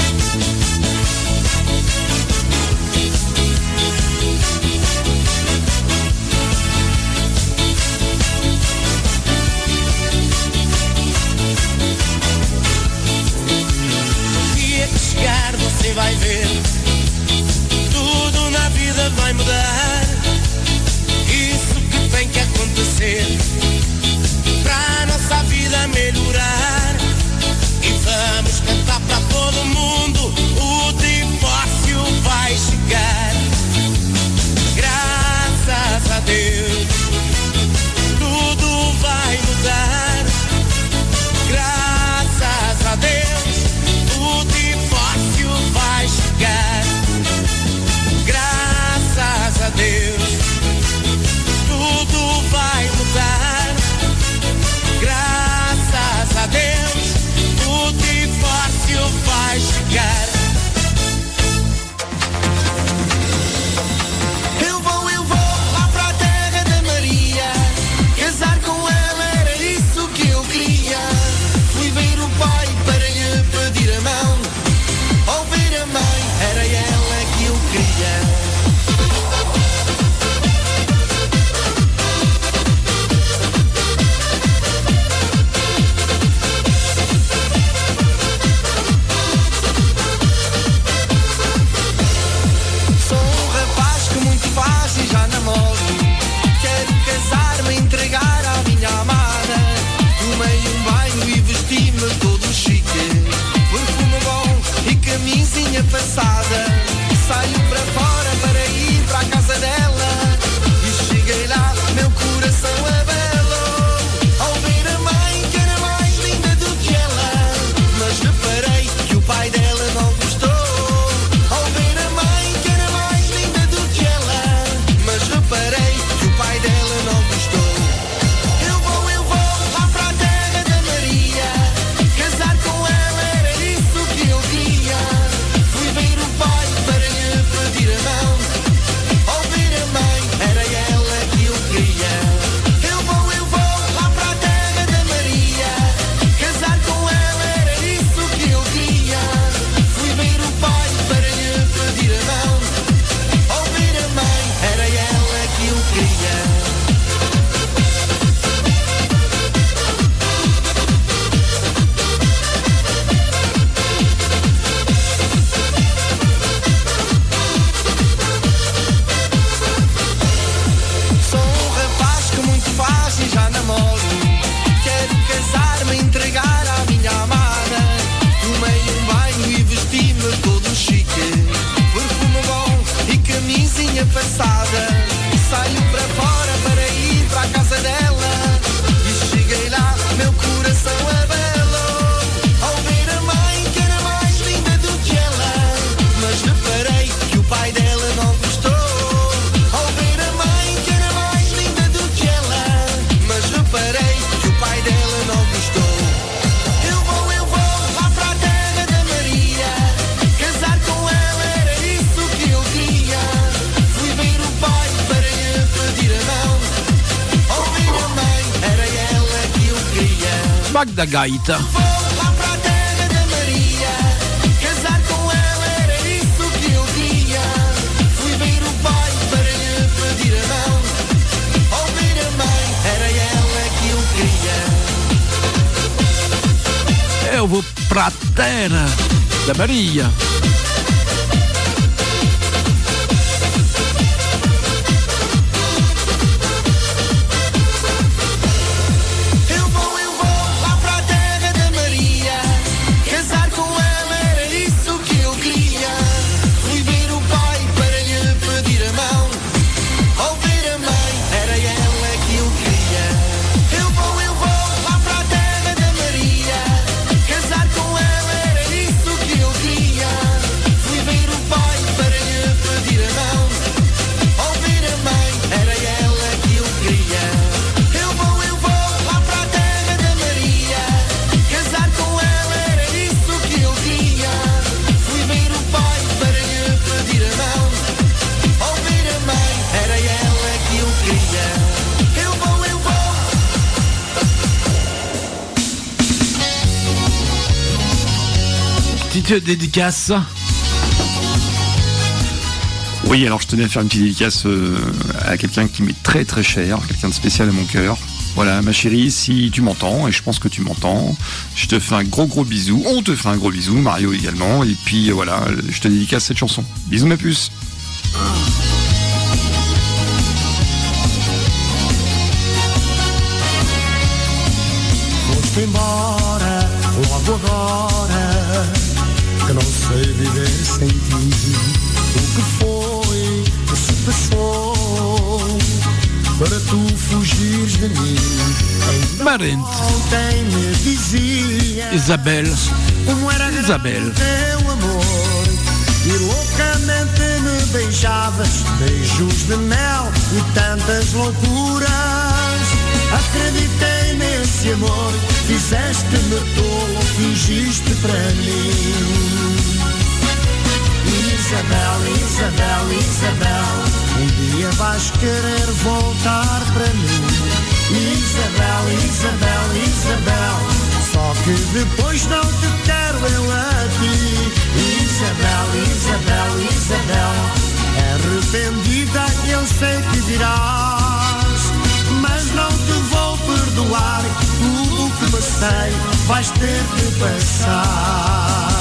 No dia que chegar você vai ver, tudo na vida vai mudar. Isso que tem que acontecer pra nossa vida melhorar. E vamos cantar pra todo mundo, o divórcio vai chegar. Graças a Deus, tudo vai mudar. Graças a Deus, o divórcio vai chegar. Graças a Deus, tudo vai mudar. Graças a Deus, o divórcio vai chegar. Eu vou, eu vou lá pra terra da Maria, casar com ela era isso que eu queria. Fui ver o pai para lhe pedir a mão, ao ver a mãe era ela que eu queria. Passada, saio para fora para ir para a casa dela e cheguei lá, meu coração abelou ao ver a mãe que era mais linda do que ela, mas reparei que o pai dela não gostou. Ao ver a mãe que era mais linda do que ela, mas reparei que o pai dela não gostou. Eu vou, eu vou lá para a terra da Maria, casar com ela era isso que eu queria. Pedir a mão, ouvir a mãe, era ela que eu queria. Eu vou, eu vou lá para a terra da Maria, casar com ela era isso que eu queria. Fui ver o pai para lhe pedir a mão, ouvir a mãe, era ela que eu queria. Já namoro, quero casar-me, entregar à minha amada. Tomei um banho e vesti-me todo chique, perfume bom e camisinha passada. Saio para fora para ir para a casa dela e cheguei lá, meu coração abelou ao ver a mãe que era mais linda do que ela, mas reparei que o pai dela não gostou. Reparei que o pai dela não gostou. Eu vou, eu vou lá para a terra da Maria, casar com ela era isso que eu queria. Fui ver o pai para lhe pedir a mão, ouvir a mãe, era ela que eu queria. Magda Gaita. Vou lá para a terra da Maria, casar com ela era isso que eu queria. Fui ver o pai para lhe pedir a mão, ouvir a mãe, era ela. Eu vou para a terra da Maria. Eu vou, eu vou lá para a terra da Maria, casar com ela era isso que eu queria. Fui ver o pai para lhe pedir a mão, ouvir a mãe, era ela que eu queria. Eu vou, eu vou lá para a terra da Maria, casar com ela era isso que eu queria. petite dédicace. Oui, alors je tenais à faire une petite dédicace euh, à quelqu'un qui m'est très très cher, quelqu'un de spécial à mon cœur. Voilà, ma chérie, si tu m'entends, et je pense que tu m'entends, je te fais un gros gros bisou. On te fait un gros bisou, Mario également. Et puis voilà, je te dédicace cette chanson. Bisous ma puce. Vou-te embora, logo agora, que não sei viver sem ti. O que foi, que se passou, para tu fugires de mim. Marente. Ontem me dizias Isabel. como era Isabel. teu amor, e loucamente me beijavas, beijos de mel e tantas loucuras. Acreditei nesse amor, fizeste-me tolo, fingiste para mim. Isabel, Isabel, Isabel, um dia vais querer voltar para mim. Isabel, Isabel, Isabel, só que depois não te quero eu a ti. Isabel, Isabel, Isabel, arrependida eu sei que dirás, mas não te vou perdoar. Tudo o que passei vais ter que passar.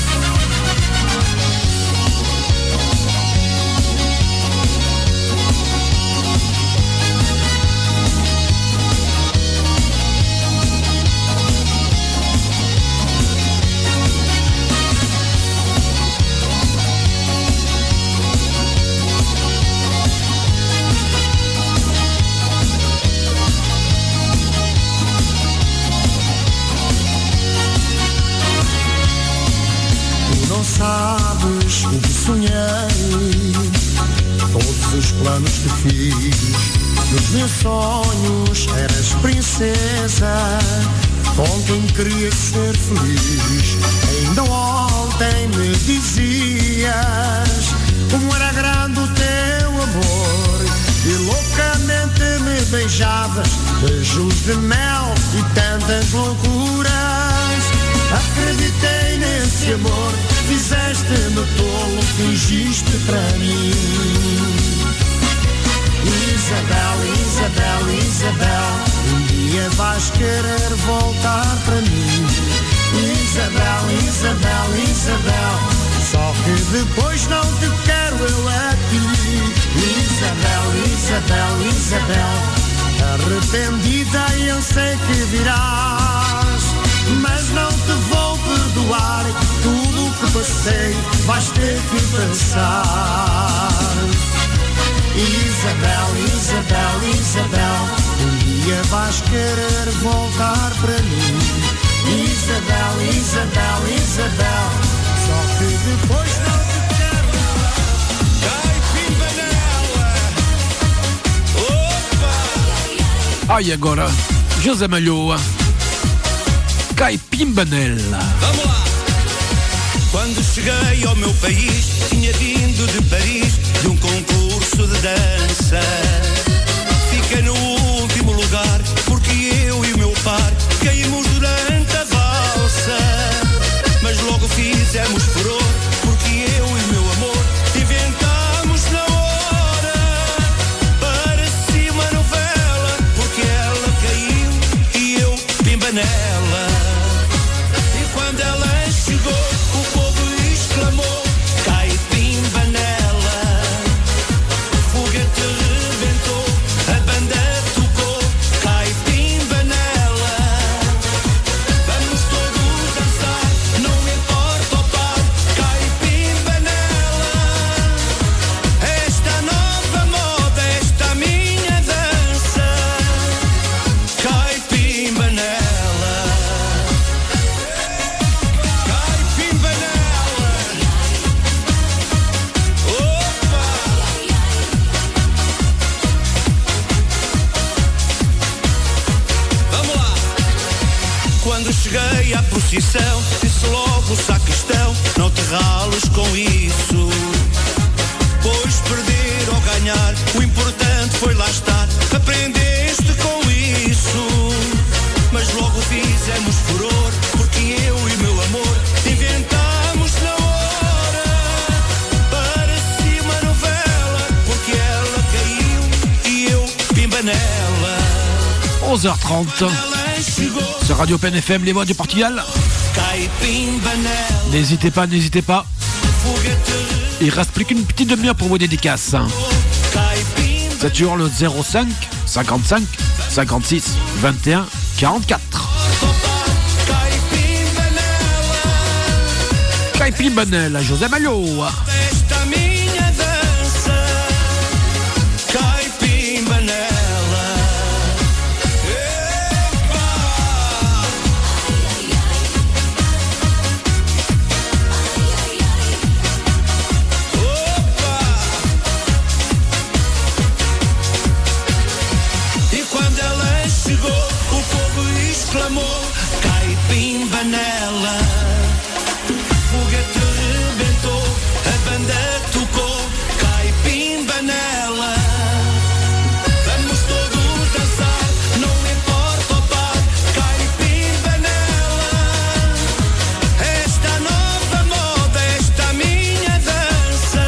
Sabes o que sonhei, todos os planos que fiz. Nos meus sonhos eras princesa, com quem queria ser feliz. Ainda ontem me dizias como era grande o teu amor, e loucamente me beijavas, beijos de mel e tantas loucuras. Acreditei nesse amor, fizeste-me tolo, fingiste para mim. Isabel, Isabel, Isabel, um dia vais querer voltar para mim. Isabel, Isabel, Isabel, só que depois não te quero eu a ti. Isabel, Isabel, Isabel, arrependida eu sei que virás, mas não te vou perdoar. Tudo o que passei vais ter que passar. Isabel, Isabel, Isabel, um dia vais querer voltar para mim. Isabel, Isabel, Isabel, só que depois não te quero. Opa! Ai agora, José Malhoa, Caipimbanela. Vamos lá! Quando cheguei ao meu país, tinha vindo de Paris, de um concurso de dança. Fiquei no último lugar, porque eu e o meu par caímos durante a valsa. Mas logo fizemos furor, porque eu e o meu amor inventámos na hora. Parecia uma novela, porque ela caiu e eu pimba nela. E quando ela chegou, o povo exclamou: Caipimba nela. O foguete rebentou, a banda tocou, Caipimba nela. Vamos todos dançar, não importa o par, Caipimba nela. Esta nova moda, esta minha dança, Caipimba nela. Caipimba nela. Opa! Vamos lá! Quando cheguei à procissão, disse logo o sacristão: não te rales com isso, pois perder ou ganhar, o importante foi lá estar. Aprendeste com isso, mas logo fizemos furor, porque eu e meu amor inventámos onze heures trente sur Radio Pen F M, les voix du Portugal. N'hésitez pas, n'hésitez pas. Il reste plus qu'une petite demi-heure pour vos dédicaces. C'est toujours le zéro cinq cinquante-cinq cinquante-six vingt et un quarante-quatre. Caipimbanel à José Malho. Exclamou, caipimba nela. Foguete rebentou, a banda tocou, caipimba nela. Vamos todos dançar, não importa o par, caipimba nela. Esta nova moda, esta minha dança,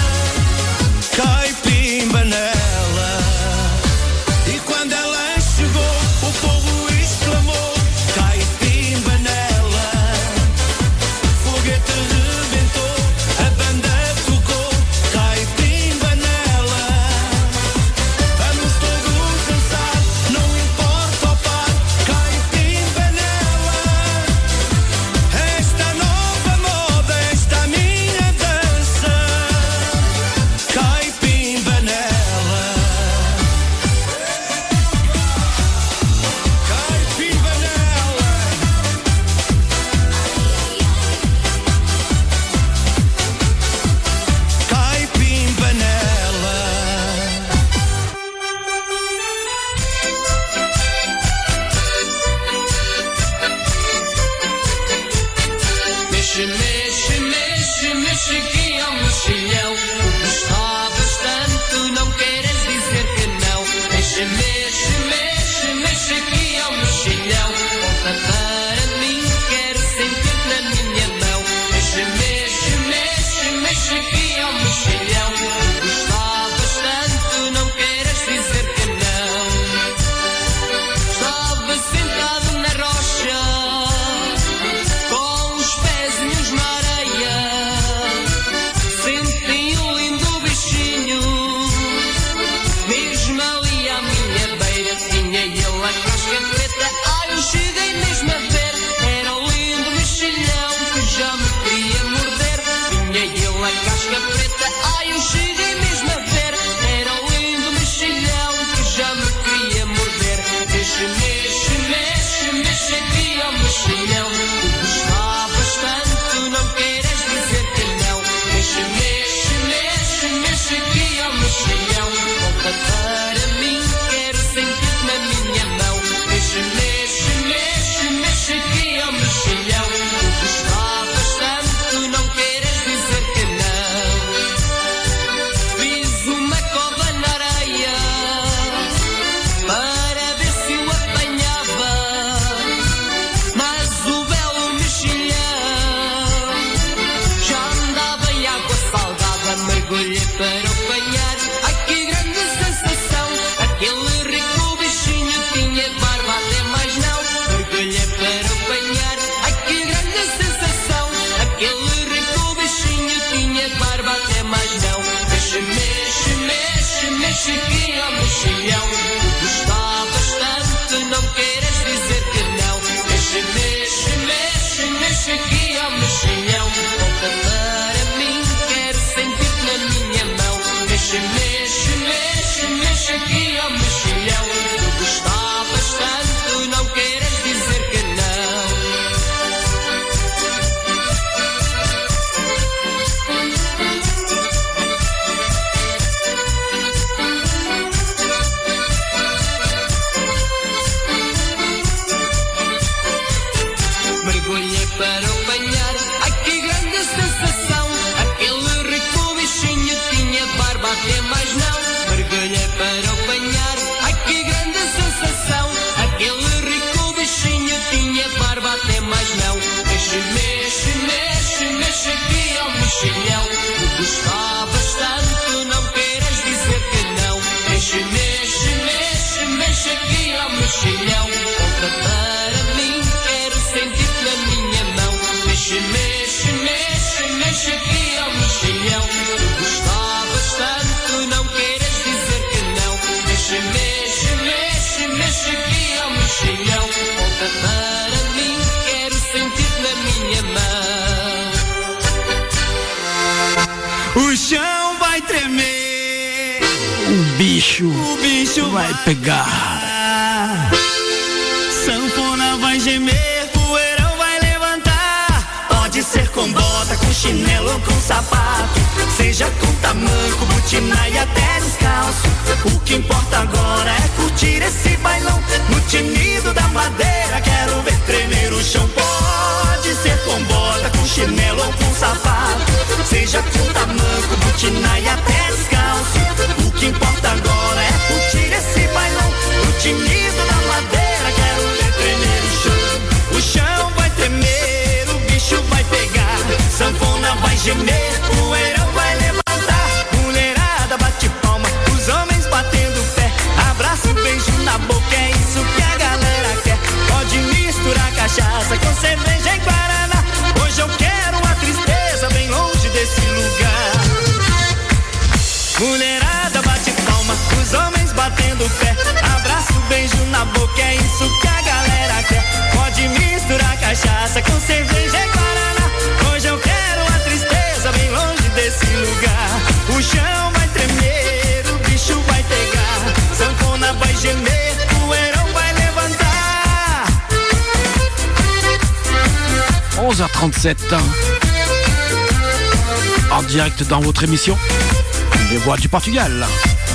caipimba nela. E quando ela chegou, o povo exclamou, caipimba nela. Foguete rebentou, a banda tocou, caipimba nela. Vamos todos dançar, não importa o par, caipimba nela. Esta nova moda, esta minha dança, caipimba nela. Caipimba nela. Caipimba nela. Mexe, mexe, mexe, mexe aqui ao mexilhão. Gostavas tanto, não queres dizer que não. Mexe, mexe, mexe, mexe aqui ao mexilhão. Volta para mim, quero sentir na minha mão. Mexe, mexe, mexe, mexe aqui ao mexilhão. Gostavas tanto, não queres dizer que não. Estava sentado na rocha, com os pezinhos na areia. Senti um lindo bichinho, mesmo ali à minha beira. Tinha ele a casca preta, ai eu cheguei mesmo a ver. Era um lindo mexilhão que já me queria morder. Tinha ele a casca preta, ai O chão vai tremer. O bicho, o bicho vai, vai pegar. Sanfona vai gemer, poeirão vai levantar. Pode ser com bota, com chinelo ou com sapato. Seja com tamanco, botina e até descalço. O que importa agora é curtir esse bailão. No tinido da madeira, quero ver tremer o chão. Pode ser com bota, com chinelo ou com sapato. Seja com tamanco, botina e até descalço. O que importa agora é curtir esse bailão. No tinido da madeira, quero ver tremer o chão. O chão vai tremer, o bicho vai pegar. Sanfona vai gemer, poeirão vai levantar. Mulherada bate palma, os homens batendo pé. Abraço, beijo na boca, é isso que a galera quer. Pode misturar cachaça com cerveja e guaraná. Hoje eu quero uma tristeza bem longe desse lugar. Mulherada bate palma, os homens batendo pé. Abraço, beijo na boca, é isso que a galera quer. Pode misturar cachaça com cerveja e guaraná. Hoje eu quero uma tristeza bem longe desse lugar. O chão vai tremer, o bicho vai pegar. Sanfona vai gemer, poeirão vai levantar. onze heures trente-sept en direct dans votre émission Les Voix du Portugal.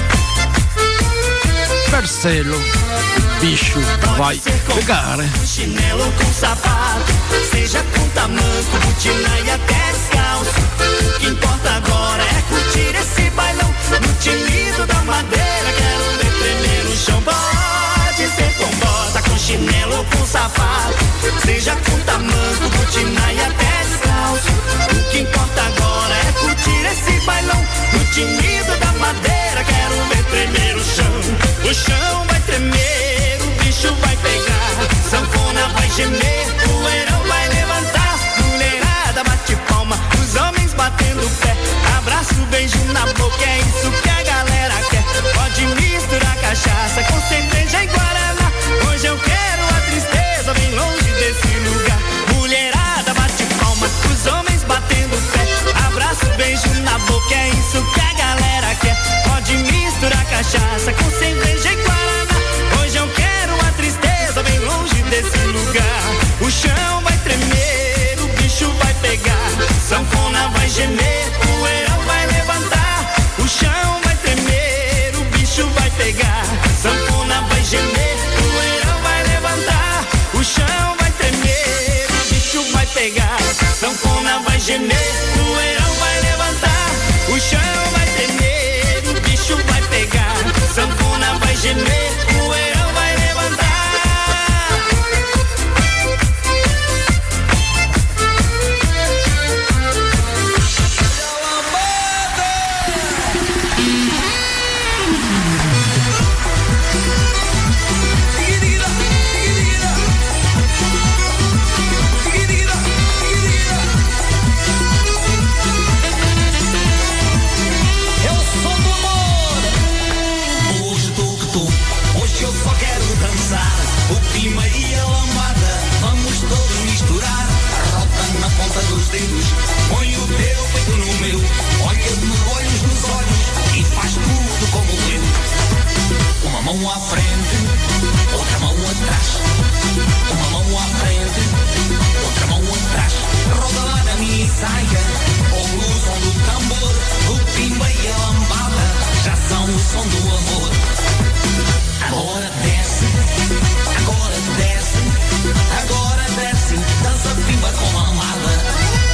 Marcelo, bicho vai pegar. Chinelo com sapato, seja com tamanco, botina e até descalço. O que importa agora é curtir esse bailão. No tinido da madeira, quero ver tremer o chão. Pode ser com bota, com chinelo ou com sapato. Seja com tamanco, botina e até descalço. O que importa agora é curtir esse bailão. No tinido da madeira, quero ver tremer o chão. O chão vai tremer, o bicho vai pegar. Sanfona vai gemer, poeirão vai levantar. Mulherada bate palma, os homens batendo pé. Abraço, beijo na boca, é isso que a galera quer. Pode misturar cachaça com cerveja e guaraná. Hoje eu quero a tristeza bem longe desse lugar. Mulherada bate palma, os homens batendo pé. Abraço, beijo na boca, é isso que a galera quer. Pode misturar cachaça com cerveja e guaraná. Hoje eu quero a tristeza bem longe desse lugar. O chão vai tremer, o bicho vai pegar. Sanfona vai gemer, poeirão vai levantar. O chão vai tremer, o bicho vai pegar. Sanfona vai gemer, poeirão vai levantar. O chão vai tremer, o bicho vai pegar. Sanfona vai gemer, poeirão vai levantar. O chão vai tremer, o bicho vai pegar. Sanfona vai gemer, poeirão vai levantar. Põe o teu peito no meu, olha-me olhos nos olhos e faz tudo como eu. Uma mão à frente, outra mão atrás. Uma mão à frente, outra mão atrás. Roda lá na minha saia, ouve o som do tambor. O pimba e a lambada já são o som do amor. Agora desce, agora desce, agora desce. Dança pimba com lambada.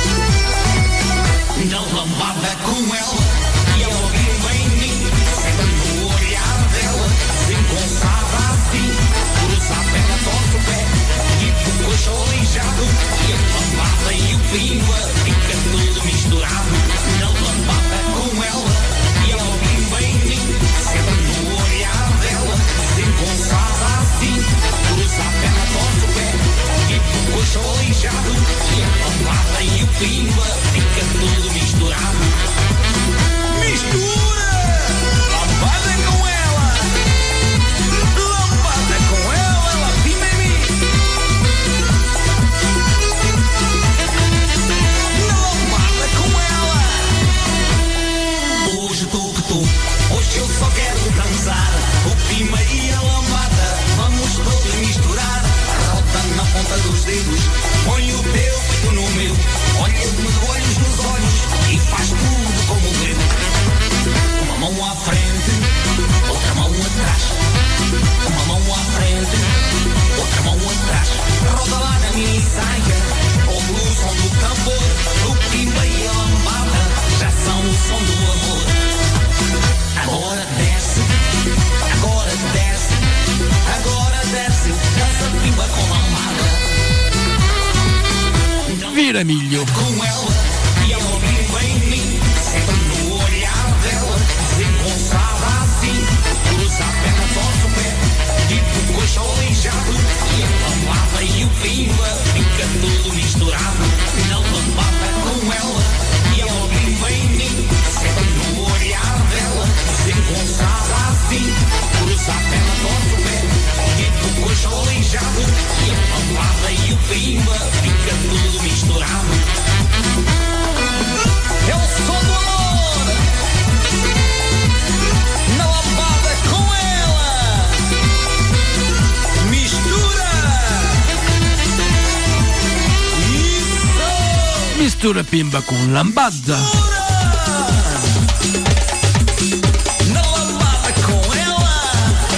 Não lambada com ela, e ela vive em mim, sempre no olhar dela, assim gonçada assim, cruza a perna, torce o pé, tipo um coxo aleijado, e a lambada e o pimba, fica tudo misturado. Não lambada com ela, e ela vive em mim, sempre no olhar dela, assim gonçada assim, cruza a perna, torce o pé, tipo um coxo aleijado, e a lambada e o pimba, fica tudo misturado. Daniela Emilio. Com ela e ela vive em mim, sempre no olhar dela, desengonçada assim, cruza a perna, torce o pé, tipo coxa aleijado, e a lambada e o pimba, fica tudo misturado, na lambada com ela e ela vive em mim, sempre no olhar dela, desengonçada assim, cruza a perna, torce o pé, tipo coxa aleijado, e a lambada e o pimba, fica tudo misturado. É o som do amor, na lambada com ela, mistura, isso, Mistura pimba con lambada. na lambada com ela,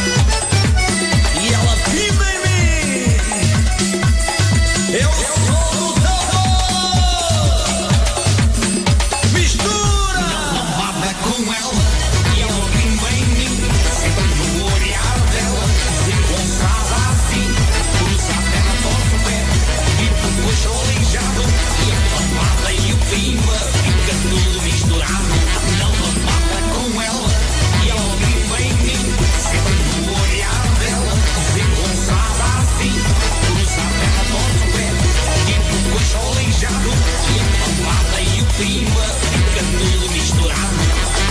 e ela pimba em mim, é o som do amor, mistura, na lambada com ela, e ela pimba em mim, sempre no olhar dela, desengonçada assim, cruza a perna, torce o pé, tipo coxa aleijado, e a lambada e o pimba, fica tudo misturado, na lambada com ela, e ela pimba em mim, sempre no olhar dela, desengonçada assim, cruza a perna, torce o pé, tipo coxa aleijado, e a lambada e o pimba, fica tudo misturado.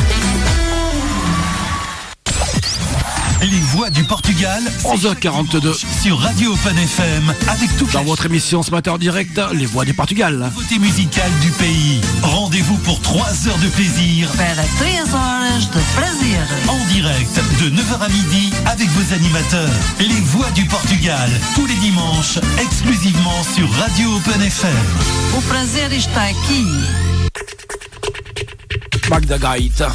Les voix du Portugal, onze heures quarante-deux sur Radio Open F M, avec toute dans la votre émission ce matin en direct, Les Voix du Portugal. nouveauté musicale du pays. Rendez-vous pour trois heures de plaisir, Para três horas de prazer. en direct, de neuf heures à midi, avec vos animateurs. Les voix du Portugal, tous les dimanches, exclusivement sur Radio Open F M. O prazer está aqui. Magda Gaita.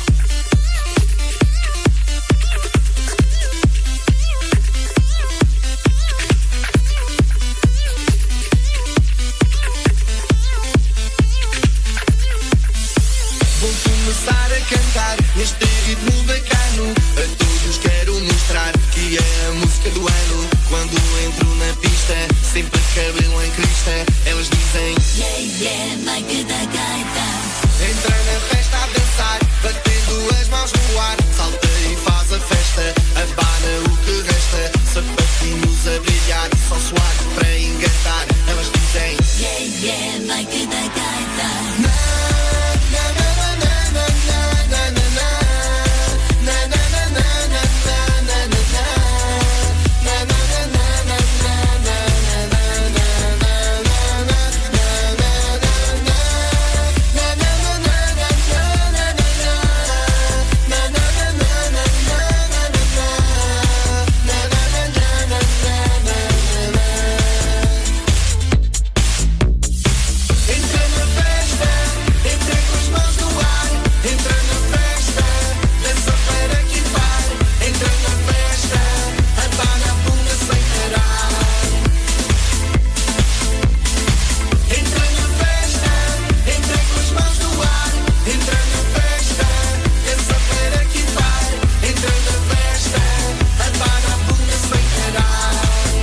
Vou começar a cantar neste ritmo bacano. A todos quero mostrar que é a música do ano. Quando entro na pista, sempre cabelo em crista. Elas dizem Yeah, yeah, Mike da gaita. entra na festa a dançar, batendo as mãos no ar. Salta e faz a festa, abana o que resta. Sapatinhos a brilhar, só suar para engatar. Elas dizem Yeah, yeah, Mike da gaita. entra na festa, entra com as mãos no ar. Entra na festa, dança para equipar. Entra na festa, abana a bunda sem parar. Entra na festa, entra com as mãos no ar. Entra na festa, dança para equipar. Entra na festa, abana a bunda sem parar.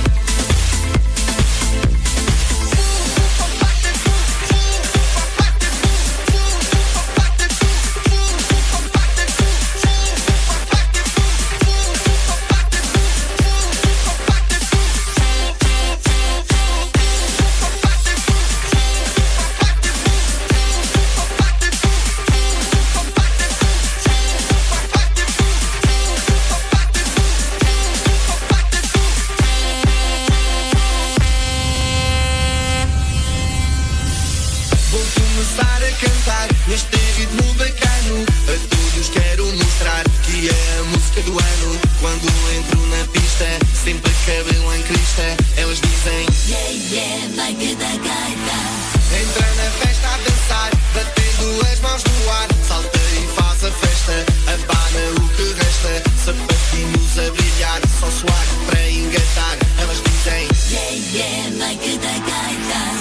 Vou começar a cantar neste ritmo bacano. A todos quero mostrar que é a música do ano. Quando entro na pista, sempre cabelo em crista. Elas dizem Yeah, yeah, Mike da gaita. entra na festa a dançar, batendo as mãos no ar. Salta e faz a festa, abana o que resta. Sapatinhos a brilhar, só suar para engatar. Elas dizem Yeah, yeah, Mike da gaita.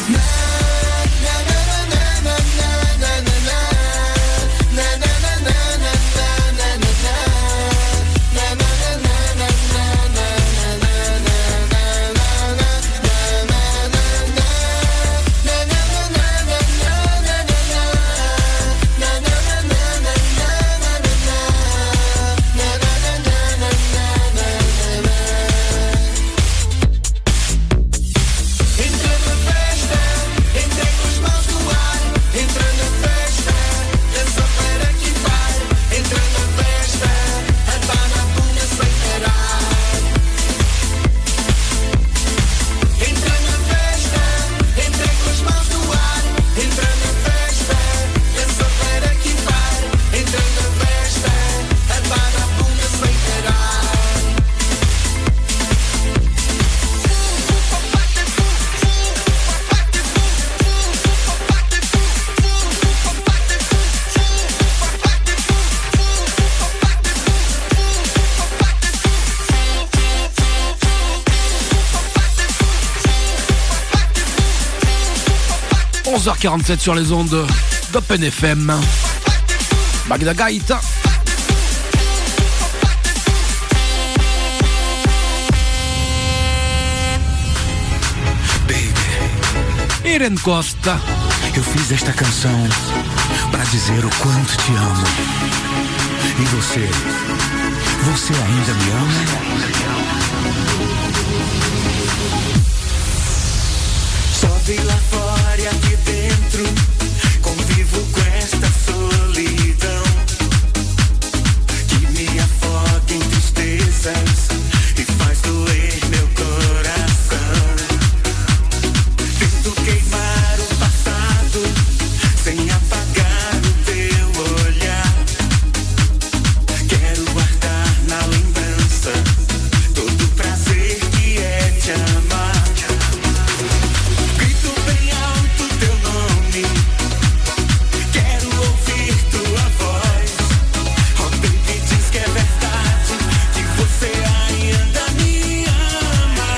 na na na na na na na na na na na na onze heures quarante-sept sur les ondes d'Open F M. Magda Gaita. Irene Costa. Eu fiz esta canção pra dizer o quanto te amo. E você? Você ainda me ama? Chove lá fora e aqui dentro convivo com esta solidão que me afoga em tristezas e faz doer meu coração. Tento queimar o passado sem apagar o teu olhar. Quero guardar na lembrança todo o prazer que é te amar. Grito bem alto teu nome, quero ouvir tua voz. Oh baby, diz que é verdade, que você ainda me ama.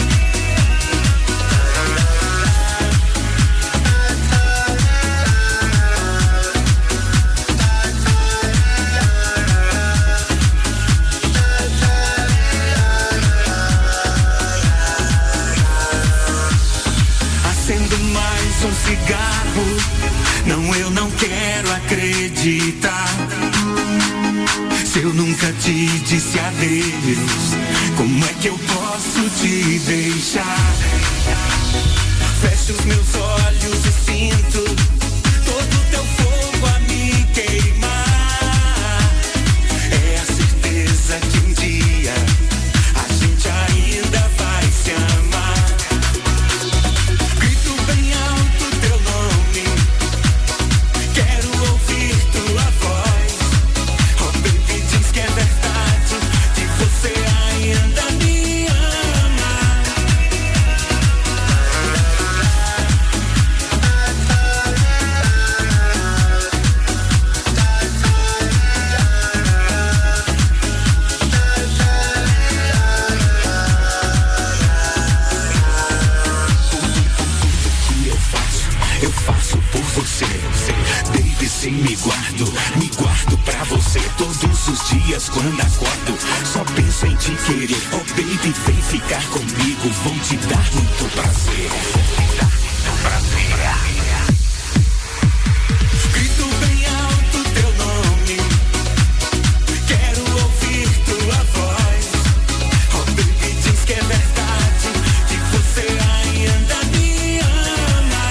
Acendo mais um cigarro. Não, eu não quero acreditar. Se eu nunca te disse adeus, como é que eu posso te deixar? Fecho os meus olhos e sinto todo o teu fogo a me queimar. É a certeza que um dia a gente ainda vai se amar. Grito bem alto teu nome, quero ouvir tua voz. Oh baby, diz que é verdade, que você ainda me ama. Que eu faço, eu faço por você. Baby, sim, me guardo, me guardo pra você. Todos os dias quando acordo, só penso em te querer. Oh baby, vem ficar comigo, vou te dar muito prazer. Grito bem alto teu nome, quero ouvir tua voz. Oh baby, diz que é verdade, que você ainda me ama.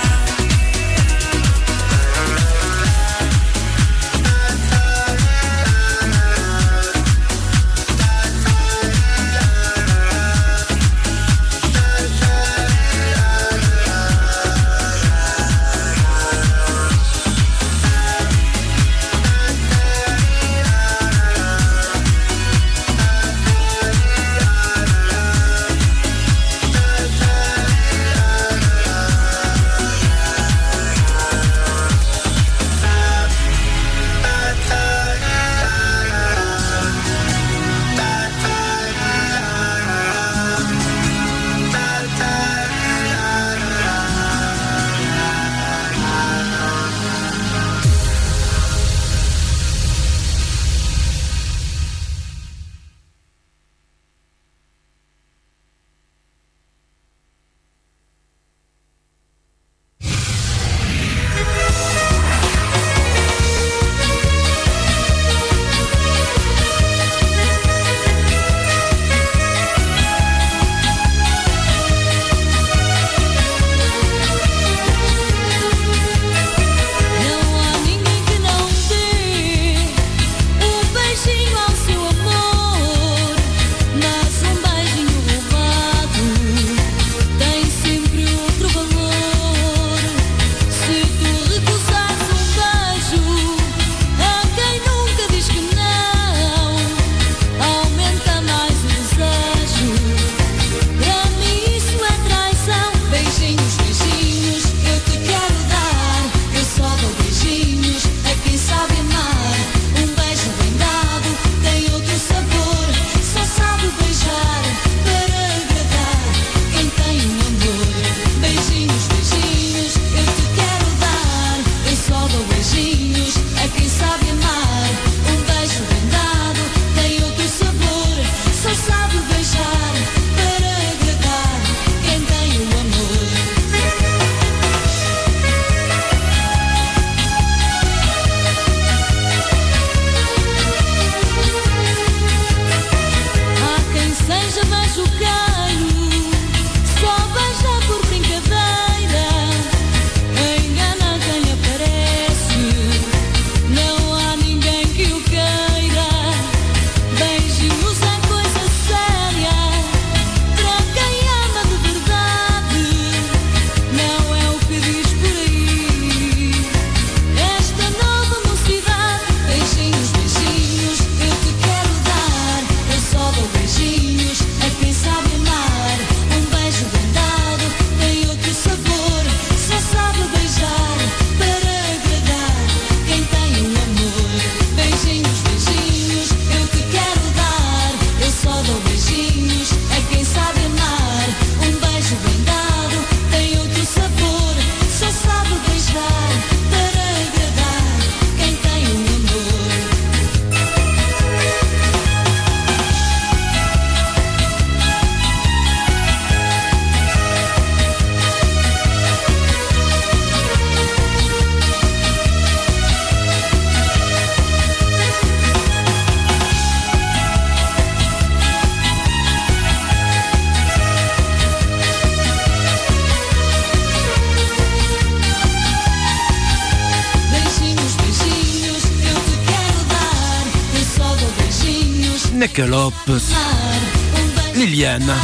Nick Lopes, Liliana,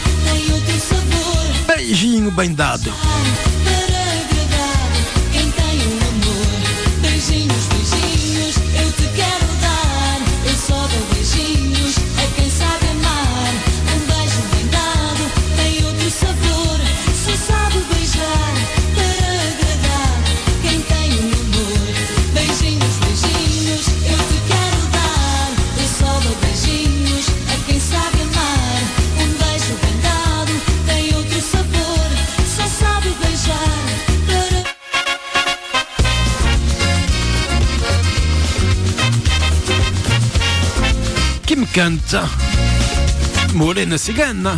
beijinho bem dado. Canta Morena Cigana.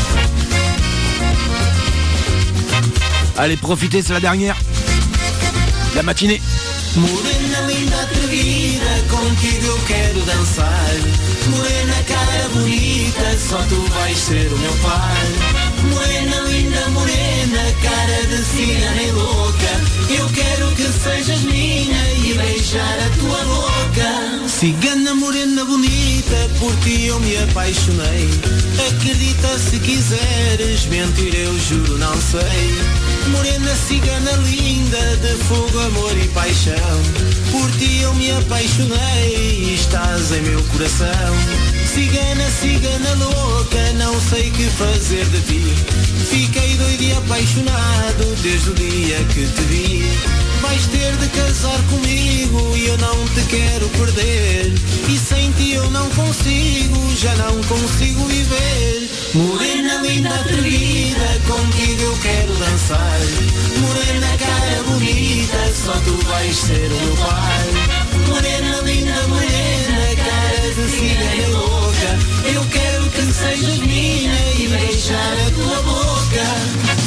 Allez, profitez, c'est la dernière. La matinée. Morena linda atrevida, contigo eu quero dançar. Morena cara bonita, só tu vais ser o meu par. Morena linda, morena, cara de cigana e louca. Eu quero que sejas minha e beijar a tua boca. Cigana morena bonita, por ti eu me apaixonei. Acredita se quiseres, mentir eu juro não sei. Morena cigana linda, de fogo, amor e paixão. Por ti eu me apaixonei e estás em meu coração. Cigana, cigana louca, não sei que fazer de ti. Fiquei doido e apaixonado desde o dia que te vi. Vais ter de casar comigo e eu não te quero perder. E sem ti eu não consigo, já não consigo viver. Morena linda atrevida, contigo eu quero dançar. Morena cara bonita, só tu vais ser o meu pai. Morena linda, morena, cara de cigana louca. Eu quero que sejas minha e beijar a tua boca.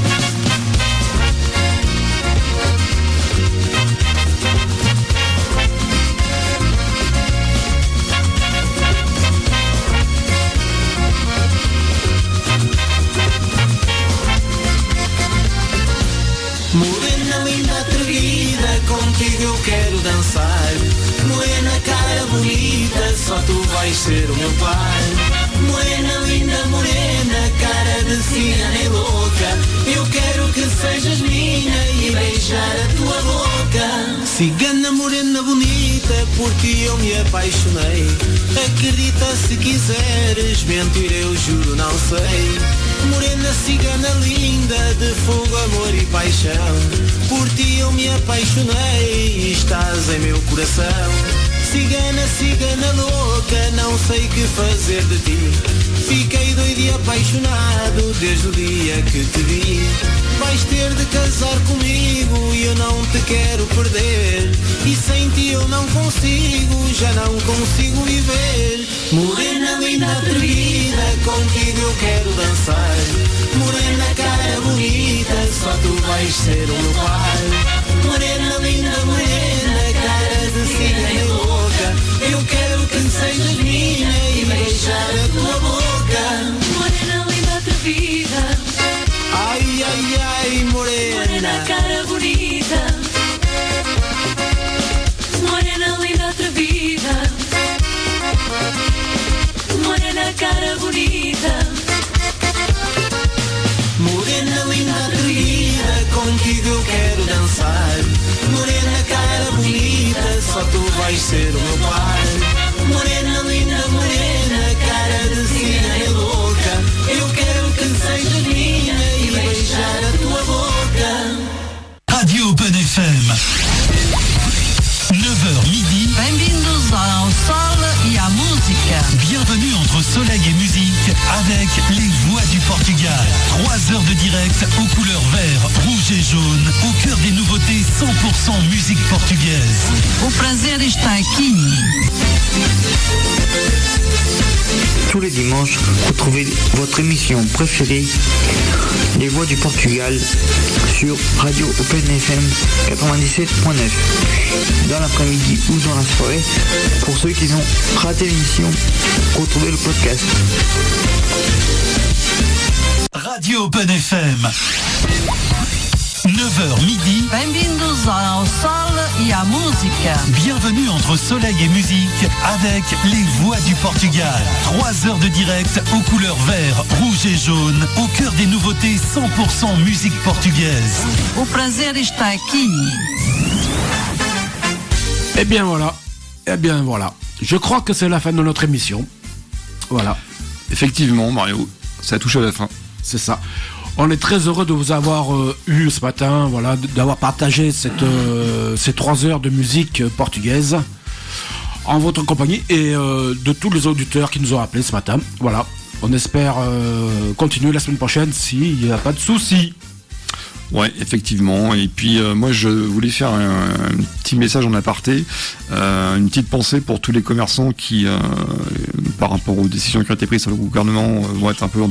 Morena linda atrevida, contigo eu quero dançar. Morena cara bonita, só tu vais ser o meu pai. Morena linda, morena, cara de cigana e louca. Eu quero que sejas minha e beijar a tua boca. Cigana morena bonita, por ti eu me apaixonei. Acredita se quiseres, mentir eu juro não sei. Morena cigana linda, de fogo, amor e paixão. Por ti eu me apaixonei e estás em meu coração. Cigana, cigana louca, não sei que fazer de ti. Fiquei doido e apaixonado desde o dia que te vi. Vais ter de casar comigo e eu não te quero perder. E sem ti eu não consigo, já não consigo viver. Morena linda atrevida, contigo eu quero dançar. Morena cara bonita, só tu vais ser o meu pai. Morena linda, morena, cara de cigana e louca. Eu quero que sejas minha e beijar a tua boca. Morena linda atrevida. Ai, ai, ai, morena. Morena cara bonita. Morena linda atrevida. Morena cara bonita. Morena linda atrevida, contigo eu quero dançar. Morena cara bonita, só tu vais ser o meu pai. Morena linda, morena, cara de cigana e louca. Eu quero que sejas minha e beijar a tua boca. Radio Open F M. neuf heures midi. Bem-vindos ao Sol e à Música. Bienvenue entre soleil et musique avec les voix du Portugal. Trois heures de direct aux couleurs vert, rouge et jaune, au cœur des nouveautés cent pour cent musique portugaise. O prazer está aqui. Tous les dimanches, retrouvez votre émission préférée, Les Voix du Portugal, sur Radio Open F M quatre-vingt-dix-sept point neuf. Dans l'après-midi ou dans la soirée, pour ceux qui ont raté l'émission, retrouvez le podcast. Radio Open F M. neuf heures midi. Bem-vindos ao sol e à música. Bienvenue entre soleil et musique avec les voix du Portugal. Trois heures de direct aux couleurs vert, rouge et jaune, au cœur des nouveautés cent pour cent musique portugaise. O prazer está aqui. Eh bien voilà, eh bien voilà. Je crois que c'est la fin de notre émission. Voilà. Effectivement, Mario, ça touche à la fin. C'est ça. On est très heureux de vous avoir euh, eu ce matin, voilà, d'avoir partagé cette, euh, ces trois heures de musique euh, portugaise en votre compagnie et euh, de tous les auditeurs qui nous ont appelés ce matin. Voilà. On espère euh, continuer la semaine prochaine s'il n'y a pas de soucis. Ouais, effectivement. Et puis euh, moi, je voulais faire un, un petit message en aparté, euh, une petite pensée pour tous les commerçants qui, euh, par rapport aux décisions qui ont été prises par le gouvernement, euh, vont être un peu